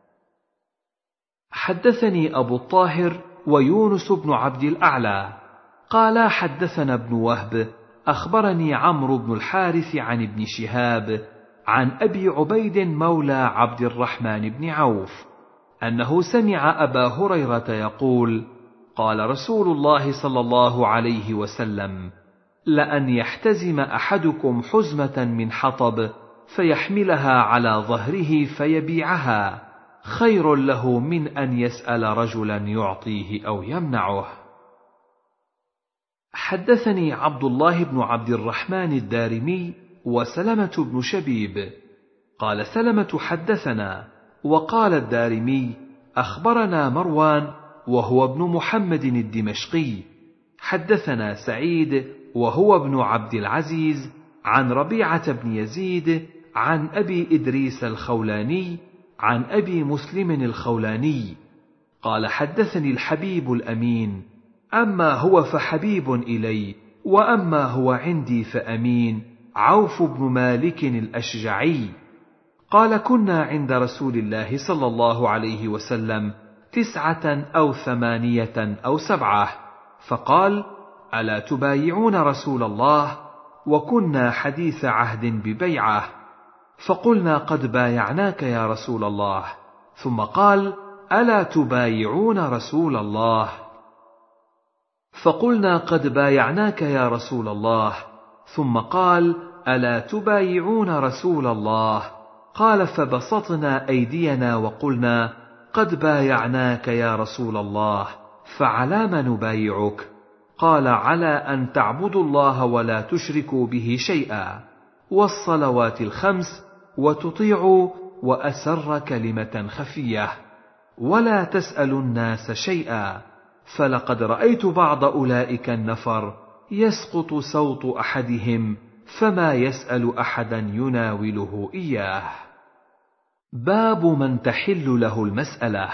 حدثني أبو الطاهر ويونس بن عبد الأعلى قال: حدثنا ابن وهب أخبرني عمرو بن الحارث عن ابن شهاب عن أبي عبيد مولى عبد الرحمن بن عوف أنه سمع أبا هريرة يقول: قال رسول الله صلى الله عليه وسلم: لأن يحتزم أحدكم حزمة من حطب فيحملها على ظهره فيبيعها خير له من أن يسأل رجلا يعطيه أو يمنعه. حدثني عبد الله بن عبد الرحمن الدارمي وسلمة بن شبيب قال سلمة: حدثنا. وقال الدارمي: أخبرنا مروان وهو ابن محمد الدمشقي حدثنا سعيد وهو ابن عبد العزيز عن ربيعة بن يزيد عن أبي إدريس الخولاني عن أبي مسلم الخولاني قال: حدثني الحبيب الأمين: أما هو فحبيب إلي، وأما هو عندي فأمين، عوف بن مالك الأشجعي قال: كنا عند رسول الله صلى الله عليه وسلم 9 أو 8 أو 7، فقال: ألا تبايعون رسول الله؟ وكنا حديث عهد ببيعة، فقلنا: قد بايعناك يا رسول الله. ثم قال: ألا تبايعون رسول الله؟ فقلنا: قد بايعناك يا رسول الله. ثم قال: ألا تبايعون رسول الله؟ قال: فبسطنا أيدينا وقلنا: قد بايعناك يا رسول الله، فعلى ما نبايعك؟ قال: على أن تعبدوا الله ولا تشركوا به شيئا، والصلوات ال5، وتطيعوا، وأسر كلمة خفية، ولا تسألوا الناس شيئا، فلقد رأيت بعض أولئك النفر يسقط صوت أحدهم فما يسأل أحدا يناوله إياه. باب من تحل له المسألة.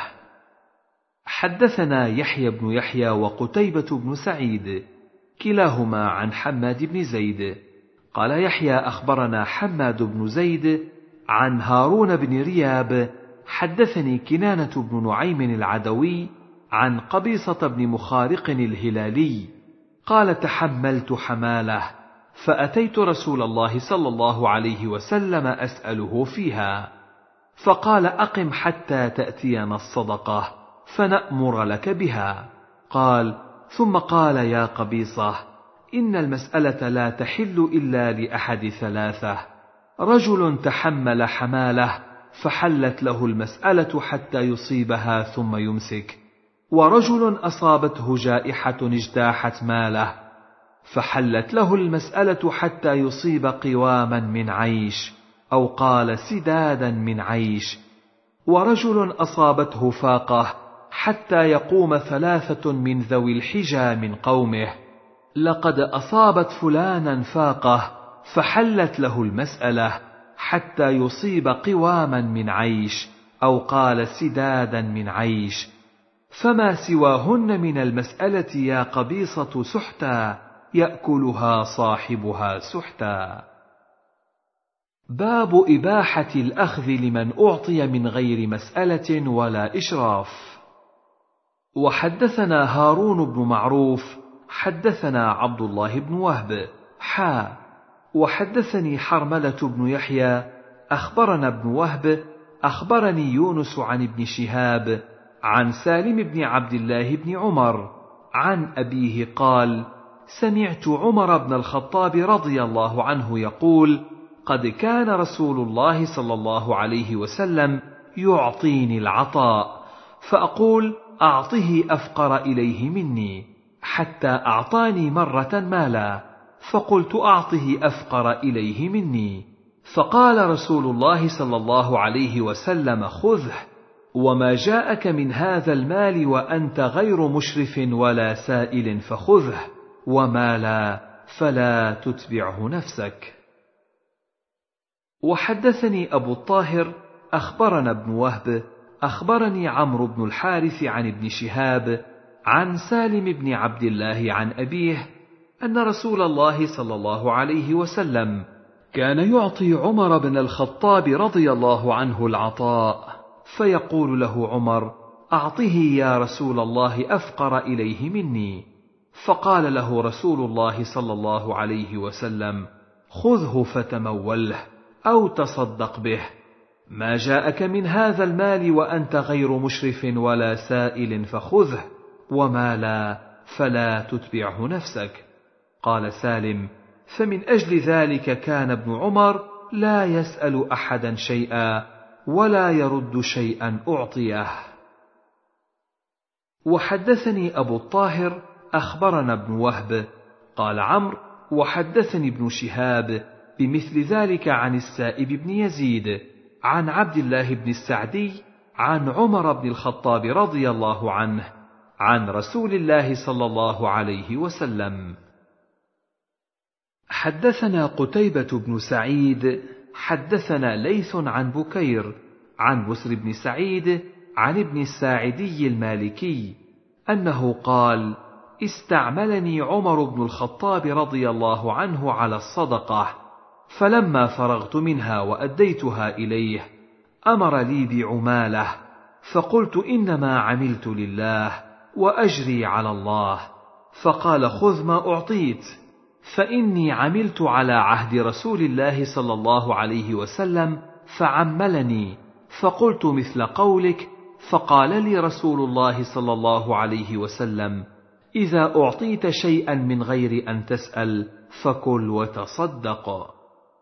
حدثنا يحيى بن يحيى وقتيبة بن سعيد كلاهما عن حماد بن زيد قال يحيى: أخبرنا حماد بن زيد عن هارون بن رياب حدثني كنانة بن نعيم العدوي عن قبيصة بن مخارق الهلالي قال: تحملت حمالة فأتيت رسول الله صلى الله عليه وسلم أسأله فيها، فقال: أقم حتى تأتينا الصدقة فنأمر لك بها. قال: ثم قال: يا قبيصة، إن المسألة لا تحل إلا لأحد 3: رجل تحمل حماله فحلت له المسألة حتى يصيبها ثم يمسك، ورجل أصابته جائحة اجتاحت ماله فحلت له المسألة حتى يصيب قواما من عيش، أو قال سدادا من عيش، ورجل أصابته فاقة حتى يقوم 3 من ذوي الحجى من قومه: لقد أصابت فلانا فاقة فحلت له المسألة حتى يصيب قواما من عيش، أو قال سدادا من عيش، فما سواهن من المسألة يا قبيصة سحتا يأكلها صاحبها سحتا. باب إباحة الأخذ لمن أعطي من غير مسألة ولا إشراف. وحدثنا هارون بن معروف حدثنا عبد الله بن وهب وحدثني حرملة بن يحيى أخبرنا ابن وهب أخبرني يونس عن ابن شهاب عن سالم بن عبد الله بن عمر عن أبيه قال: سمعت عمر بن الخطاب رضي الله عنه يقول: قد كان رسول الله صلى الله عليه وسلم يعطيني العطاء، فأقول: أعطه أفقر إليه مني، حتى أعطاني مرة مالا، فقلت: أعطه أفقر إليه مني، فقال رسول الله صلى الله عليه وسلم: خذه، وما جاءك من هذا المال وأنت غير مشرف ولا سائل فخذه، وما لا فلا تتبعه نفسك. وحدثني أبو الطاهر أخبرنا ابن وهب أخبرني عمرو بن الحارث عن ابن شهاب عن سالم بن عبد الله عن أبيه أن رسول الله صلى الله عليه وسلم كان يعطي عمر بن الخطاب رضي الله عنه العطاء، فيقول له عمر: أعطه يا رسول الله أفقر إليه مني، فقال له رسول الله صلى الله عليه وسلم: خذه فتموله أو تصدق به، ما جاءك من هذا المال وأنت غير مشرف ولا سائل فخذه، وما لا فلا تتبعه نفسك. قال سالم: فمن أجل ذلك كان ابن عمر لا يسأل أحدا شيئا ولا يرد شيئا أعطيه. وحدثني أبو الطاهر أخبرنا ابن وهب قال عمرو: وحدثني ابن شهاب بمثل ذلك عن السائب بن يزيد عن عبد الله بن السعدي عن عمر بن الخطاب رضي الله عنه عن رسول الله صلى الله عليه وسلم. حدثنا قتيبة بن سعيد حدثنا ليث عن بكير عن بسر بن سعيد عن ابن الساعدي المالكي أنه قال: استعملني عمر بن الخطاب رضي الله عنه على الصدقة، فلما فرغت منها وأديتها إليه أمر لي بعمالة، فقلت: إنما عملت لله وأجري على الله، فقال: خذ ما أعطيت، فإني عملت على عهد رسول الله صلى الله عليه وسلم فعملني، فقلت مثل قولك، فقال لي رسول الله صلى الله عليه وسلم: إذا أعطيت شيئا من غير أن تسأل فكل وتصدق.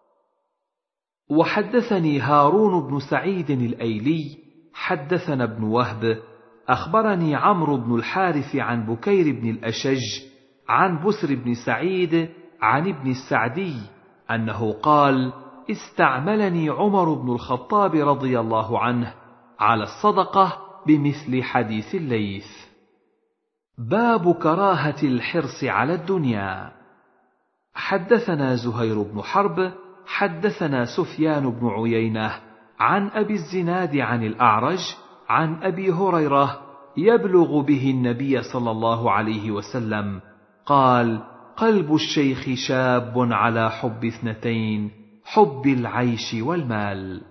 وحدثني هارون بن سعيد الأيلي حدثنا ابن وهب أخبرني عمرو بن الحارث عن بكير بن الأشج عن بسر بن سعيد عن ابن السعدي أنه قال: استعملني عمر بن الخطاب رضي الله عنه على الصدقة بمثل حديث الليث. باب كراهة الحرص على الدنيا. حدثنا زهير بن حرب حدثنا سفيان بن عيينة عن أبي الزناد عن الأعرج عن أبي هريرة يبلغ به النبي صلى الله عليه وسلم قال: قلب الشيخ شاب على حب اثنتين، حب العيش والمال.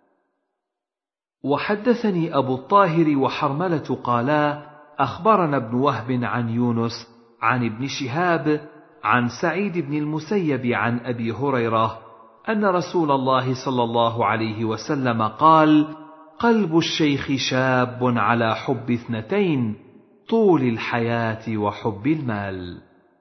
وحدثني أبو الطاهر وحرملة قالا: أخبرنا ابن وهب عن يونس عن ابن شهاب عن سعيد بن المسيب عن أبي هريرة أن رسول الله صلى الله عليه وسلم قال: قلب الشيخ شاب على حب اثنتين، طول الحياة وحب المال.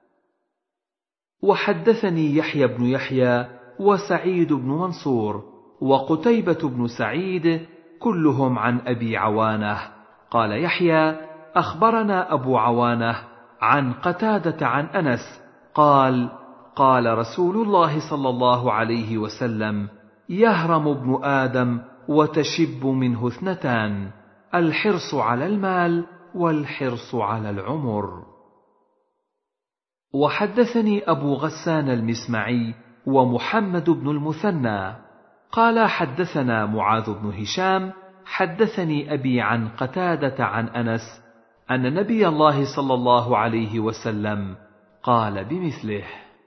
وحدثني يحيى بن يحيى وسعيد بن منصور وقتيبة بن سعيد كلهم عن أبي عوانة قال يحيى: أخبرنا أبو عوانة عن قتادة عن أنس قال: قال رسول الله صلى الله عليه وسلم: يهرم ابن آدم وتشب منه اثنتان، الحرص على المال والحرص على العمر. وحدثني أبو غسان المسمعي ومحمد بن المثنى قال: حدثنا معاذ بن هشام حدثني أبي عن قتادة عن أنس أن نبي الله صلى الله عليه وسلم قال بمثله.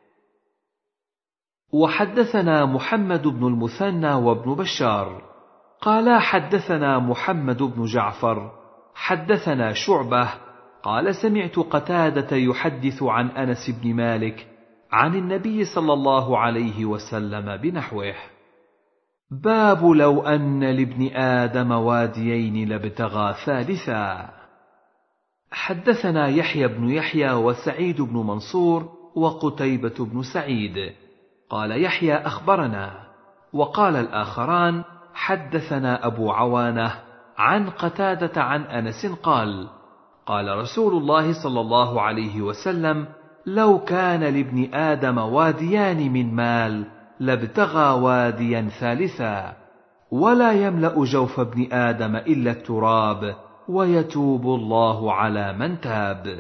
وحدثنا محمد بن المثنى وابن بشار قال: حدثنا محمد بن جعفر حدثنا شعبة قال: سمعت قتادة يحدث عن أنس بن مالك عن النبي صلى الله عليه وسلم بنحوه. باب لو أن لابن آدم واديين لابتغى ثالثا. حدثنا يحيى بن يحيى وسعيد بن منصور وقتيبة بن سعيد. قال يحيى أخبرنا، وقال الآخران حدثنا أبو عوانة عن قتادة عن أنس قال: قال رسول الله صلى الله عليه وسلم: لو كان لابن آدم واديان من مال لابتغى واديا ثالثا، ولا يملأ جوف ابن آدم إلا التراب، ويتوب الله على من تاب.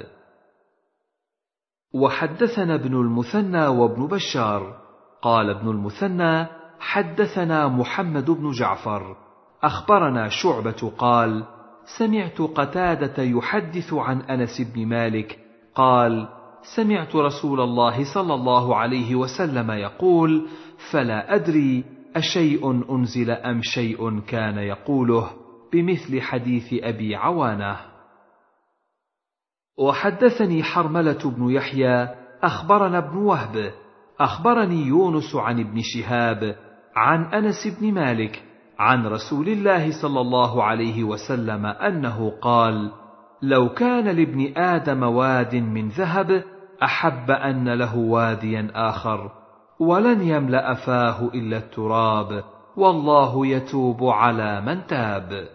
وحدثنا ابن المثنى وابن بشار. قال ابن المثنى: حدثنا محمد بن جعفر أخبرنا شعبة قال: سمعت قتادة يحدث عن أنس بن مالك قال: سمعت رسول الله صلى الله عليه وسلم يقول: فلا أدري أشيء أنزل أم شيء كان يقوله، بمثل حديث أبي عوانة. وحدثني حرملة بن يحيى أخبرنا ابن وهب أخبرني يونس عن ابن شهاب عن أنس بن مالك عن رسول الله صلى الله عليه وسلم أنه قال: لو كان لابن آدم واد من ذهب أحب أن له واديا آخر، ولن يملأ فاه إلا التراب، والله يتوب على من تاب.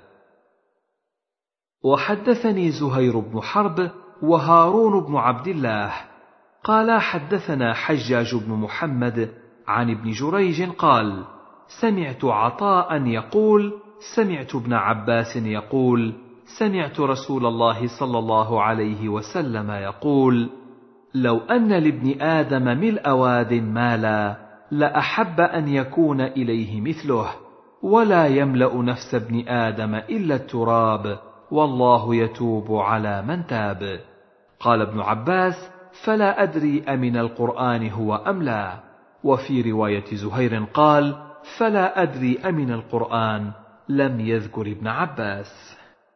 وحدثني زهير بن حرب وهارون بن عبد الله قال: حدثنا حجاج بن محمد عن ابن جريج قال: سمعت عطاء يقول: سمعت ابن عباس يقول: سمعت رسول الله صلى الله عليه وسلم يقول: لو أن لابن آدم ملء واد مالا لأحب أن يكون إليه مثله، ولا يملأ نفس ابن آدم إلا التراب، والله يتوب على من تاب. قال ابن عباس: فلا أدري أمن القرآن هو أم لا. وفي رواية زهير قال: فلا أدري أمن القرآن، لم يذكر ابن عباس.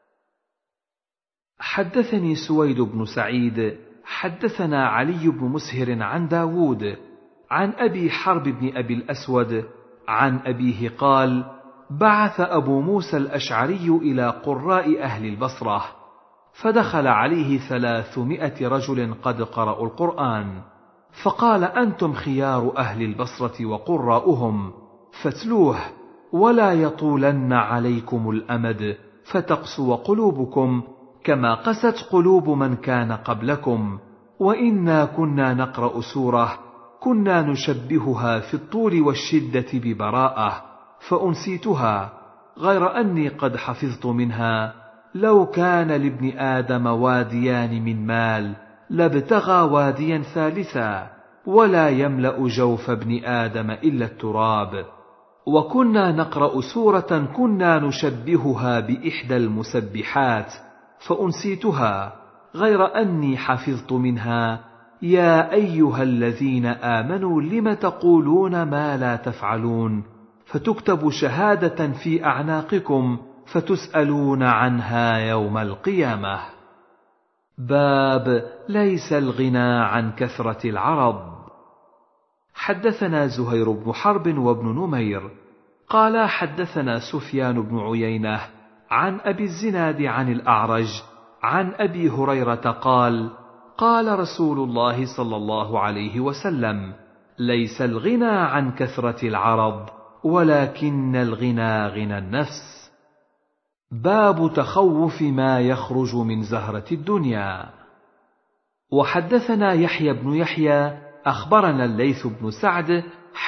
حدثني سويد بن سعيد حدثنا علي بن مسهر عن داود عن أبي حرب بن أبي الأسود عن أبيه قال: بعث أبو موسى الأشعري إلى قراء أهل البصرة، فدخل عليه 300 رجل قد قرأوا القرآن، فقال: أنتم خيار أهل البصرة وقراؤهم، فاتلوه، ولا يطولن عليكم الأمد فتقسو قلوبكم كما قست قلوب من كان قبلكم، وإنا كنا نقرأ سورة كنا نشبهها في الطول والشدة ببراءة، فأنسيتها، غير أني قد حفظت منها: لو كان لابن آدم واديان من مال لابتغى واديا ثالثا، ولا يملأ جوف ابن آدم إلا التراب. وكنا نقرأ سورة كنا نشبهها بإحدى المسبحات، فأنسيتها، غير أني حفظت منها: يا أيها الذين آمنوا لم تقولون ما لا تفعلون، فتكتب شهادة في أعناقكم فتسألون عنها يوم القيامة. باب ليس الغنى عن كثرة العرض. حدثنا زهير بن حرب وابن نمير قال: حدثنا سفيان بن عيينة عن أبي الزناد عن الأعرج عن أبي هريرة قال: قال رسول الله صلى الله عليه وسلم: ليس الغنى عن كثرة العرض، ولكن الغنى غنى النفس. باب تخوف ما يخرج من زهرة الدنيا. وحدثنا يحيى بن يحيى أخبرنا الليث بن سعد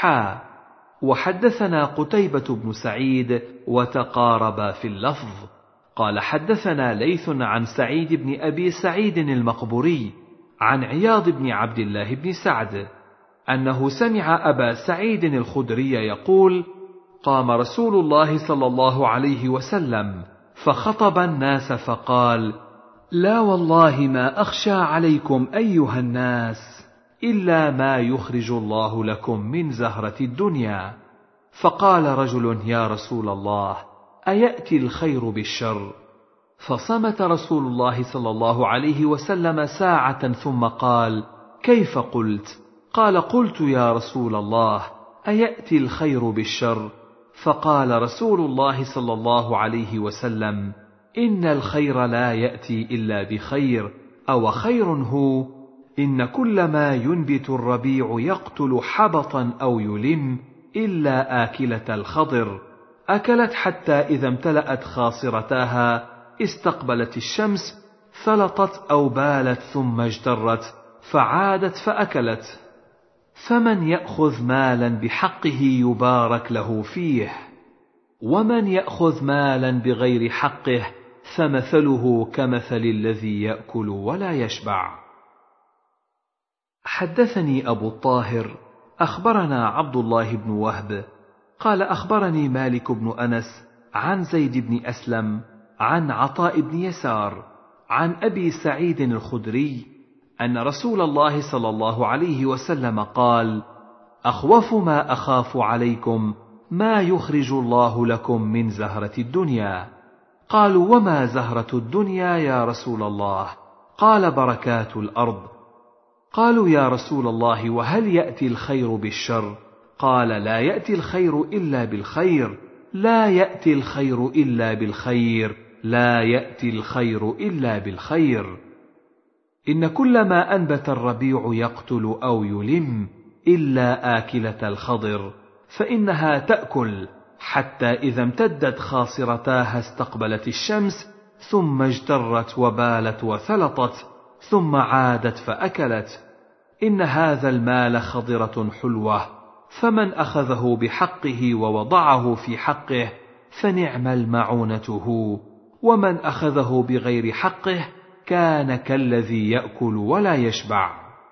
وحدثنا قتيبة بن سعيد وتقاربا في اللفظ. قال: حدثنا ليث عن سعيد بن أبي سعيد المقبوري عن عياض بن عبد الله بن سعد أنه سمع أبا سعيد الخدري يقول: قام رسول الله صلى الله عليه وسلم فخطب الناس فقال: لا والله ما أخشى عليكم أيها الناس إلا ما يخرج الله لكم من زهرة الدنيا. فقال رجل: يا رسول الله، أيأتي الخير بالشر؟ فصمت رسول الله صلى الله عليه وسلم ساعة ثم قال: كيف قلت؟ قال: قلت يا رسول الله، أيأتي الخير بالشر؟ فقال رسول الله صلى الله عليه وسلم: إن الخير لا يأتي إلا بخير، أو خير هو، إن كل ما ينبت الربيع يقتل حبطا أو يلم إلا آكلة الخضر، أكلت حتى إذا امتلأت خاصرتاها استقبلت الشمس، فلطت أو بالت ثم اجترت فعادت فأكلت. فمن يأخذ مالا بحقه يبارك له فيه، ومن يأخذ مالا بغير حقه فمثله كمثل الذي يأكل ولا يشبع. حدثني أبو الطاهر أخبرنا عبد الله بن وهب قال أخبرني مالك بن أنس عن زيد بن أسلم عن عطاء بن يسار عن أبي سعيد الخدري أن رسول الله صلى الله عليه وسلم قال: أخوف ما أخاف عليكم ما يخرج الله لكم من زهرة الدنيا. قالوا: وما زهرة الدنيا يا رسول الله؟ قال: بركات الأرض. قالوا: يا رسول الله وهل يأتي الخير بالشر؟ قال: لا يأتي الخير إلا بالخير، لا يأتي الخير إلا بالخير، لا يأتي الخير إلا بالخير. إن كل ما أنبت الربيع يقتل أو يلم إلا آكلة الخضر، فإنها تأكل حتى إذا امتدت خاصرتاها استقبلت الشمس، ثم اجترت وبالت وثلطت، ثم عادت فأكلت. إن هذا المال خضرة حلوة، فمن أخذه بحقه ووضعه في حقه فنعم المعونته، ومن أخذه بغير حقه كان كالذي يأكل ولا يشبع.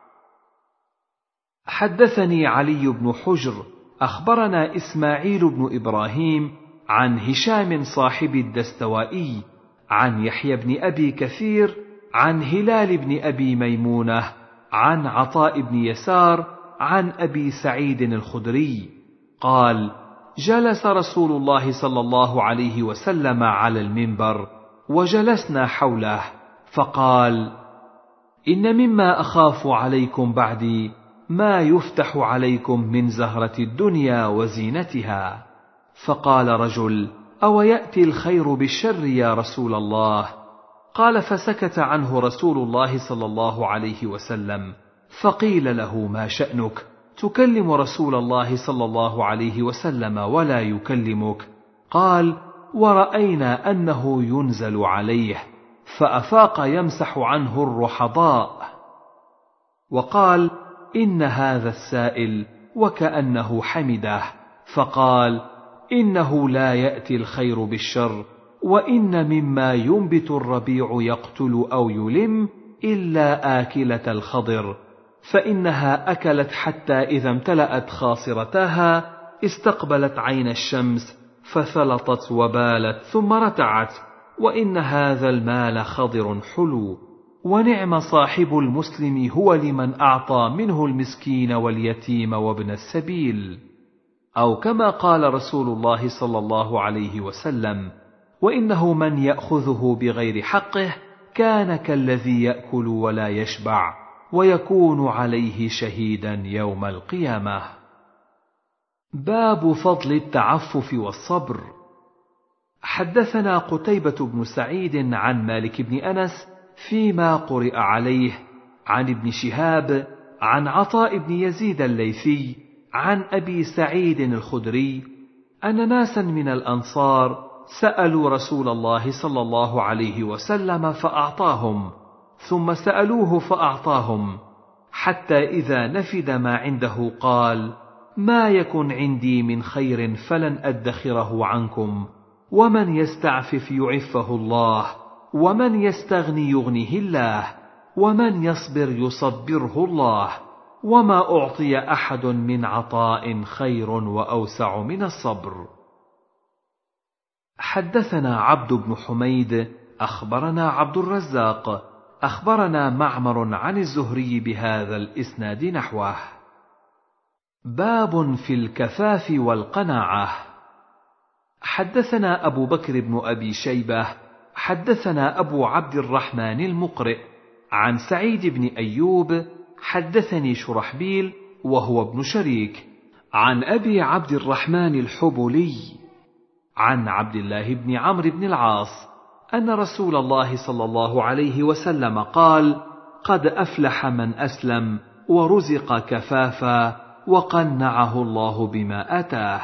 حدثني علي بن حجر أخبرنا إسماعيل بن إبراهيم عن هشام صاحب الدستوائي عن يحيى بن أبي كثير عن هلال بن أبي ميمونة عن عطاء بن يسار عن أبي سعيد الخدري قال: جلس رسول الله صلى الله عليه وسلم على المنبر وجلسنا حوله، فقال: إن مما أخاف عليكم بعدي ما يفتح عليكم من زهرة الدنيا وزينتها. فقال رجل: أو يأتي الخير بالشر يا رسول الله؟ قال: فسكت عنه رسول الله صلى الله عليه وسلم، فقيل له: ما شأنك؟ تكلم رسول الله صلى الله عليه وسلم ولا يكلمك؟ قال: ورأينا أنه ينزل عليه، فأفاق يمسح عنه الرحضاء. وقال: إن هذا السائل، وكأنه حمده، فقال: إنه لا يأتي الخير بالشر، وإن مما ينبت الربيع يقتل أو يلم إلا آكلة الخضر، فإنها أكلت حتى إذا امتلأت خاصرتاها استقبلت عين الشمس، فثلطت وبالت ثم رتعت. وإن هذا المال خضر حلو، ونعم صاحب المسلم هو لمن أعطى منه المسكين واليتيم وابن السبيل، أو كما قال رسول الله صلى الله عليه وسلم: وإنه من يأخذه بغير حقه كان كالذي يأكل ولا يشبع، ويكون عليه شهيدا يوم القيامة. باب فضل التعفف والصبر. حدثنا قتيبة بن سعيد عن مالك بن أنس فيما قرئ عليه عن ابن شهاب عن عطاء بن يزيد الليثي عن أبي سعيد الخدري أن ناسا من الأنصار سألوا رسول الله صلى الله عليه وسلم فأعطاهم، ثم سألوه فأعطاهم، حتى إذا نفد ما عنده قال: ما يكن عندي من خير فلن أدخره عنكم، ومن يستعفف يعفه الله، ومن يستغني يغنه الله، ومن يصبر يصبره الله، وما أعطي أحد من عطاء خير وأوسع من الصبر. حدثنا عبد بن حميد أخبرنا عبد الرزاق أخبرنا معمر عن الزهري بهذا الإسناد نحوه. باب في الكفاف والقناعة. حدثنا أبو بكر بن أبي شيبة حدثنا أبو عبد الرحمن المقرئ عن سعيد بن أيوب حدثني شرحبيل وهو ابن شريك عن أبي عبد الرحمن الحبلي عن عبد الله بن عمرو بن العاص أن رسول الله صلى الله عليه وسلم قال: قد أفلح من أسلم ورزق كفافا وقنعه الله بما آتاه.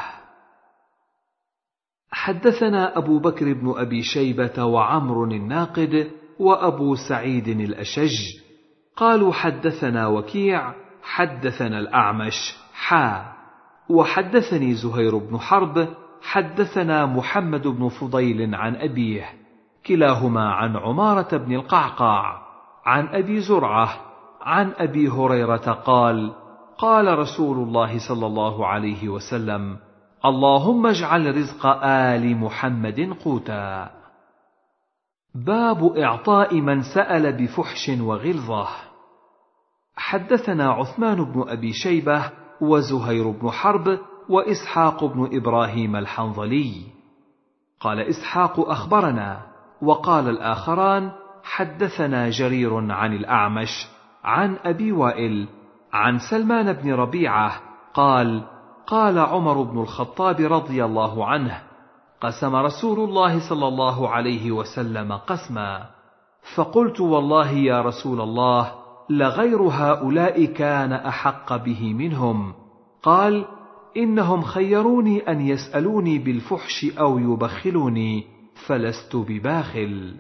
حدثنا أبو بكر بن أبي شيبة وعمر الناقد وأبو سعيد الأشج قالوا حدثنا وكيع حدثنا الأعمش وحدثني زهير بن حرب حدثنا محمد بن فضيل عن أبيه كلاهما عن عمارة بن القعقاع عن أبي زرعة عن أبي هريرة قال: قال رسول الله صلى الله عليه وسلم: اللهم اجعل رزق آل محمد قوتا. باب إعطاء من سأل بفحش وغلظة. حدثنا عثمان بن أبي شيبة وزهير بن حرب وإسحاق بن إبراهيم الحنظلي. قال إسحاق أخبرنا، وقال الآخران حدثنا جرير عن الأعمش عن أبي وائل عن سلمان بن ربيعة قال: قال عمر بن الخطاب رضي الله عنه: قسم رسول الله صلى الله عليه وسلم قسما، فقلت: والله يا رسول الله، لغير هؤلاء كان أحق به منهم. قال: إنهم خيروني أن يسألوني بالفحش أو يبخلوني، فلست بباخل.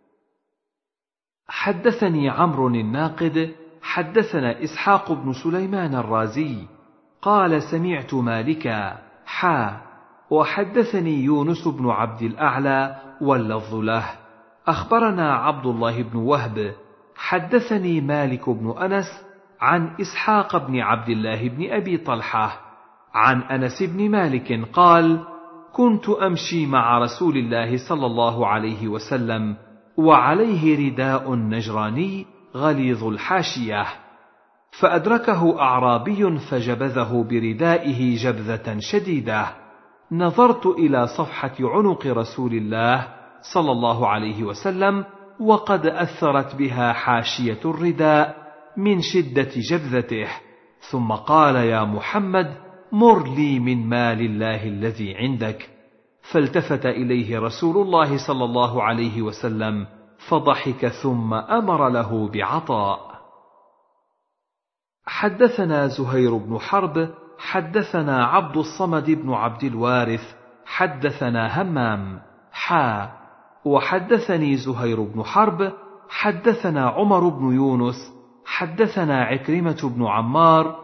حدثني عمرو الناقد حدثنا إسحاق بن سليمان الرازي قال: سمعت مالكا وحدثني يونس بن عبد الأعلى واللفظ له أخبرنا عبد الله بن وهب حدثني مالك بن أنس عن إسحاق بن عبد الله بن أبي طلحة عن أنس بن مالك قال: كنت أمشي مع رسول الله صلى الله عليه وسلم وعليه رداء نجراني غليظ الحاشية، فأدركه أعرابي فجبذه بردائه جبذة شديدة. نظرت إلى صفحة عنق رسول الله صلى الله عليه وسلم وقد أثرت بها حاشية الرداء من شدة جبذته، ثم قال: يا محمد، مر لي من مال الله الذي عندك. فالتفت إليه رسول الله صلى الله عليه وسلم فضحك ثم أمر له بعطاء. حدثنا زهير بن حرب حدثنا عبد الصمد بن عبد الوارث حدثنا همام وحدثني زهير بن حرب حدثنا عمر بن يونس حدثنا عكرمة بن عمار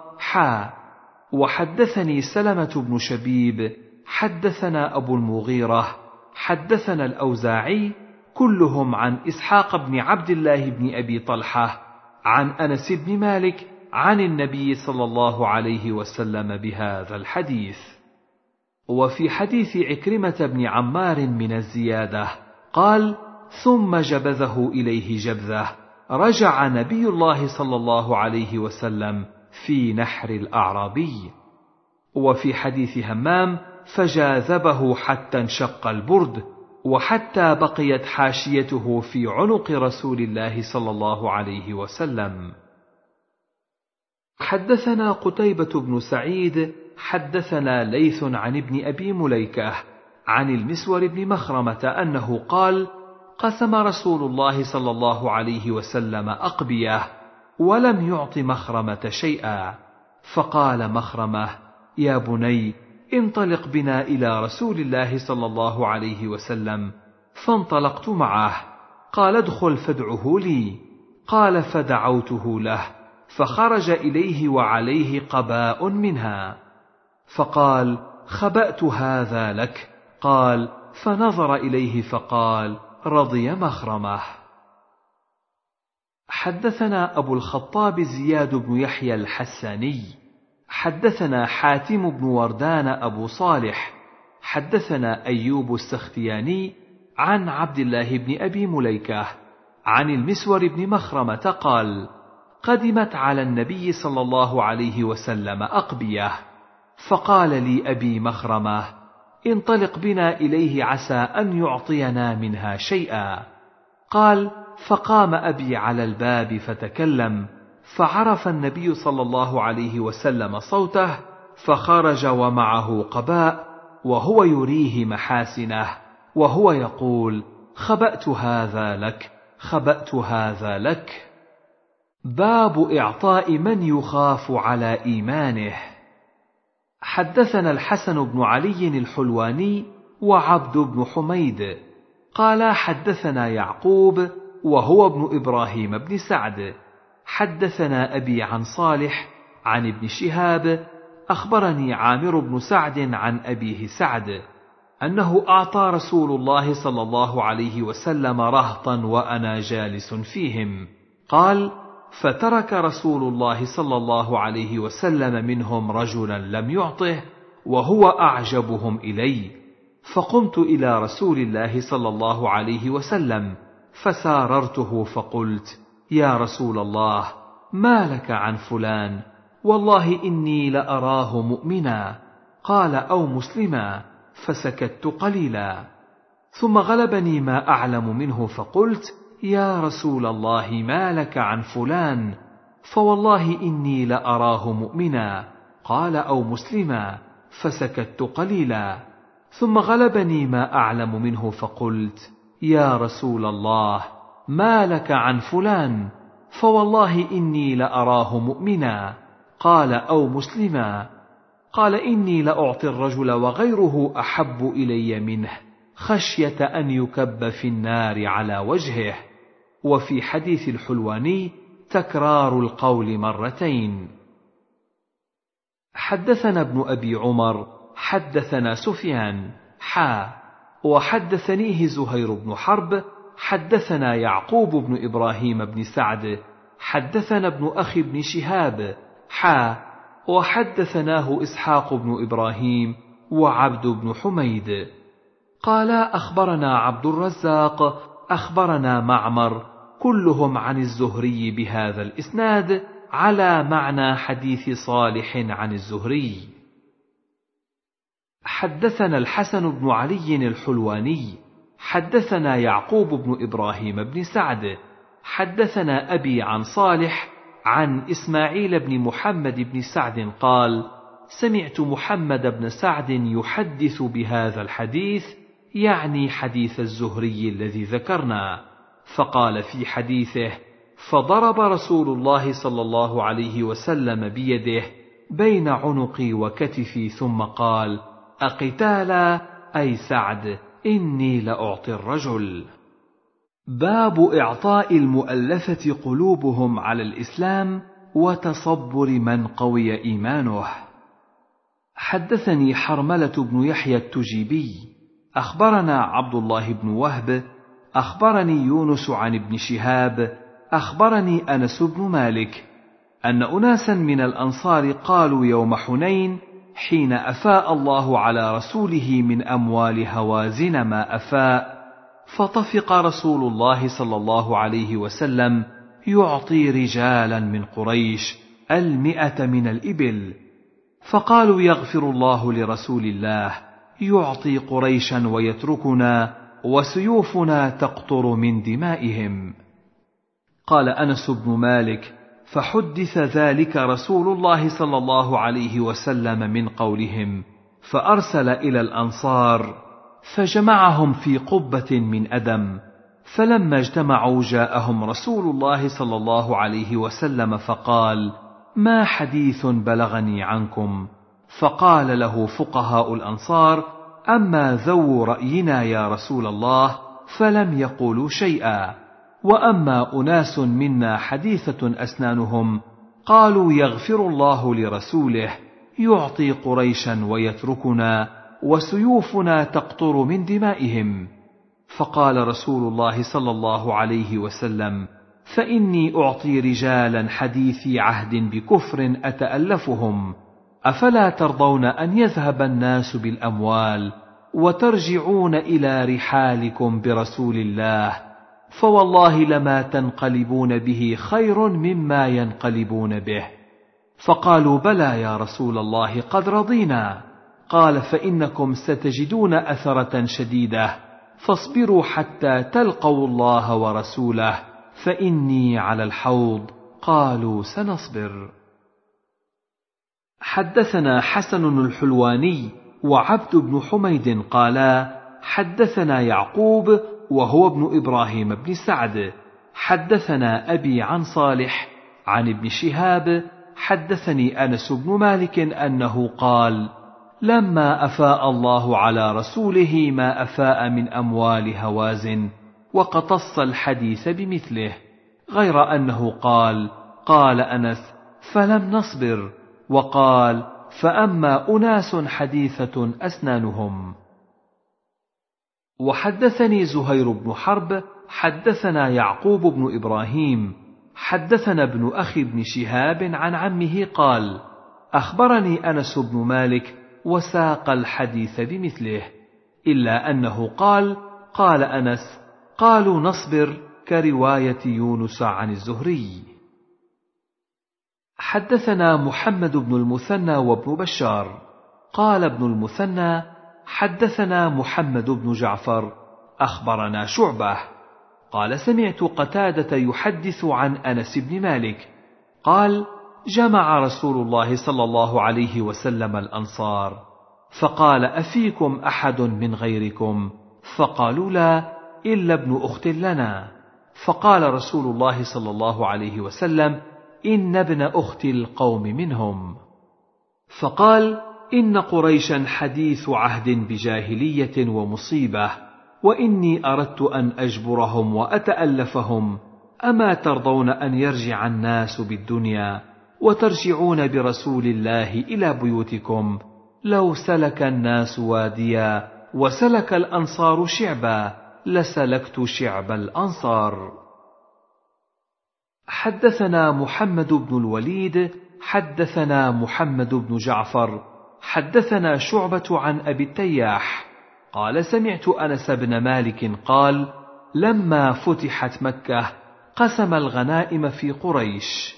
وحدثني سلمة بن شبيب حدثنا أبو المغيرة حدثنا الأوزاعي كلهم عن إسحاق بن عبد الله بن أبي طلحة عن أنس بن مالك عن النبي صلى الله عليه وسلم بهذا الحديث. وفي حديث عكرمة بن عمار من الزيادة قال: ثم جبذه إليه جبذة، رجع نبي الله صلى الله عليه وسلم في نحر الأعرابي. وفي حديث همام: فجاذبه حتى انشق البرد، وحتى بقيت حاشيته في عنق رسول الله صلى الله عليه وسلم. حدثنا قتيبة بن سعيد حدثنا ليث عن ابن أبي مليكة عن المسور بن مخرمة أنه قال: قسم رسول الله صلى الله عليه وسلم أقبية ولم يعط مخرمة شيئا، فقال مخرمة: يا بني، انطلق بنا إلى رسول الله صلى الله عليه وسلم. فانطلقت معه. قال: ادخل فادعه لي. قال: فدعوته له، فخرج إليه وعليه قباء منها، فقال: خبأت هذا لك. قال: فنظر إليه فقال: رضي مخرمه. حدثنا أبو الخطاب زياد بن يحيى الحساني حدثنا حاتم بن وردان أبو صالح حدثنا أيوب السختياني عن عبد الله بن أبي مليكة عن المسور بن مخرمة قال: قدمت على النبي صلى الله عليه وسلم أقبية، فقال لي أبي مخرمة: انطلق بنا إليه عسى أن يعطينا منها شيئا. قال: فقام أبي على الباب فتكلم، فعرف النبي صلى الله عليه وسلم صوته، فخرج ومعه قباء وهو يريه محاسنه وهو يقول: خبأت هذا لك، خبأت هذا لك. باب إعطاء من يخاف على إيمانه. حدثنا الحسن بن علي الحلواني وعبد بن حميد قال حدثنا يعقوب وهو ابن إبراهيم بن سعد حدثنا أبي عن صالح عن ابن شهاب أخبرني عامر بن سعد عن أبيه سعد أنه أعطى رسول الله صلى الله عليه وسلم رهطا وأنا جالس فيهم. قال: فترك رسول الله صلى الله عليه وسلم منهم رجلا لم يعطه وهو أعجبهم إلي، فقمت إلى رسول الله صلى الله عليه وسلم فساررته فقلت: يا رسول الله، ما لك عن فلان؟ والله إني لأراه مؤمنا. قال: أو مسلما. فسكت قليلا، ثم غلبني ما أعلم منه فقلت: يا رسول الله، ما لك عن فلان؟ فوالله إني لأراه مؤمنا. قال: أو مسلما. فسكت قليلا، ثم غلبني ما أعلم منه فقلت: يا رسول الله، ما لك عن فلان؟ فوالله إني لأراه مؤمنا. قال: أو مسلما. قال: إني لأعطي الرجل وغيره أحب إلي منه، خشية أن يكب في النار على وجهه. وفي حديث الحلواني تكرار القول مرتين. حدثنا ابن أبي عمر حدثنا سفيان وحدثنيه زهير بن حرب حدثنا يعقوب بن إبراهيم بن سعد حدثنا ابن أخي بن شهاب وحدثناه إسحاق بن إبراهيم وعبد بن حميد قال: أخبرنا عبد الرزاق أخبرنا معمر كلهم عن الزهري بهذا الإسناد على معنى حديث صالح عن الزهري. حدثنا الحسن بن علي الحلواني حدثنا يعقوب بن إبراهيم بن سعد حدثنا أبي عن صالح عن إسماعيل بن محمد بن سعد قال: سمعت محمد بن سعد يحدث بهذا الحديث، يعني حديث الزهري الذي ذكرنا، فقال في حديثه: فضرب رسول الله صلى الله عليه وسلم بيده بين عنقي وكتفي ثم قال: أقتالا أي سعد، إني لأعطي الرجل. باب إعطاء المؤلفة قلوبهم على الإسلام وتصبر من قوي إيمانه. حدثني حرملة بن يحيى التجيبي أخبرنا عبد الله بن وهب أخبرني يونس عن ابن شهاب أخبرني أنس بن مالك أن أناسا من الأنصار قالوا يوم حنين حين أفاء الله على رسوله من أموال هوازن ما أفاء، فطفق رسول الله صلى الله عليه وسلم يعطي رجالا من قريش 100 من الإبل، فقالوا: يغفر الله لرسول الله، يعطي قريشا ويتركنا وسيوفنا تقطر من دمائهم. قال أنس بن مالك: فحدث ذلك رسول الله صلى الله عليه وسلم من قولهم، فأرسل إلى الأنصار فجمعهم في قبة من أدم، فلما اجتمعوا جاءهم رسول الله صلى الله عليه وسلم فقال: ما حديث بلغني عنكم؟ فقال له فقهاء الأنصار: أما ذو رأينا يا رسول الله فلم يقولوا شيئا، وأما أناس منا حديثة أسنانهم قالوا: يغفر الله لرسوله، يعطي قريشا ويتركنا وسيوفنا تقطر من دمائهم. فقال رسول الله صلى الله عليه وسلم: فإني أعطي رجالا حديثي عهد بكفر أتألفهم، أفلا ترضون أن يذهب الناس بالأموال وترجعون إلى رحالكم برسول الله؟ فوالله لما تنقلبون به خير مما ينقلبون به. فقالوا: بلى يا رسول الله، قد رضينا. قال: فإنكم ستجدون أثرة شديدة، فاصبروا حتى تلقوا الله ورسوله، فإني على الحوض. قالوا: سنصبر. حدثنا حسن الحلواني وعبد بن حميد قالا: حدثنا يعقوب وهو ابن إبراهيم بن سعد. حدثنا أبي عن صالح عن ابن شهاب حدثني أنس بن مالك أنه قال: لما أفاء الله على رسوله ما أفاء من أموال هوازن، وقتص الحديث بمثله، غير أنه قال أنس: فلم نصبر، وقال: فأما أناس حديثة أسنانهم. وحدثني زهير بن حرب حدثنا يعقوب بن إبراهيم حدثنا ابن أخي بن شهاب عن عمه قال: أخبرني أنس بن مالك وساق الحديث بمثله، إلا أنه قال أنس: قالوا نصبر، كرواية يونس عن الزهري. حدثنا محمد بن المثنى وابن بشار قال ابن المثنى: حدثنا محمد بن جعفر أخبرنا شعبة قال: سمعت قتادة يحدث عن أنس بن مالك قال: جمع رسول الله صلى الله عليه وسلم الأنصار، فقال: أفيكم أحد من غيركم؟ فقالوا: لا، إلا ابن أخت لنا. فقال رسول الله صلى الله عليه وسلم: إن ابن أخت القوم منهم. فقال: إن قريشا حديث عهد بجاهلية ومصيبة، وإني أردت أن أجبرهم وأتألفهم، أما ترضون أن يرجع الناس بالدنيا وترجعون برسول الله إلى بيوتكم؟ لو سلك الناس واديا وسلك الأنصار شعبا لسلكت شعب الأنصار. حدثنا محمد بن الوليد حدثنا محمد بن جعفر حدثنا شعبة عن أبي التياح قال: سمعت أنس بن مالك قال: لما فتحت مكة قسم الغنائم في قريش،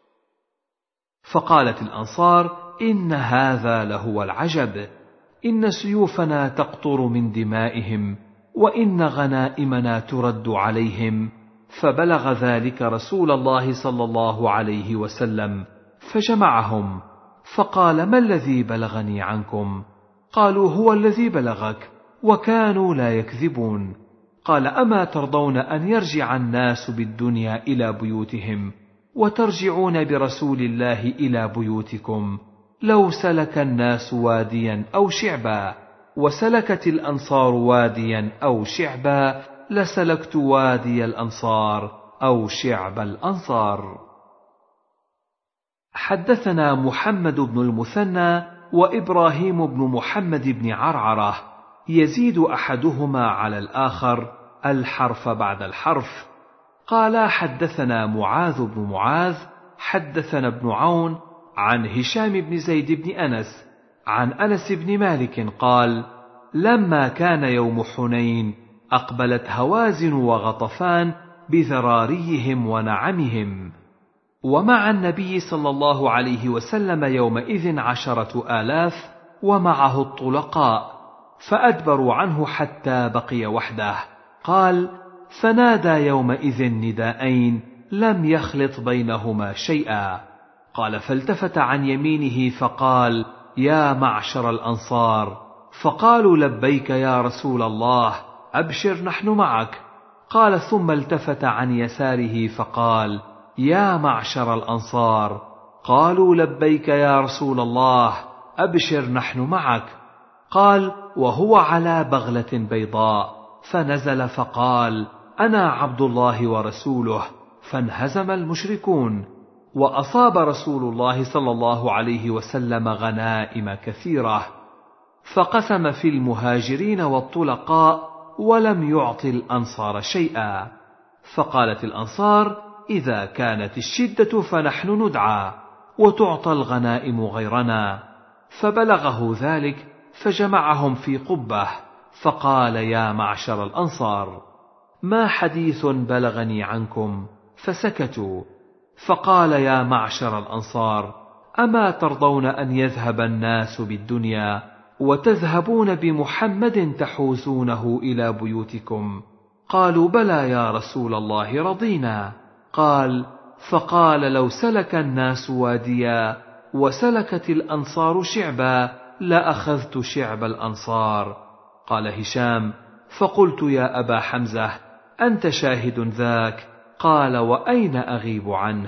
فقالت الأنصار: إن هذا لهو العجب، إن سيوفنا تقطر من دمائهم، وإن غنائمنا ترد عليهم. فبلغ ذلك رسول الله صلى الله عليه وسلم، فجمعهم، فقال: ما الذي بلغني عنكم؟ قالوا: هو الذي بلغك، وكانوا لا يكذبون. قال: أما ترضون أن يرجع الناس بالدنيا إلى بيوتهم وترجعون برسول الله إلى بيوتكم؟ لو سلك الناس واديا أو شعبا وسلكت الأنصار واديا أو شعبا لسلكت وادي الأنصار أو شعب الأنصار. حدثنا محمد بن المثنى وإبراهيم بن محمد بن عرعرة يزيد أحدهما على الآخر الحرف بعد الحرف. قال: حدثنا معاذ بن معاذ حدثنا ابن عون عن هشام بن زيد بن أنس عن أنس بن مالك قال: لما كان يوم حنين أقبلت هوازن وغطفان بذراريهم ونعمهم، ومع النبي صلى الله عليه وسلم يومئذ 10,000 ومعه الطلقاء، فأدبروا عنه حتى بقي وحده. قال: فنادى يومئذ نداءين لم يخلط بينهما شيئا. قال: فالتفت عن يمينه فقال: يا معشر الأنصار. فقالوا: لبيك يا رسول الله، أبشر نحن معك. قال: ثم التفت عن يساره فقال: يا معشر الأنصار. قالوا: لبيك يا رسول الله، أبشر نحن معك. قال: وهو على بغلة بيضاء، فنزل فقال: أنا عبد الله ورسوله. فانهزم المشركون، وأصاب رسول الله صلى الله عليه وسلم غنائم كثيرة، فقسم في المهاجرين والطلقاء ولم يعط الأنصار شيئا. فقالت الأنصار: إذا كانت الشدة فنحن ندعى وتعطى الغنائم غيرنا. فبلغه ذلك فجمعهم في قبة، فقال: يا معشر الأنصار، ما حديث بلغني عنكم؟ فسكتوا. فقال: يا معشر الأنصار، أما ترضون أن يذهب الناس بالدنيا وتذهبون بمحمد تحوزونه إلى بيوتكم؟ قالوا: بلى يا رسول الله، رضينا. قال: فقال: لو سلك الناس واديا وسلكت الأنصار شعبا لأخذت شعب الأنصار. قال هشام: فقلت يا أبا حمزة أنت شاهد ذاك؟ قال وأين أغيب عنه؟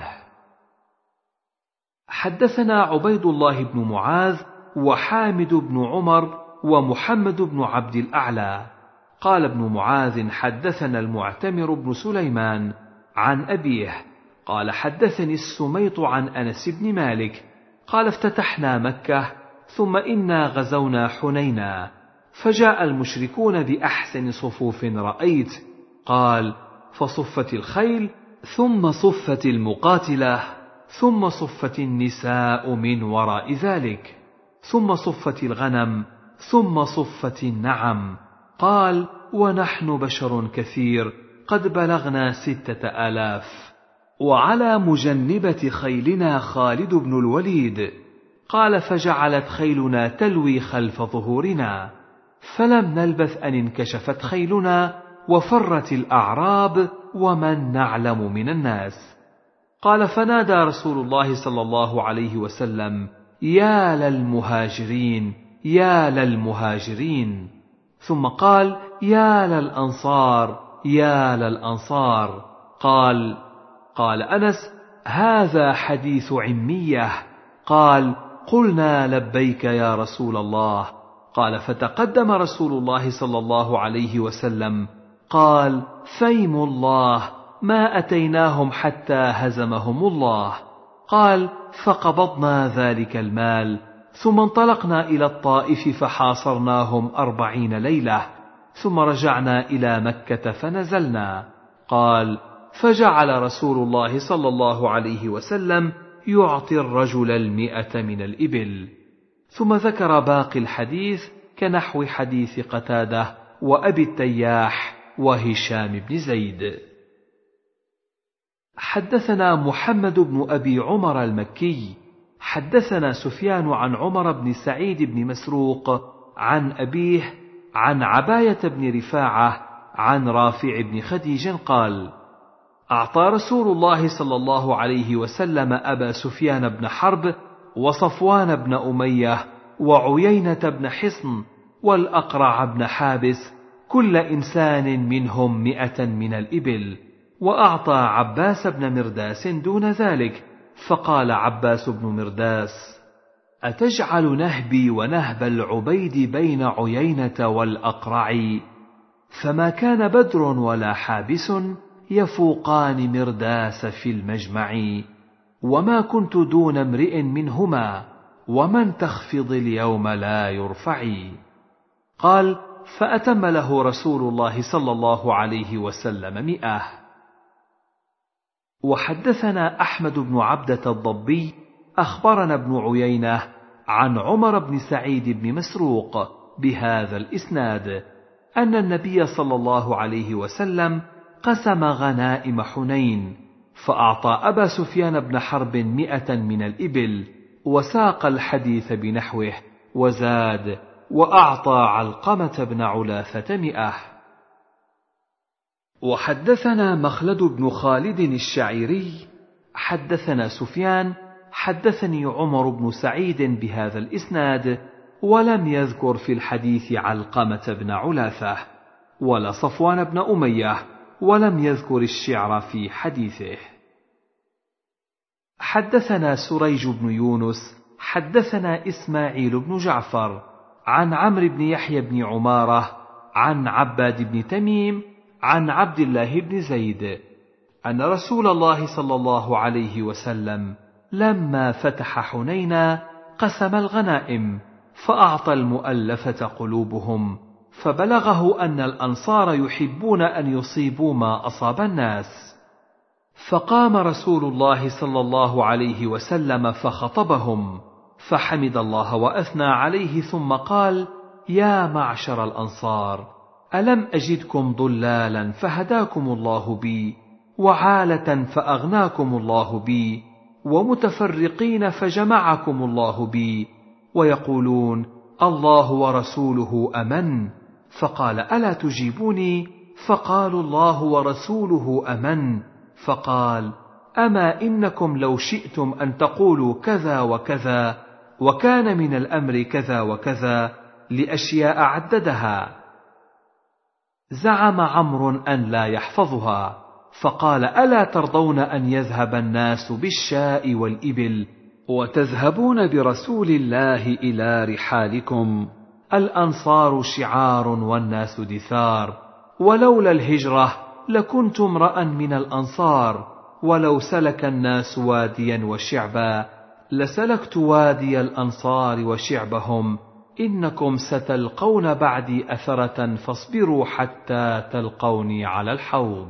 حدثنا عبيد الله بن معاذ وحامد بن عمر ومحمد بن عبد الأعلى. قال ابن معاذ حدثنا المعتمر بن سليمان عن أبيه قال حدثني السميط عن أنس بن مالك قال افتتحنا مكة ثم إنا غزونا حنينا فجاء المشركون بأحسن صفوف رأيت. قال فصفت الخيل ثم صفت المقاتلة ثم صفت النساء من وراء ذلك ثم صفت الغنم ثم صفت النعم. قال ونحن بشر كثير قد بلغنا 6000. وعلى مجنبة خيلنا خالد بن الوليد. قال فجعلت خيلنا تلوي خلف ظهورنا فلم نلبث أن انكشفت خيلنا وفرت الأعراب ومن نعلم من الناس. قال فنادى رسول الله صلى الله عليه وسلم يا للمهاجرين يا للمهاجرين، ثم قال يا للأنصار يا للأنصار. قال أنس هذا حديث عمية. قال قلنا لبيك يا رسول الله. قال فتقدم رسول الله صلى الله عليه وسلم قال فيم الله ما أتيناهم حتى هزمهم الله. قال فقبضنا ذلك المال ثم انطلقنا إلى الطائف فحاصرناهم 40 ليلة ثم رجعنا إلى مكة فنزلنا. قال فجعل رسول الله صلى الله عليه وسلم يعطي الرجل 100 من الإبل. ثم ذكر باقي الحديث كنحو حديث قتادة وأبي التياح وهشام بن زيد. حدثنا محمد بن أبي عمر المكي حدثنا سفيان عن عمر بن سعيد بن مسروق عن أبيه عن عباية بن رفاعة عن رافع بن خديج قال أعطى رسول الله صلى الله عليه وسلم أبا سفيان بن حرب وصفوان بن أمية وعيينة بن حصن والأقرع بن حابس كل إنسان منهم 100 من الإبل، وأعطى عباس بن مرداس دون ذلك. فقال عباس بن مرداس أتجعل نهبي ونهب العبيد بين عيينة والأقرع؟ فما كان بدر ولا حابس يفوقان مرداس في المجمع، وما كنت دون امرئ منهما، ومن تخفض اليوم لا يرفعي. قال فأتم له رسول الله صلى الله عليه وسلم 100. وحدثنا أحمد بن عبدة الضبي أخبرنا ابن عيينة عن عمر بن سعيد بن مسروق بهذا الإسناد أن النبي صلى الله عليه وسلم قسم غنائم حنين، فأعطى أبا سفيان بن حرب 100 من الإبل، وساق الحديث بنحوه وزاد وأعطى علقمة بن علاثة 100. وحدثنا مخلد بن خالد الشعيري حدثنا سفيان حدثني عمر بن سعيد بهذا الإسناد، ولم يذكر في الحديث علقمة بن علاثة ولا صفوان بن أمية، ولم يذكر الشعر في حديثه. حدثنا سريج بن يونس حدثنا إسماعيل بن جعفر عن عمرو بن يحيى بن عمارة عن عباد بن تميم عن عبد الله بن زيد أن رسول الله صلى الله عليه وسلم لما فتح حنينا قسم الغنائم، فأعطى المؤلفة قلوبهم، فبلغه أن الأنصار يحبون أن يصيبوا ما أصاب الناس. فقام رسول الله صلى الله عليه وسلم فخطبهم، فحمد الله وأثنى عليه، ثم قال: يا معشر الأنصار، ألم أجدكم ضلالا فهداكم الله بي، وعالة فأغناكم الله بي، ومتفرقين فجمعكم الله بي، ويقولون الله ورسوله أمن. فقال: ألا تجيبوني؟ فقالوا: الله ورسوله أمن. فقال: أما إنكم لو شئتم أن تقولوا كذا وكذا، وكان من الأمر كذا وكذا، لأشياء عددها. زعم عمرو أن لا يحفظها، فقال: ألا ترضون أن يذهب الناس بالشاء والإبل وتذهبون برسول الله إلى رحالكم؟ الأنصار شعار والناس دثار، ولولا الهجرة لكنت امرأ من الأنصار، ولو سلك الناس واديا وشعبا لسلكت وادي الأنصار وشعبهم، إنكم ستلقون بعدي أثرة فاصبروا حتى تلقوني على الحوض.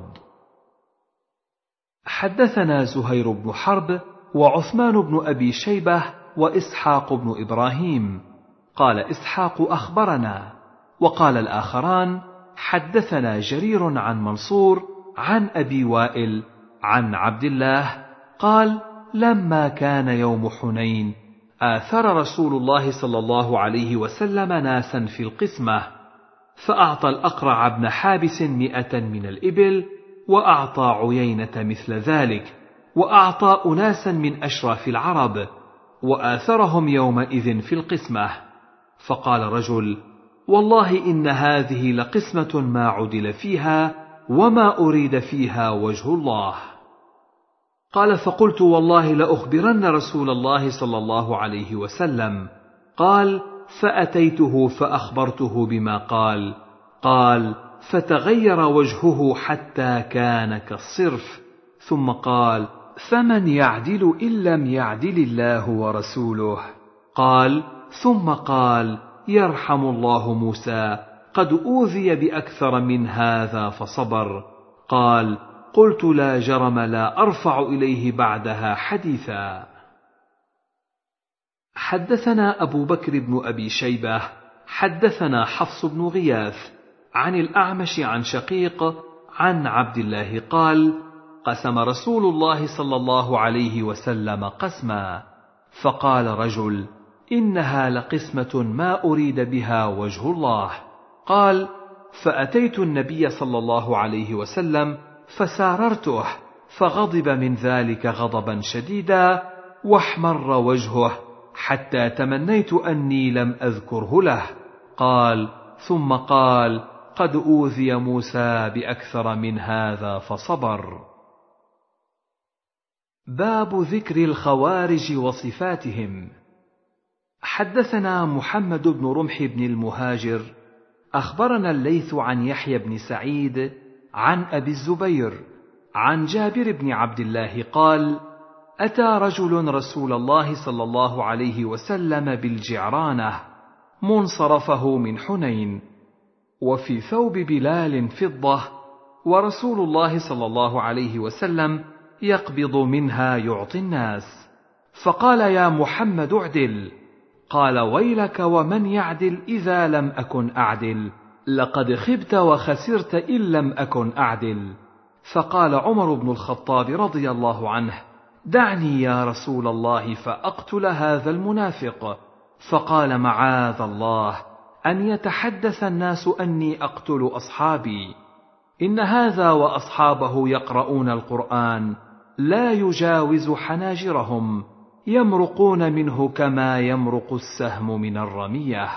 حدثنا زهير بن حرب وعثمان بن أبي شيبة وإسحاق بن إبراهيم. قال إسحاق: أخبرنا. وقال الآخران: حدثنا جرير عن منصور عن أبي وائل عن عبد الله قال: لما كان يوم حنين آثر رسول الله صلى الله عليه وسلم ناسا في القسمة، فأعطى الأقرع بن حابس 100 من الإبل، وأعطى عيينة مثل ذلك، وأعطى أناسا من أشراف العرب، وآثرهم يومئذ في القسمة. فقال رجل: والله إن هذه لقسمة ما عدل فيها وما أريد فيها وجه الله. قال: فقلت: والله لأخبرن رسول الله صلى الله عليه وسلم. قال: فأتيته فأخبرته بما قال. قال: فتغير وجهه حتى كان كالصرف، ثم قال: فمن يعدل إن لم يعدل الله ورسوله؟ قال: ثم قال: يرحم الله موسى، قد أوذي بأكثر من هذا فصبر. قال: قلت: لا جرم لا أرفع إليه بعدها حديثا. حدثنا أبو بكر بن أبي شيبة حدثنا حفص بن غياث عن الأعمش عن شقيق عن عبد الله قال: قسم رسول الله صلى الله عليه وسلم قسما، فقال رجل: إنها لقسمة ما أريد بها وجه الله. قال: فأتيت النبي صلى الله عليه وسلم فساررته، فغضب من ذلك غضبا شديدا، واحمر وجهه حتى تمنيت أني لم أذكره له. قال: ثم قال: قد أوذي موسى بأكثر من هذا فصبر. باب ذكر الخوارج وصفاتهم. حدثنا محمد بن رمح بن المهاجر أخبرنا الليث عن يحيى بن سعيد عن أبي الزبير عن جابر بن عبد الله قال: أتى رجل رسول الله صلى الله عليه وسلم بالجعرانة منصرفه من حنين، وفي ثوب بلال فضة، ورسول الله صلى الله عليه وسلم يقبض منها يعطي الناس. فقال: يا محمد اعدل. قال: ويلك ومن يعدل إذا لم أكن أعدل؟ لقد خبت وخسرت إن لم أكن أعدل. فقال عمر بن الخطاب رضي الله عنه: دعني يا رسول الله فأقتل هذا المنافق. فقال: معاذ الله أن يتحدث الناس أني أقتل أصحابي، إن هذا وأصحابه يقرؤون القرآن لا يجاوز حناجرهم، يمرقون منه كما يمرق السهم من الرمية.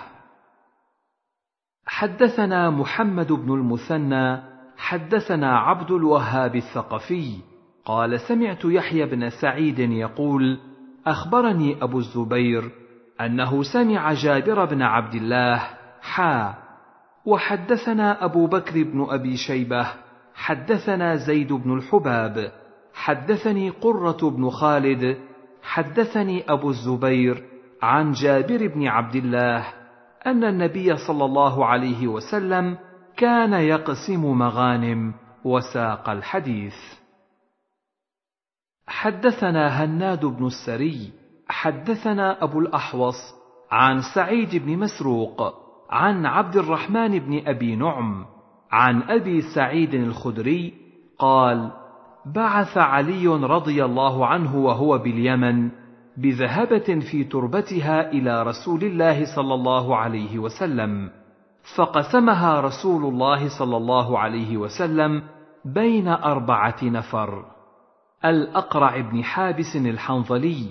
حدثنا محمد بن المثنى حدثنا عبد الوهاب الثقفي قال: سمعت يحيى بن سعيد يقول: أخبرني أبو الزبير أنه سمع جابر بن عبد الله وحدثنا أبو بكر بن أبي شيبة حدثنا زيد بن الحباب حدثني قرة بن خالد حدثني أبو الزبير عن جابر بن عبد الله أن النبي صلى الله عليه وسلم كان يقسم مغانم، وساق الحديث. حدثنا هناد بن السري حدثنا أبو الأحوص عن سعيد بن مسروق عن عبد الرحمن بن أبي نعم عن أبي سعيد الخدري قال: بعث علي رضي الله عنه وهو باليمن بذهبة في تربتها إلى رسول الله صلى الله عليه وسلم، فقسمها رسول الله صلى الله عليه وسلم بين 4 نفر: الأقرع بن حابس الحنظلي،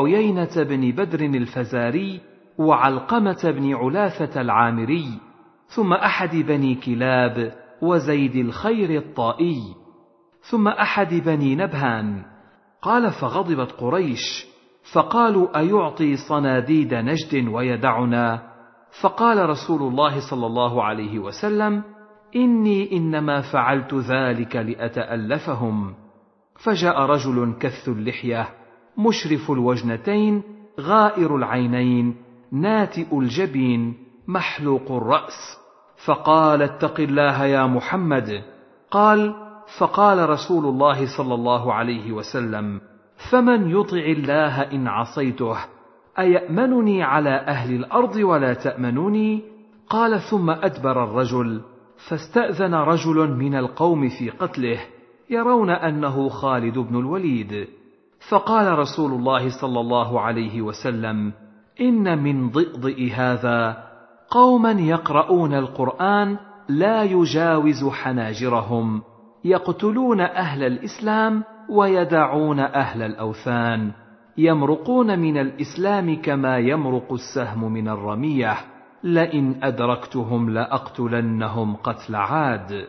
وعيينة بن بدر الفزاري، وعلقمة بن علاثة العامري، ثم أحد بني كلاب وزيد الخير الطائي، ثم أحد بني نبهان. قال: فغضبت قريش، فقالوا: أيعطي صناديد نجد ويدعنا؟ فقال رسول الله صلى الله عليه وسلم: إني إنما فعلت ذلك لأتألفهم. فجاء رجل كث اللحية مشرف الوجنتين غائر العينين ناتئ الجبين محلوق الرأس، فقال: اتق الله يا محمد. قال: فقال رسول الله صلى الله عليه وسلم: فمن يطع الله إن عصيته أيأمنني على أهل الأرض ولا تأمنوني؟ قال: ثم أدبر الرجل، فاستأذن رجل من القوم في قتله يرون أنه خالد بن الوليد. فقال رسول الله صلى الله عليه وسلم: إن من ضئضئ هذا قوما يقرؤون القرآن لا يجاوز حناجرهم، يقتلون أهل الإسلام ويدعون أهل الأوثان، يمرقون من الإسلام كما يمرق السهم من الرمية، لئن أدركتهم لأقتلنهم قتل عاد.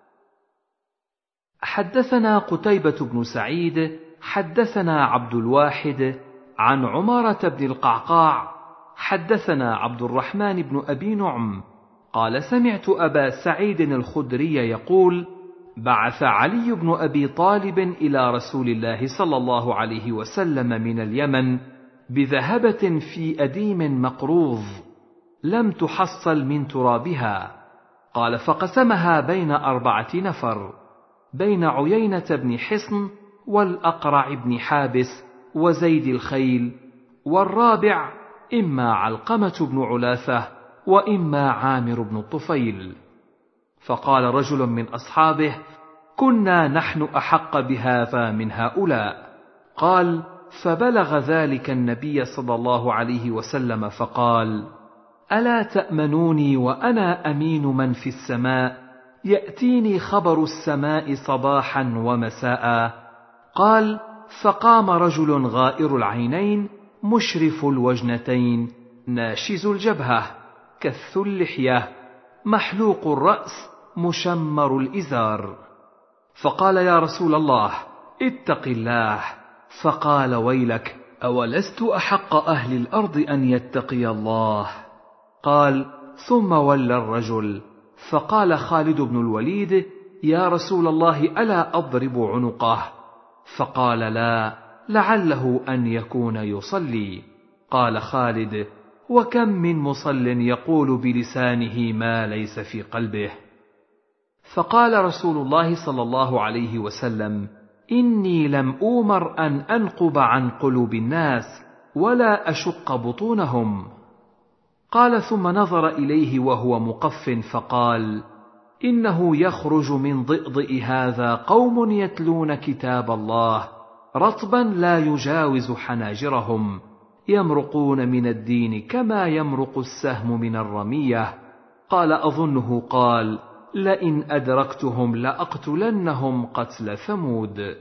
حدثنا قتيبة بن سعيد حدثنا عبد الواحد عن عمارة بن القعقاع حدثنا عبد الرحمن بن أبي نعم قال: سمعت أبا سعيد الخدري يقول: بعث علي بن أبي طالب إلى رسول الله صلى الله عليه وسلم من اليمن بذهبة في أديم مقروض لم تحصل من ترابها. قال: فقسمها بين 4 نفر، بين عيينة بن حصن والأقرع بن حابس وزيد الخيل، والرابع إما علقمة بن علاثة وإما عامر بن الطفيل. فقال رجل من أصحابه: كنا نحن أحق بهذا من هؤلاء. قال: فبلغ ذلك النبي صلى الله عليه وسلم فقال: ألا تأمنوني وأنا أمين من في السماء، يأتيني خبر السماء صباحا ومساء. قال: فقام رجل غائر العينين مشرف الوجنتين ناشز الجبهة كث اللحية محلوق الرأس مشمر الإزار، فقال: يا رسول الله اتق الله. فقال: ويلك، أولست أحق أهل الأرض أن يتقي الله؟ قال: ثم ولى الرجل، فقال خالد بن الوليد: يا رسول الله ألا أضرب عنقه؟ فقال: لا، لعله أن يكون يصلي. قال خالد: وكم من مصل يقول بلسانه ما ليس في قلبه. فقال رسول الله صلى الله عليه وسلم: إني لم أومر أن أنقب عن قلوب الناس ولا أشق بطونهم. قال: ثم نظر إليه وهو مقف فقال: إنه يخرج من ضئضئ هذا قوم يتلون كتاب الله رطبا لا يجاوز حناجرهم، يمرقون من الدين كما يمرق السهم من الرمية. قال: أظنه قال: لئن أدركتهم لأقتلنهم قتل ثمود.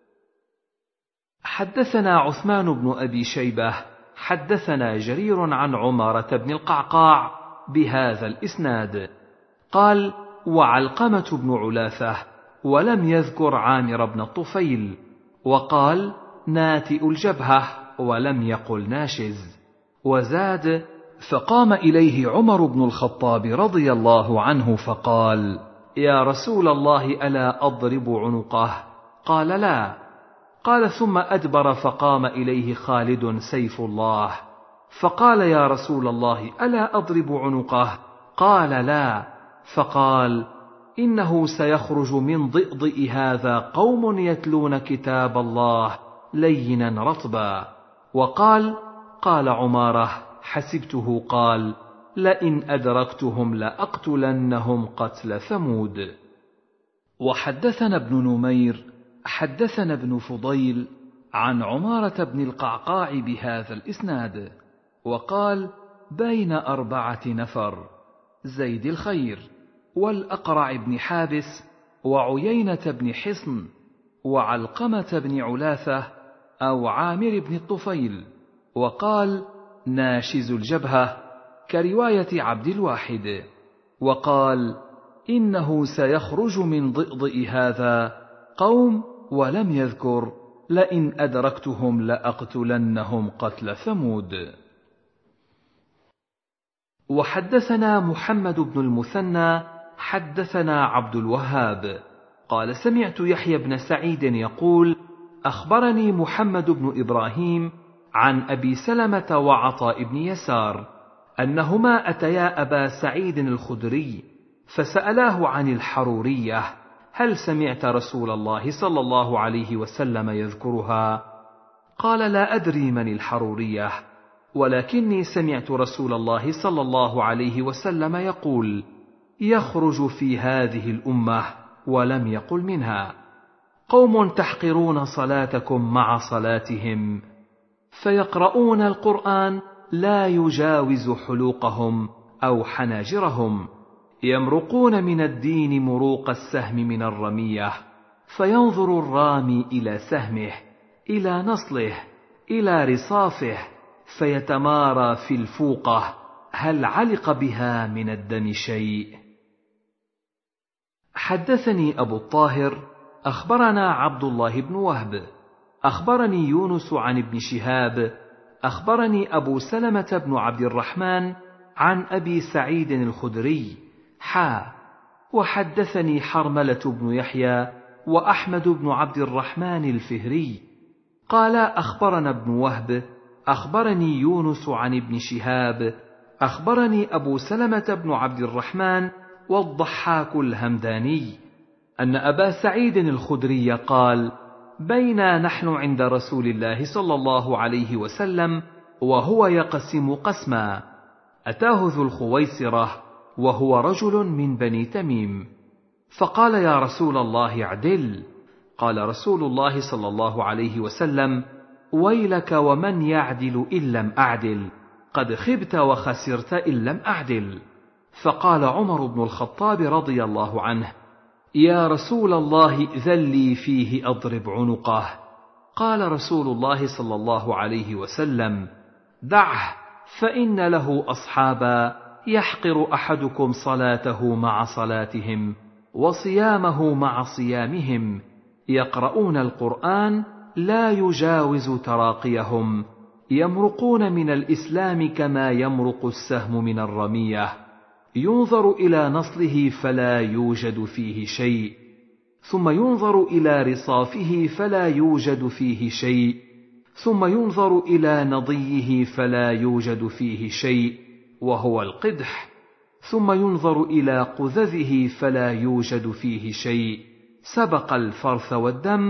حدثنا عثمان بن أبي شيبة حدثنا جرير عن عمارة بن القعقاع بهذا الإسناد قال: وعلقمة بن علاثة، ولم يذكر عامر بن الطفيل، وقال: ناتئ الجبهة، ولم يقل ناشز. وزاد: فقام إليه عمر بن الخطاب رضي الله عنه فقال: يا رسول الله ألا أضرب عنقه؟ قال: لا. قال: ثم أدبر فقام إليه خالد سيف الله فقال: يا رسول الله ألا أضرب عنقه؟ قال: لا. فقال: إنه سيخرج من ضئضئ هذا قوم يتلون كتاب الله لينا رطبا. وقال: قال عمارة: حسبته قال: لئن أدركتهم لأقتلنهم قتل ثمود. وحدثنا ابن نمير حدثنا ابن فضيل عن عمارة بن القعقاع بهذا الإسناد وقال: بين 4 نفر، زيد الخير والأقرع بن حابس وعيينة بن حصن وعلقمة بن علاثة أو عامر بن الطفيل. وقال: ناشز الجبهة، كرواية عبد الواحد. وقال: إنه سيخرج من ضئضئ هذا قوم، ولم يذكر: لئن أدركتهم لأقتلنهم قتل ثمود. وحدثنا محمد بن المثنى حدثنا عبد الوهاب قال: سمعت يحيى بن سعيد يقول: أخبرني محمد بن إبراهيم عن أبي سلمة وعطاء بن يسار أنهما أتيا أبا سعيد الخدري فسألاه عن الحرورية: هل سمعت رسول الله صلى الله عليه وسلم يذكرها؟ قال: لا أدري من الحرورية، ولكني سمعت رسول الله صلى الله عليه وسلم يقول: يخرج في هذه الأمة، ولم يقل منها: قوم تحقرون صلاتكم مع صلاتهم، فيقرؤون القرآن لا يجاوز حلوقهم أو حناجرهم، يمرقون من الدين مروق السهم من الرمية، فينظر الرامي إلى سهمه، إلى نصله، إلى رصافه، فيتمارى في الفوقة هل علق بها من الدم شيء. حدثني أبو الطاهر أخبرنا عبد الله بن وهب أخبرني يونس عن ابن شهاب أخبرني أبو سلمة بن عبد الرحمن عن أبي سعيد الخدري وحدثني حرملة بن يحيى وأحمد بن عبد الرحمن الفهري قال: أخبرنا ابن وهب أخبرني يونس عن ابن شهاب أخبرني أبو سلمة بن عبد الرحمن والضحاك الهمداني أن أبا سعيد الخدري قال: بينا نحن عند رسول الله صلى الله عليه وسلم وهو يقسم قسما، أتاه ذو الخويصرة وهو رجل من بني تميم، فقال: يا رسول الله اعدل. قال رسول الله صلى الله عليه وسلم: ويلك ومن يعدل إن لم أعدل، قد خبت وخسرت إن لم أعدل. فقال عمر بن الخطاب رضي الله عنه: يا رسول الله ذلي فيه أضرب عنقه. قال رسول الله صلى الله عليه وسلم: دعه، فإن له أصحابا يحقر أحدكم صلاته مع صلاتهم وصيامه مع صيامهم، يقرؤون القرآن لا يجاوز تراقيهم، يمرقون من الإسلام كما يمرق السهم من الرمية، ينظر إلى نصله فلا يوجد فيه شيء، ثم ينظر إلى رصافه فلا يوجد فيه شيء، ثم ينظر إلى نضيه فلا يوجد فيه شيء وهو القدح، ثم ينظر إلى قذذه فلا يوجد فيه شيء، سبق الفرث والدم.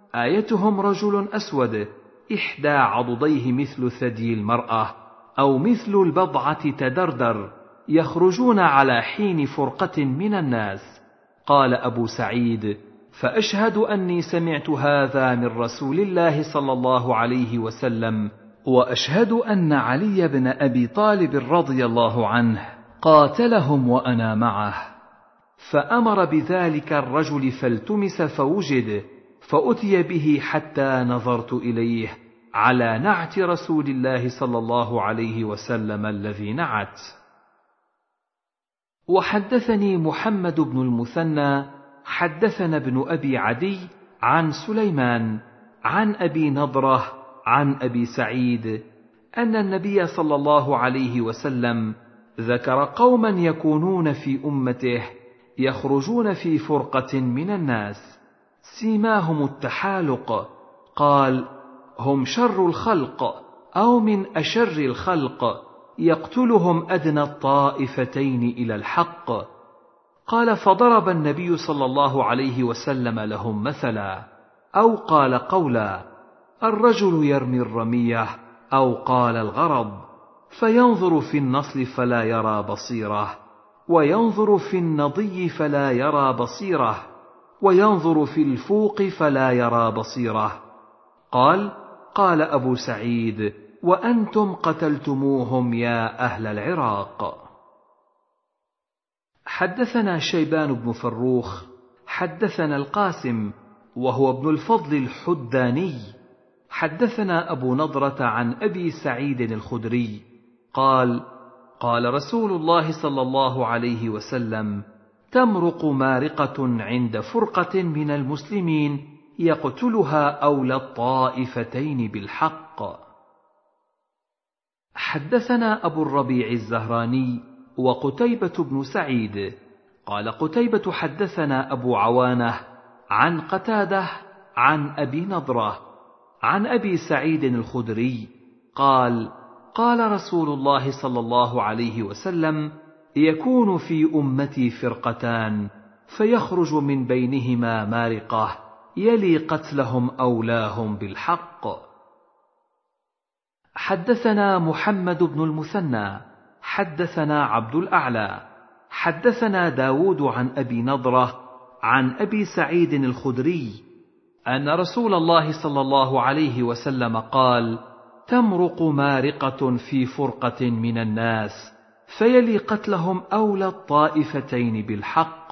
آيتهم رجل أسود إحدى عضديه مثل ثدي المرأة أو مثل البضعة تدردر، يخرجون على حين فرقة من الناس. قال أبو سعيد: فأشهد أني سمعت هذا من رسول الله صلى الله عليه وسلم، وأشهد أن علي بن أبي طالب رضي الله عنه قاتلهم وأنا معه. فأمر بذلك الرجل فالتمس فوجد، فأتي به حتى نظرت إليه على نعت رسول الله صلى الله عليه وسلم الذي نعت. وحدثني محمد بن المثنى حدثنا ابن أبي عدي عن سليمان عن أبي نضرة عن أبي سعيد أن النبي صلى الله عليه وسلم ذكر قوما يكونون في أمته يخرجون في فرقة من الناس سيماهم التحالق، قال: هم شر الخلق أو من أشر الخلق، يقتلهم أدنى الطائفتين إلى الحق. قال: فضرب النبي صلى الله عليه وسلم لهم مثلا، أو قال قولا: الرجل يرمي الرمية، أو قال الغرض، فينظر في النصل فلا يرى بصيره، وينظر في النضي فلا يرى بصيره، وينظر في الفوق فلا يرى بصيره. قال أبو سعيد: وأنتم قتلتموهم يا أهل العراق. حدثنا شيبان بن فروخ حدثنا القاسم وهو ابن الفضل الحداني حدثنا أبو نضرة عن أبي سعيد الخدري قال: قال رسول الله صلى الله عليه وسلم: تمرق مارقة عند فرقة من المسلمين يقتلها أولى الطائفتين بالحق. حدثنا أبو الربيع الزهراني وقتيبة بن سعيد قال قتيبة: حدثنا أبو عوانة عن قتادة عن أبي نضرة عن أبي سعيد الخدري قال: قال رسول الله صلى الله عليه وسلم: يكون في أمتي فرقتان فيخرج من بينهما مارقة يلي قتلهم أولاهم بالحق. حدثنا محمد بن المثنى حدثنا عبد الأعلى حدثنا داود عن أبي نضرة عن أبي سعيد الخدري أن رسول الله صلى الله عليه وسلم قال: تمرق مارقة في فرقة من الناس فيلي قتلهم أولى الطائفتين بالحق.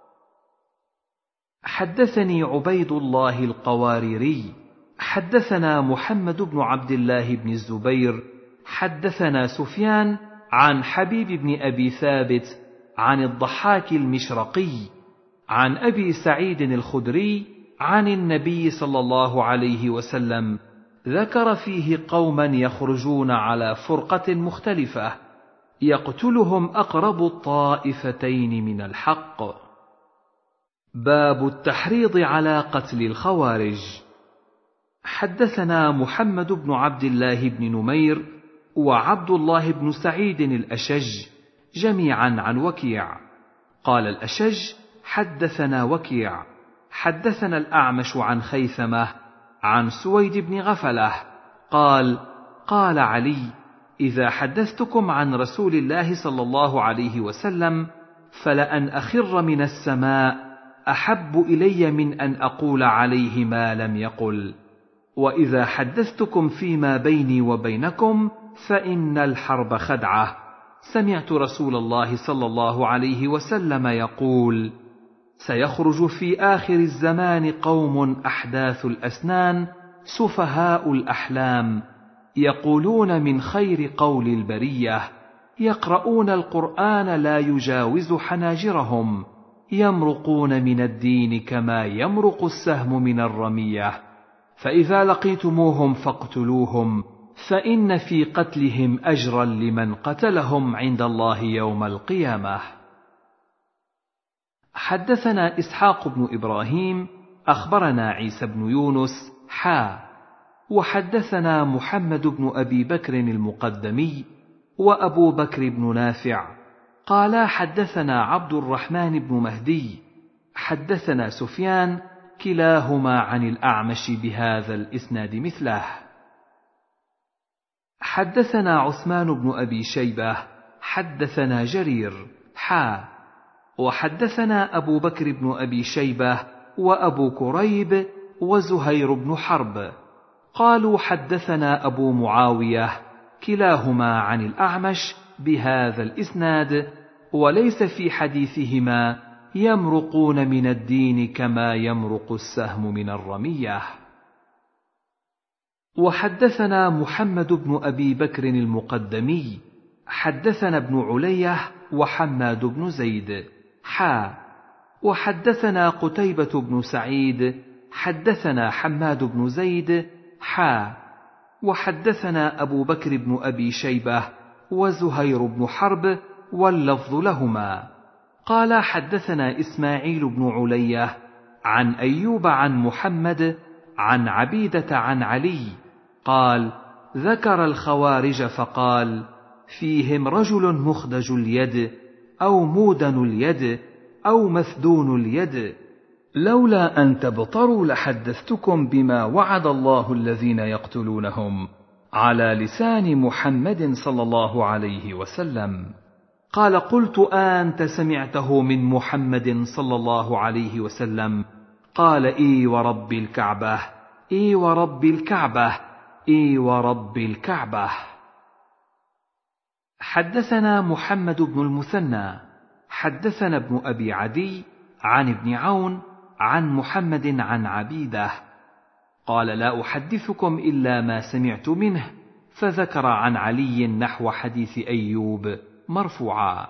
حدثني عبيد الله القواريري حدثنا محمد بن عبد الله بن الزبير حدثنا سفيان عن حبيب بن أبي ثابت عن الضحاك المشرقي عن أبي سعيد الخدري عن النبي صلى الله عليه وسلم ذكر فيه قوما يخرجون على فرقة مختلفة يقتلهم أقرب الطائفتين من الحق. باب التحريض على قتل الخوارج. حدثنا محمد بن عبد الله بن نمير وعبد الله بن سعيد الأشج جميعا عن وكيع قال الأشج: حدثنا وكيع حدثنا الأعمش عن خيثمة عن سويد بن غفلة قال: قال علي: إذا حدثتكم عن رسول الله صلى الله عليه وسلم فلأن أخر من السماء أحب إلي من أن أقول عليه ما لم يقل، وإذا حدثتكم فيما بيني وبينكم فإن الحرب خدعة. سمعت رسول الله صلى الله عليه وسلم يقول: سيخرج في آخر الزمان قوم أحداث الأسنان سفهاء الأحلام يقولون من خير قول البرية يقرؤون القرآن لا يجاوز حناجرهم يمرقون من الدين كما يمرق السهم من الرمية، فإذا لقيتموهم فاقتلوهم فإن في قتلهم أجرا لمن قتلهم عند الله يوم القيامة. حدثنا إسحاق بن إبراهيم أخبرنا عيسى بن يونس وحدثنا محمد بن أبي بكر المقدمي وأبو بكر بن نافع قالا حدثنا عبد الرحمن بن مهدي حدثنا سفيان كلاهما عن الأعمش بهذا الإسناد مثله. حدثنا عثمان بن أبي شيبة حدثنا جرير وحدثنا أبو بكر بن أبي شيبة وأبو كريب وزهير بن حرب قالوا حدثنا أبو معاوية كلاهما عن الأعمش بهذا الإسناد وليس في حديثهما يمرقون من الدين كما يمرق السهم من الرمية. وحدثنا محمد بن أبي بكر المقدمي حدثنا ابن علية وحماد بن زيد وحدثنا قتيبة بن سعيد حدثنا حماد بن زيد وحدثنا أبو بكر بن أبي شيبة وزهير بن حرب واللفظ لهما قال حدثنا إسماعيل بن علية عن أيوب عن محمد عن عبيدة عن علي قال ذكر الخوارج فقال فيهم رجل مخدج اليد أو مودن اليد أو مثدون اليد لولا أن تبطروا لحدثتكم بما وعد الله الذين يقتلونهم على لسان محمد صلى الله عليه وسلم. قال قلت أنت سمعته من محمد صلى الله عليه وسلم؟ قال إي ورب الكعبة إي ورب الكعبة إي ورب الكعبة. حدثنا محمد بن المثنى حدثنا ابن أبي عدي عن ابن عون عن محمد عن عبيدة قال لا أحدثكم إلا ما سمعت منه، فذكر عن علي نحو حديث أيوب مرفوعا.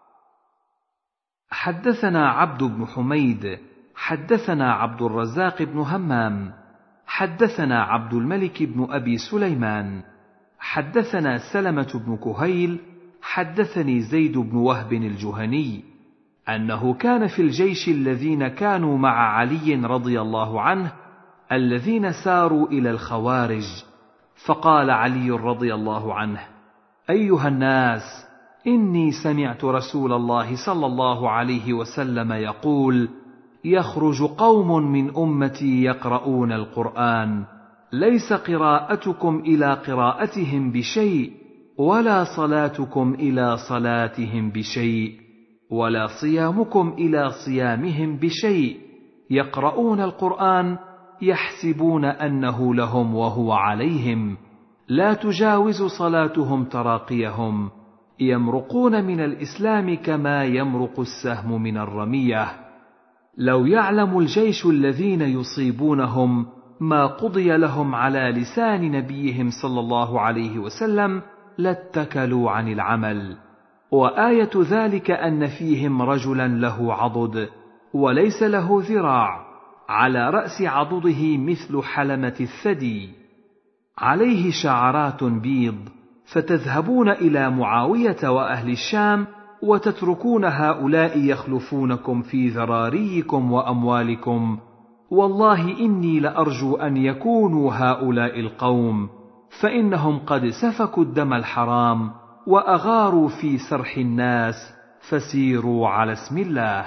حدثنا عبد بن حميد حدثنا عبد الرزاق بن همام حدثنا عبد الملك بن أبي سليمان حدثنا سلمة بن كهيل حدثني زيد بن وهب الجهني أنه كان في الجيش الذين كانوا مع علي رضي الله عنه الذين ساروا إلى الخوارج، فقال علي رضي الله عنه: أيها الناس، إني سمعت رسول الله صلى الله عليه وسلم يقول: يخرج قوم من أمتي يقرؤون القرآن، ليس قراءتكم إلى قراءتهم بشيء، ولا صلاتكم إلى صلاتهم بشيء، ولا صيامكم إلى صيامهم بشيء، يقرؤون القرآن يحسبون أنه لهم وهو عليهم، لا تجاوز صلاتهم تراقيهم، يمرقون من الإسلام كما يمرق السهم من الرمية. لو يعلم الجيش الذين يصيبونهم ما قضي لهم على لسان نبيهم صلى الله عليه وسلم لاتكلوا عن العمل. وآية ذلك أن فيهم رجلا له عضد وليس له ذراع، على رأس عضده مثل حلمة الثدي، عليه شعرات بيض، فتذهبون إلى معاوية وأهل الشام وتتركون هؤلاء يخلفونكم في ذراريكم وأموالكم، والله إني لأرجو أن يكونوا هؤلاء القوم، فإنهم قد سفكوا الدم الحرام وأغاروا في سرح الناس، فسيروا على اسم الله.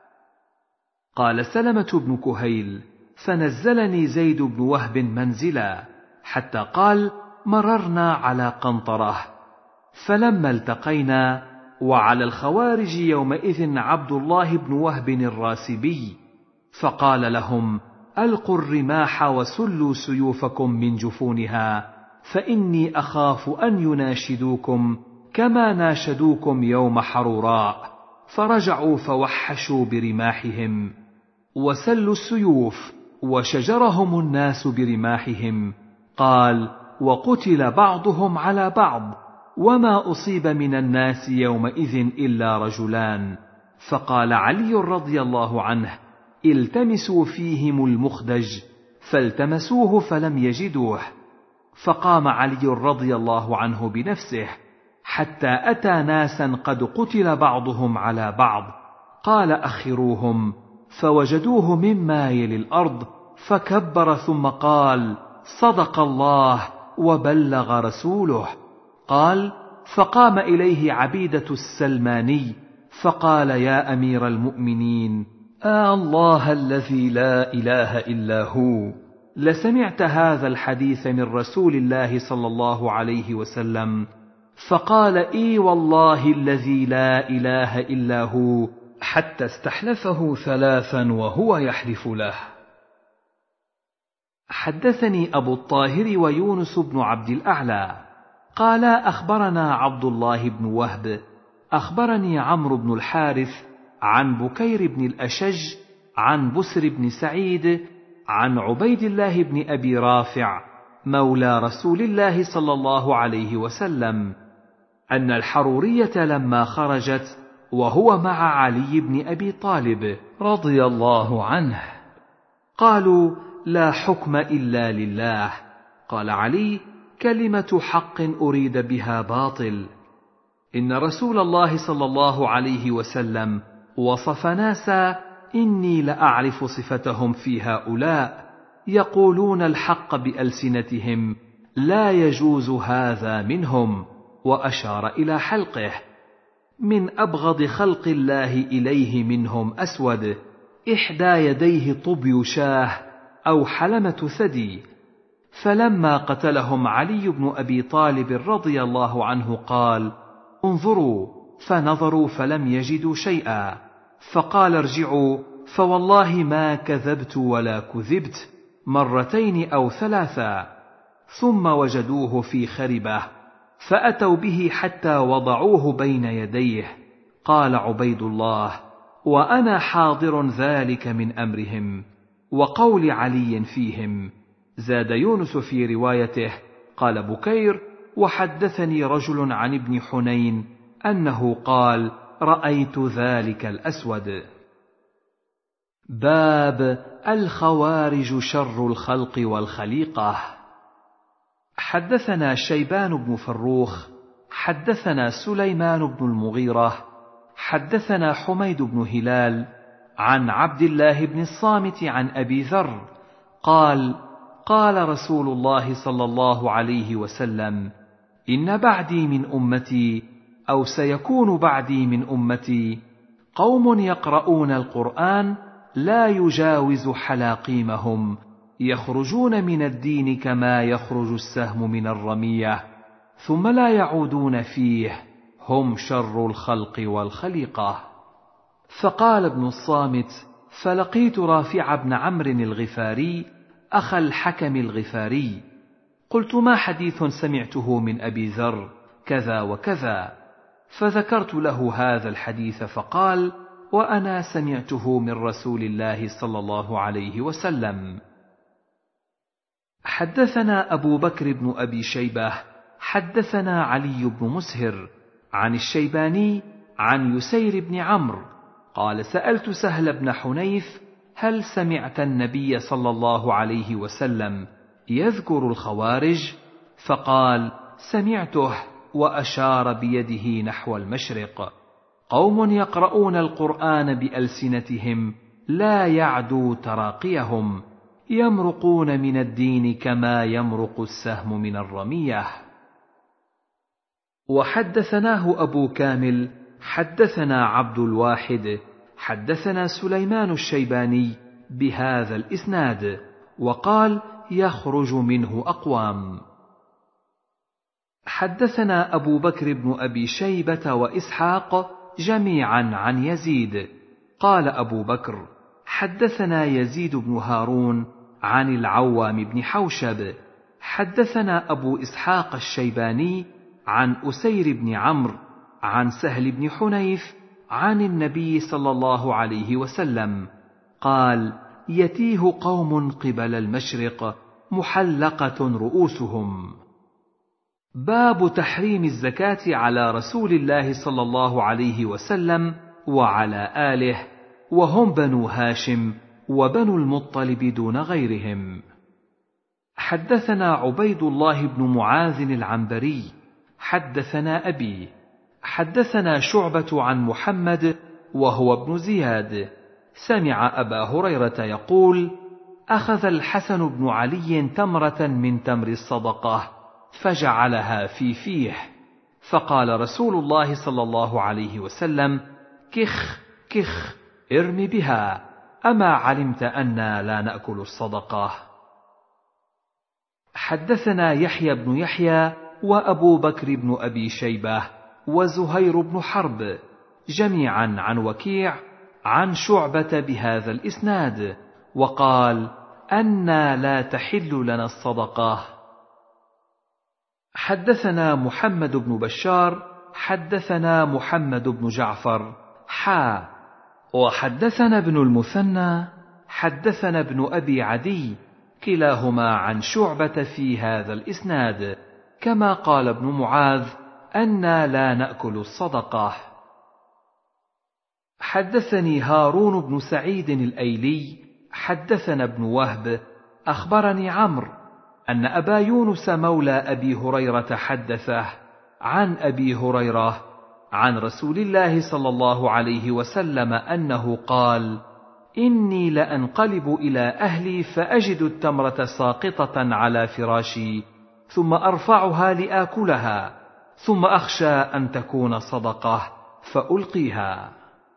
قال سلمة بن كهيل: فنزلني زيد بن وهب منزلا، حتى قال: مررنا على قنطرة، فلما التقينا وعلى الخوارج يومئذ عبد الله بن وهب الراسبي، فقال لهم: ألقوا الرماح وسلوا سيوفكم من جفونها، فإني أخاف أن يناشدوكم كما ناشدوكم يوم حروراء. فرجعوا فوحشوا برماحهم وسلوا السيوف، وشجرهم الناس برماحهم. قال: وقتل بعضهم على بعض، وما أصيب من الناس يومئذ إلا رجلان. فقال علي رضي الله عنه: التمسوا فيهم المخدج، فالتمسوه فلم يجدوه. فقام علي رضي الله عنه بنفسه حتى أتى ناسا قد قتل بعضهم على بعض، قال: أخروهم، فوجدوه مما يلي الأرض، فكبر ثم قال: صدق الله وبلغ رسوله. قال: فقام إليه عبيدة السلماني فقال: يا أمير المؤمنين، الله الذي لا إله إلا هو، لسمعت هذا الحديث من رسول الله صلى الله عليه وسلم؟ فقال: إي والله الذي لا إله إلا هو، حتى استحلفه ثلاثا وهو يحلف له. حدثني أبو الطاهر ويونس بن عبد الأعلى قالا: أخبرنا عبد الله بن وهب أخبرني عمرو بن الحارث عن بكير بن الأشج عن بسر بن سعيد عن عبيد الله بن أبي رافع مولى رسول الله صلى الله عليه وسلم أن الحرورية لما خرجت وهو مع علي بن أبي طالب رضي الله عنه قالوا: لا حكم إلا لله. قال علي: كلمة حق أريد بها باطل. إن رسول الله صلى الله عليه وسلم وصف ناسا إني لأعرف صفتهم في هؤلاء، يقولون الحق بألسنتهم، لا يجوز هذا منهم، وأشار إلى حلقه. من أبغض خلق الله إليه منهم أسود، إحدى يديه طبي شاه أو حلمة ثدي. فلما قتلهم علي بن أبي طالب رضي الله عنه قال: انظروا، فنظروا فلم يجدوا شيئا، فقال: ارجعوا، فوالله ما كذبت ولا كذبت، مرتين أو ثلاثا. ثم وجدوه في خربة، فأتوا به حتى وضعوه بين يديه. قال عبيد الله: وأنا حاضر ذلك من أمرهم وقول علي فيهم. زاد يونس في روايته: قال بكير: وحدثني رجل عن ابن حنين أنه قال: رأيت ذلك الأسود. باب الخوارج شر الخلق والخليقة. حدثنا شيبان بن فروخ حدثنا سليمان بن المغيرة حدثنا حميد بن هلال عن عبد الله بن الصامت عن أبي ذر قال: قال رسول الله صلى الله عليه وسلم: إن بعدي من أمتي أو سيكون بعدي من أمتي قوم يقرؤون القرآن لا يجاوز حلاقيمهم يخرجون من الدين كما يخرج السهم من الرمية ثم لا يعودون فيه، هم شر الخلق والخليقة. فقال ابن الصامت: فلقيت رافع بن عمرو الغفاري أخا الحكم الغفاري، قلت: ما حديث سمعته من أبي ذر كذا وكذا، فذكرت له هذا الحديث فقال: وأنا سمعته من رسول الله صلى الله عليه وسلم. حدثنا أبو بكر بن أبي شيبة حدثنا علي بن مسهر عن الشيباني عن يسير بن عمرو قال: سألت سهل بن حنيف: هل سمعت النبي صلى الله عليه وسلم يذكر الخوارج؟ فقال: سمعته، وأشار بيده نحو المشرق: قوم يقرؤون القرآن بألسنتهم لا يعدو تراقيهم، يمرقون من الدين كما يمرق السهم من الرمية. وحدثناه أبو كامل حدثنا عبد الواحد حدثنا سليمان الشيباني بهذا الإسناد، وقال: يخرج منه أقوام. حدثنا أبو بكر بن أبي شيبة وإسحاق جميعا عن يزيد قال أبو بكر: حدثنا يزيد بن هارون عن العوام بن حوشب حدثنا أبو إسحاق الشيباني عن أسير بن عمرو عن سهل بن حنيف عن النبي صلى الله عليه وسلم قال: يتيه قوم قبل المشرق محلقة رؤوسهم. باب تحريم الزكاة على رسول الله صلى الله عليه وسلم وعلى آله، وهم بنو هاشم وبنو المطلب دون غيرهم. حدثنا عبيد الله بن معاذ العنبري حدثنا أبي حدثنا شعبة عن محمد وهو ابن زياد سمع أبا هريرة يقول: أخذ الحسن بن علي تمرة من تمر الصدقة فجعلها في فيه، فقال رسول الله صلى الله عليه وسلم: كخ كخ، ارم بها، أما علمت أنا لا نأكل الصدقة. حدثنا يحيى بن يحيى وأبو بكر بن أبي شيبة وزهير بن حرب جميعا عن وكيع عن شعبة بهذا الإسناد، وقال: أنا لا تحل لنا الصدقة. حدثنا محمد بن بشار حدثنا محمد بن جعفر وحدثنا ابن المثنى حدثنا ابن أبي عدي كلاهما عن شعبة في هذا الإسناد، كما قال ابن معاذ: أنا لا نأكل الصدقة. حدثني هارون بن سعيد الأيلي حدثنا ابن وهب أخبرني عمرو أن أبا يونس مولى أبي هريرة حدثه عن أبي هريرة عن رسول الله صلى الله عليه وسلم أنه قال: إني لأنقلب إلى أهلي فأجد التمرة ساقطة على فراشي ثم أرفعها لآكلها ثم أخشى أن تكون صدقة فألقيها.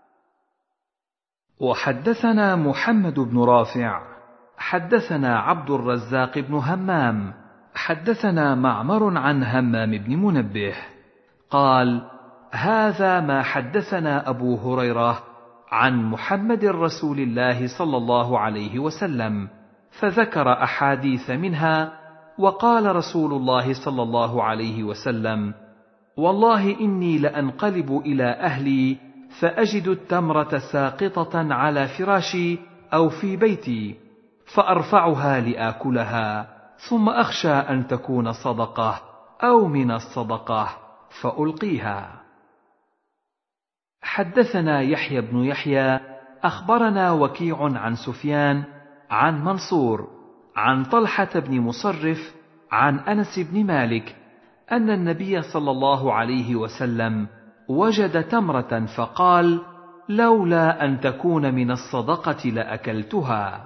وحدثنا محمد بن رافع حدثنا عبد الرزاق بن همام حدثنا معمر عن همام بن منبه قال: هذا ما حدثنا أبو هريرة عن محمد رسول الله صلى الله عليه وسلم، فذكر أحاديث منها، وقال رسول الله صلى الله عليه وسلم: والله إني لأنقلب إلى أهلي فأجد التمرة ساقطة على فراشي أو في بيتي فأرفعها لآكلها ثم أخشى أن تكون صدقة أو من الصدقة فألقيها. حدثنا يحيى بن يحيى أخبرنا وكيع عن سفيان عن منصور عن طلحة بن مصرف عن أنس بن مالك أن النبي صلى الله عليه وسلم وجد تمرة فقال: لولا أن تكون من الصدقة لأكلتها.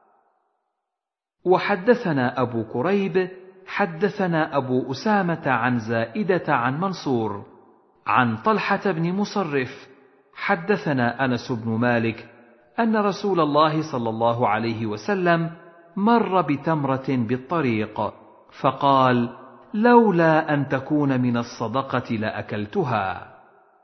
وحدثنا أبو كريب حدثنا أبو أسامة عن زائدة عن منصور عن طلحة بن مصرف حدثنا أنس بن مالك أن رسول الله صلى الله عليه وسلم مر بتمرة بالطريق فقال: لولا أن تكون من الصدقة لأكلتها.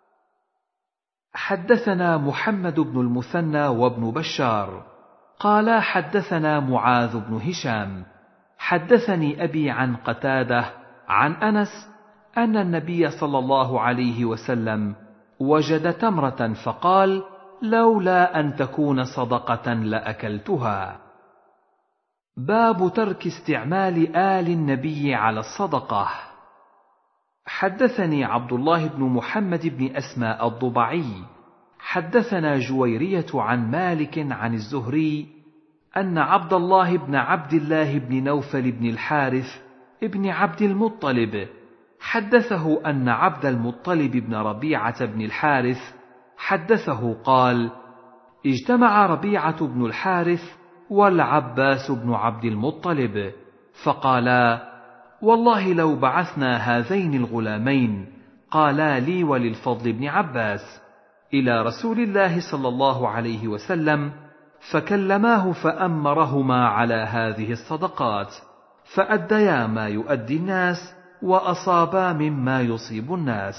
حدثنا محمد بن المثنى وابن بشار قال حدثنا معاذ بن هشام حدثني أبي عن قتادة عن أنس أن النبي صلى الله عليه وسلم وجد تمرة فقال: لولا أن تكون صدقة لأكلتها. باب ترك استعمال آل النبي على الصدقة. حدثني عبد الله بن محمد بن أسماء الضبعي حدثنا جويرية عن مالك عن الزهري أن عبد الله بن عبد الله بن نوفل بن الحارث ابن عبد المطلب حدثه أن عبد المطلب بن ربيعة بن الحارث حدثه قال: اجتمع ربيعة بن الحارث والعباس بن عبد المطلب فقالا: والله لو بعثنا هذين الغلامين، قالا لي وللفضل بن عباس، إلى رسول الله صلى الله عليه وسلم فكلماه فأمرهما على هذه الصدقات فأديا ما يؤدي الناس وأصابا مما يصيب الناس.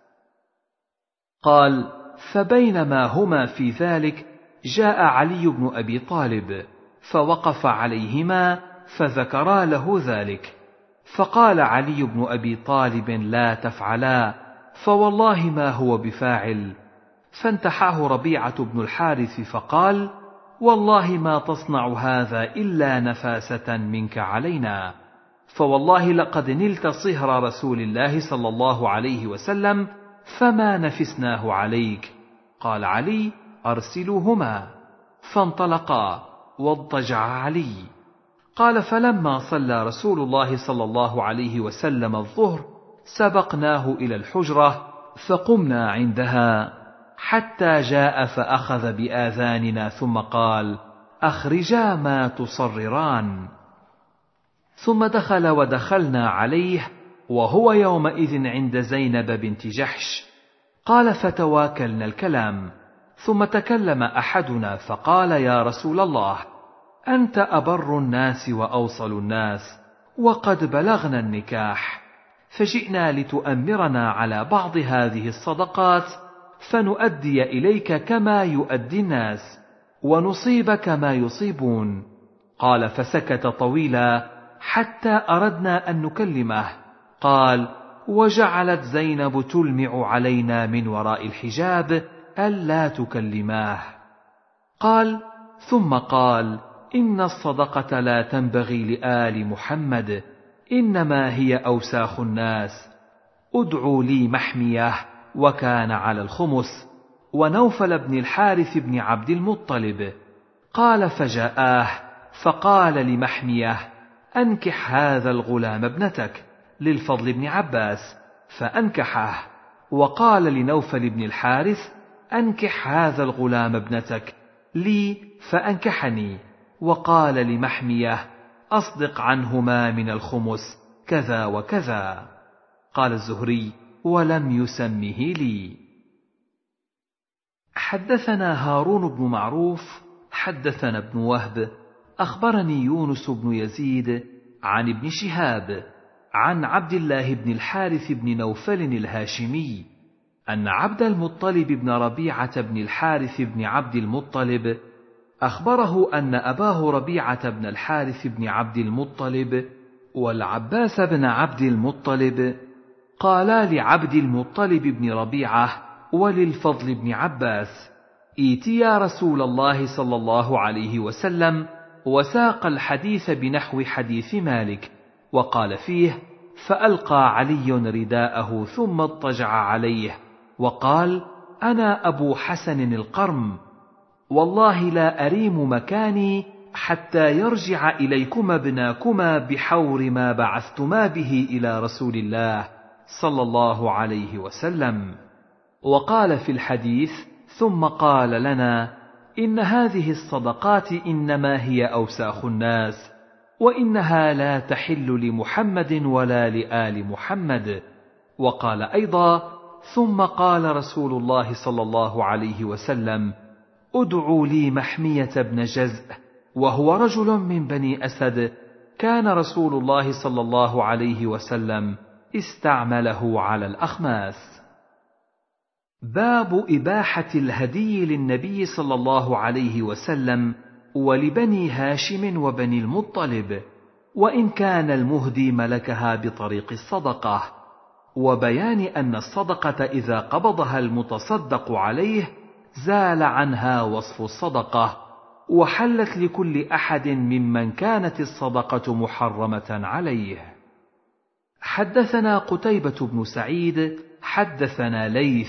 قال: فبينما هما في ذلك جاء علي بن أبي طالب فوقف عليهما فذكرا له ذلك، فقال علي بن أبي طالب: لا تفعلا، فوالله ما هو بفاعل. فانتحاه ربيعة بن الحارث فقال: والله ما تصنع هذا إلا نفاسة منك علينا، فوالله لقد نلت صهر رسول الله صلى الله عليه وسلم فما نفسناه عليك. قال علي: أرسلوهما. فانطلقا واضطجع علي. قال: فلما صلى رسول الله صلى الله عليه وسلم الظهر سبقناه إلى الحجرة فقمنا عندها حتى جاء فأخذ بآذاننا ثم قال: أخرجا ما تصرران. ثم دخل ودخلنا عليه وهو يومئذ عند زينب بنت جحش. قال: فتواكلنا الكلام، ثم تكلم أحدنا فقال: يا رسول الله، أنت أبر الناس وأوصل الناس، وقد بلغنا النكاح، فجئنا لتؤمرنا على بعض هذه الصدقات فنؤدي إليك كما يؤدي الناس ونصيب كما يصيبون. قال: فسكت طويلا حتى أردنا أن نكلمه. قال: وجعلت زينب تلمع علينا من وراء الحجاب ألا تكلماه. قال: ثم قال: إن الصدقة لا تنبغي لآل محمد، إنما هي أوساخ الناس. ادعوا لي محمية، وكان على الخمس، ونوفل بن الحارث بن عبد المطلب. قال: فجاءاه فقال لمحمية: أنكح هذا الغلام ابنتك للفضل بن عباس، فأنكحه. وقال لنوفل بن الحارث: أنكح هذا الغلام ابنتك لي، فأنكحني. وقال لمحمية: أصدق عنهما من الخمس كذا وكذا. قال الزهري: ولم يسمه لي. حدثنا هارون بن معروف حدثنا ابن وهب أخبرني يونس بن يزيد عن ابن شهاب عن عبد الله بن الحارث بن نوفل الهاشمي أن عبد المطلب بن ربيعة بن الحارث بن عبد المطلب أخبره أن أباه ربيعة بن الحارث بن عبد المطلب والعباس بن عبد المطلب قالا لعبد المطلب بن ربيعة وللفضل بن عباس: ائتيا رسول الله صلى الله عليه وسلم، وساق الحديث بنحو حديث مالك، وقال فيه: فألقى علي رداءه ثم اضطجع عليه وقال: أنا أبو حسن القرم، والله لا أريم مكاني حتى يرجع إليكما ابناكما بحور ما بعثتما به إلى رسول الله صلى الله عليه وسلم. وقال في الحديث: ثم قال لنا: إن هذه الصدقات إنما هي أوساخ الناس، وإنها لا تحل لمحمد ولا لآل محمد. وقال أيضا: ثم قال رسول الله صلى الله عليه وسلم: ادعوا لي محمية بن جزء، وهو رجل من بني أسد، كان رسول الله صلى الله عليه وسلم استعمله على الأخماس. باب إباحة الهدي للنبي صلى الله عليه وسلم ولبني هاشم وبني المطلب، وإن كان المهدي ملكها بطريق الصدقة، وبيان أن الصدقة إذا قبضها المتصدق عليه زال عنها وصف الصدقة، وحلت لكل أحد ممن كانت الصدقة محرمة عليه. حدثنا قتيبة بن سعيد حدثنا ليث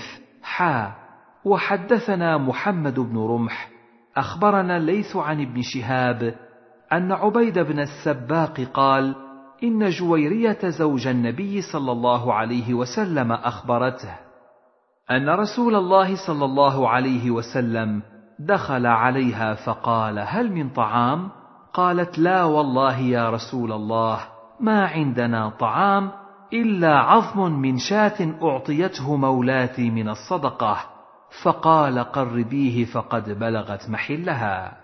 وحدثنا محمد بن رمح أخبرنا الليث عن ابن شهاب أن عبيد بن السباق قال: إن جويرية زوج النبي صلى الله عليه وسلم أخبرته أن رسول الله صلى الله عليه وسلم دخل عليها فقال: هل من طعام؟ قالت: لا والله يا رسول الله، ما عندنا طعام إلا عظم من شاة أعطيته مولاتي من الصدقة. فقال: قربيه فقد بلغت محلها.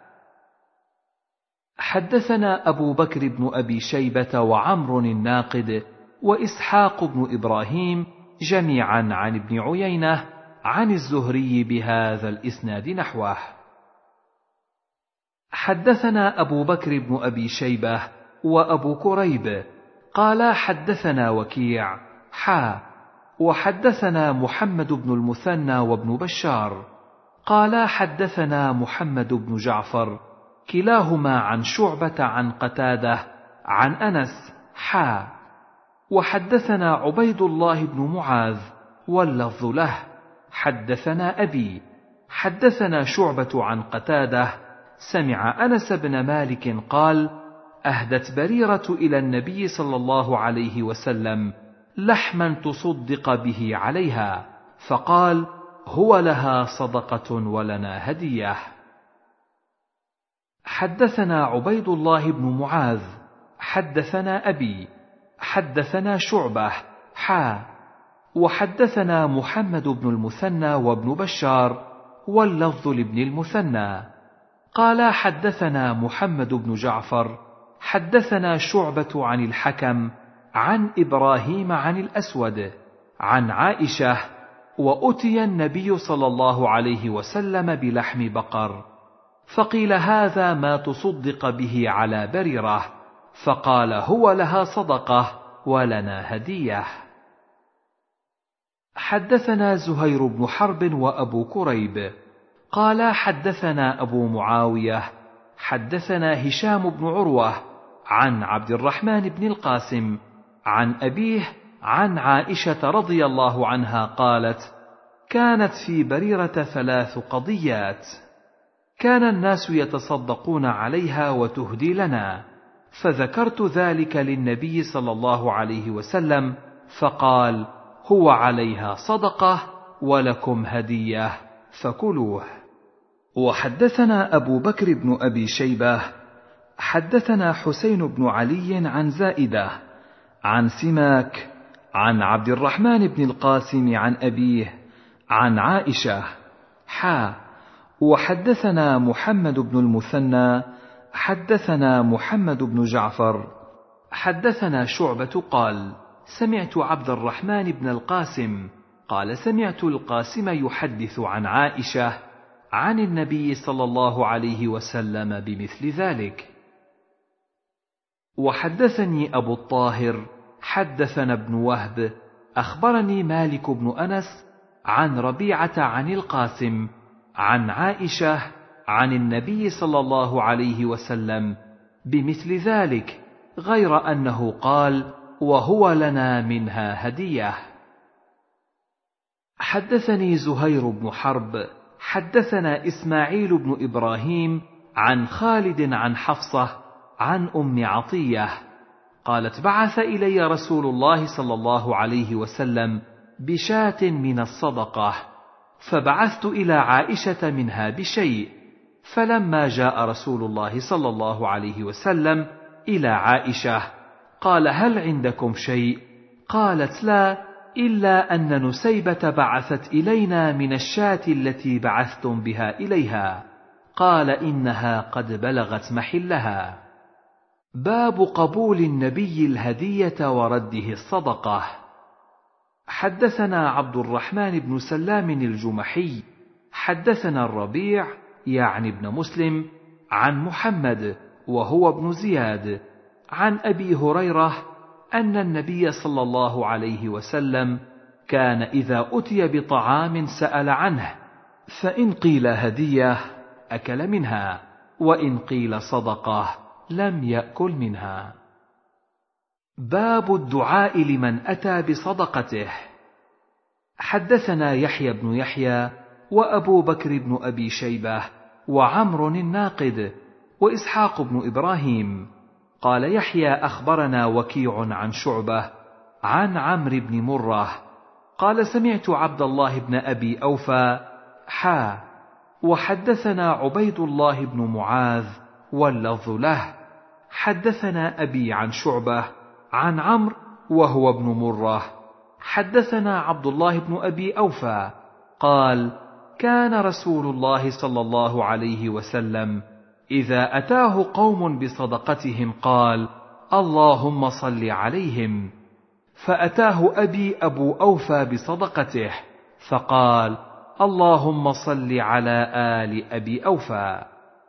حدثنا أبو بكر بن أبي شيبة وعمر الناقد وإسحاق بن إبراهيم جميعا عن ابن عيينة عن الزهري بهذا الإسناد نحوه. حدثنا أبو بكر بن أبي شيبة وأبو كريب قال: حدثنا وكيع وحدثنا محمد بن المثنى وابن بشار قال: حدثنا محمد بن جعفر كلاهما عن شعبة عن قتادة عن أنس وحدثنا عبيد الله بن معاذ واللفظ له: حدثنا أبي حدثنا شعبة عن قتادة سمع أنس بن مالك قال: أهدت بريرة إلى النبي صلى الله عليه وسلم لحما تصدق به عليها، فقال: هو لها صدقة ولنا هدية. حدثنا عبيد الله بن معاذ حدثنا أبي حدثنا شعبة وحدثنا محمد بن المثنى وابن بشار واللفظ لابن المثنى قال: حدثنا محمد بن جعفر حدثنا شعبة عن الحكم عن إبراهيم عن الأسود عن عائشة: وأتي النبي صلى الله عليه وسلم بلحم بقر، فقيل: هذا ما تصدق به على بريرة، فقال: هو لها صدقة ولنا هدية. حدثنا زهير بن حرب وأبو كريب قال: حدثنا أبو معاوية حدثنا هشام بن عروة عن عبد الرحمن بن القاسم عن أبيه عن عائشة رضي الله عنها قالت: كانت في بريرة 3 قضيات، كان الناس يتصدقون عليها وتهدي لنا، فذكرت ذلك للنبي صلى الله عليه وسلم، فقال: هو عليها صدقة ولكم هدية فكلوه. وحدثنا أبو بكر بن أبي شيبة حدثنا حسين بن علي عن زائدة عن سماك عن عبد الرحمن بن القاسم عن أبيه عن عائشة وحدثنا محمد بن المثنى حدثنا محمد بن جعفر حدثنا شعبة قال: سمعت عبد الرحمن بن القاسم قال: سمعت القاسم يحدث عن عائشة عن النبي صلى الله عليه وسلم بمثل ذلك. وحدثني أبو الطاهر حدثنا ابن وهب أخبرني مالك بن أنس عن ربيعة عن القاسم عن عائشة عن النبي صلى الله عليه وسلم بمثل ذلك، غير أنه قال: وهو لنا منها هدية. حدثني زهير بن حرب حدثنا إسماعيل بن إبراهيم عن خالد عن حفصة عن أم عطية قالت بعث إلي رسول الله صلى الله عليه وسلم بشاة من الصدقة، فبعثت إلى عائشة منها بشيء، فلما جاء رسول الله صلى الله عليه وسلم إلى عائشة قال هل عندكم شيء؟ قالت لا، إلا أن نسيبة بعثت إلينا من الشاة التي بعثتم بها إليها. قال إنها قد بلغت محلها. باب قبول النبي الهدية ورده الصدقة. حدثنا عبد الرحمن بن سلام الجمحي حدثنا الربيع يعني ابن مسلم عن محمد وهو ابن زياد عن أبي هريرة أن النبي صلى الله عليه وسلم كان إذا أتي بطعام سأل عنه، فإن قيل هدية أكل منها، وإن قيل صدقة لم يأكل منها. باب الدعاء لمن أتى بصدقته. حدثنا يحيى بن يحيى وأبو بكر بن أبي شيبة وعمر الناقد وإسحاق بن إبراهيم. قال يحيى أخبرنا وكيع عن شعبة عن عمرو بن مرة قال سمعت عبد الله بن أبي أوفى وحدثنا عبيد الله بن معاذ واللفظ له حدثنا أبي عن شعبة عن عمرو وهو ابن مرة حدثنا عبد الله بن أبي أوفى قال كان رسول الله صلى الله عليه وسلم إذا أتاه قوم بصدقتهم قال اللهم صل عليهم، فأتاه أبي أبو أوفى بصدقته فقال اللهم صل على آل أبي أوفى.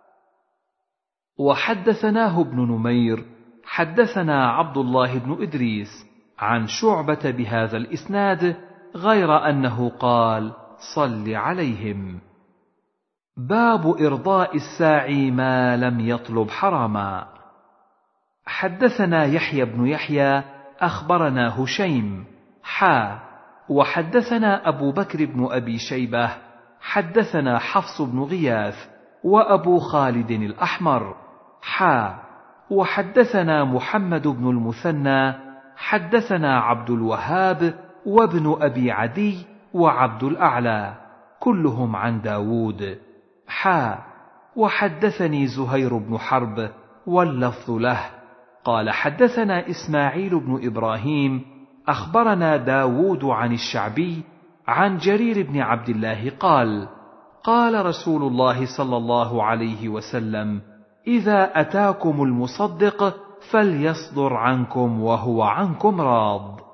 وحدثناه ابن نمير حدثنا عبد الله بن إدريس عن شعبة بهذا الإسناد غير أنه قال صل عليهم. باب إرضاء الساعي ما لم يطلب حراما. حدثنا يحيى بن يحيى أخبرنا هشيم وحدثنا أبو بكر بن أبي شيبة حدثنا حفص بن غياث وأبو خالد الأحمر وحدثنا محمد بن المثنى حدثنا عبد الوهاب وابن أبي عدي وعبد الأعلى كلهم عن داود وحدثني زهير بن حرب واللفظ له قال حدثنا إسماعيل بن إبراهيم أخبرنا داود عن الشعبي عن جرير بن عبد الله قال قال رسول الله صلى الله عليه وسلم إذا أتاكم المصدق فليصدر عنكم وهو عنكم راض.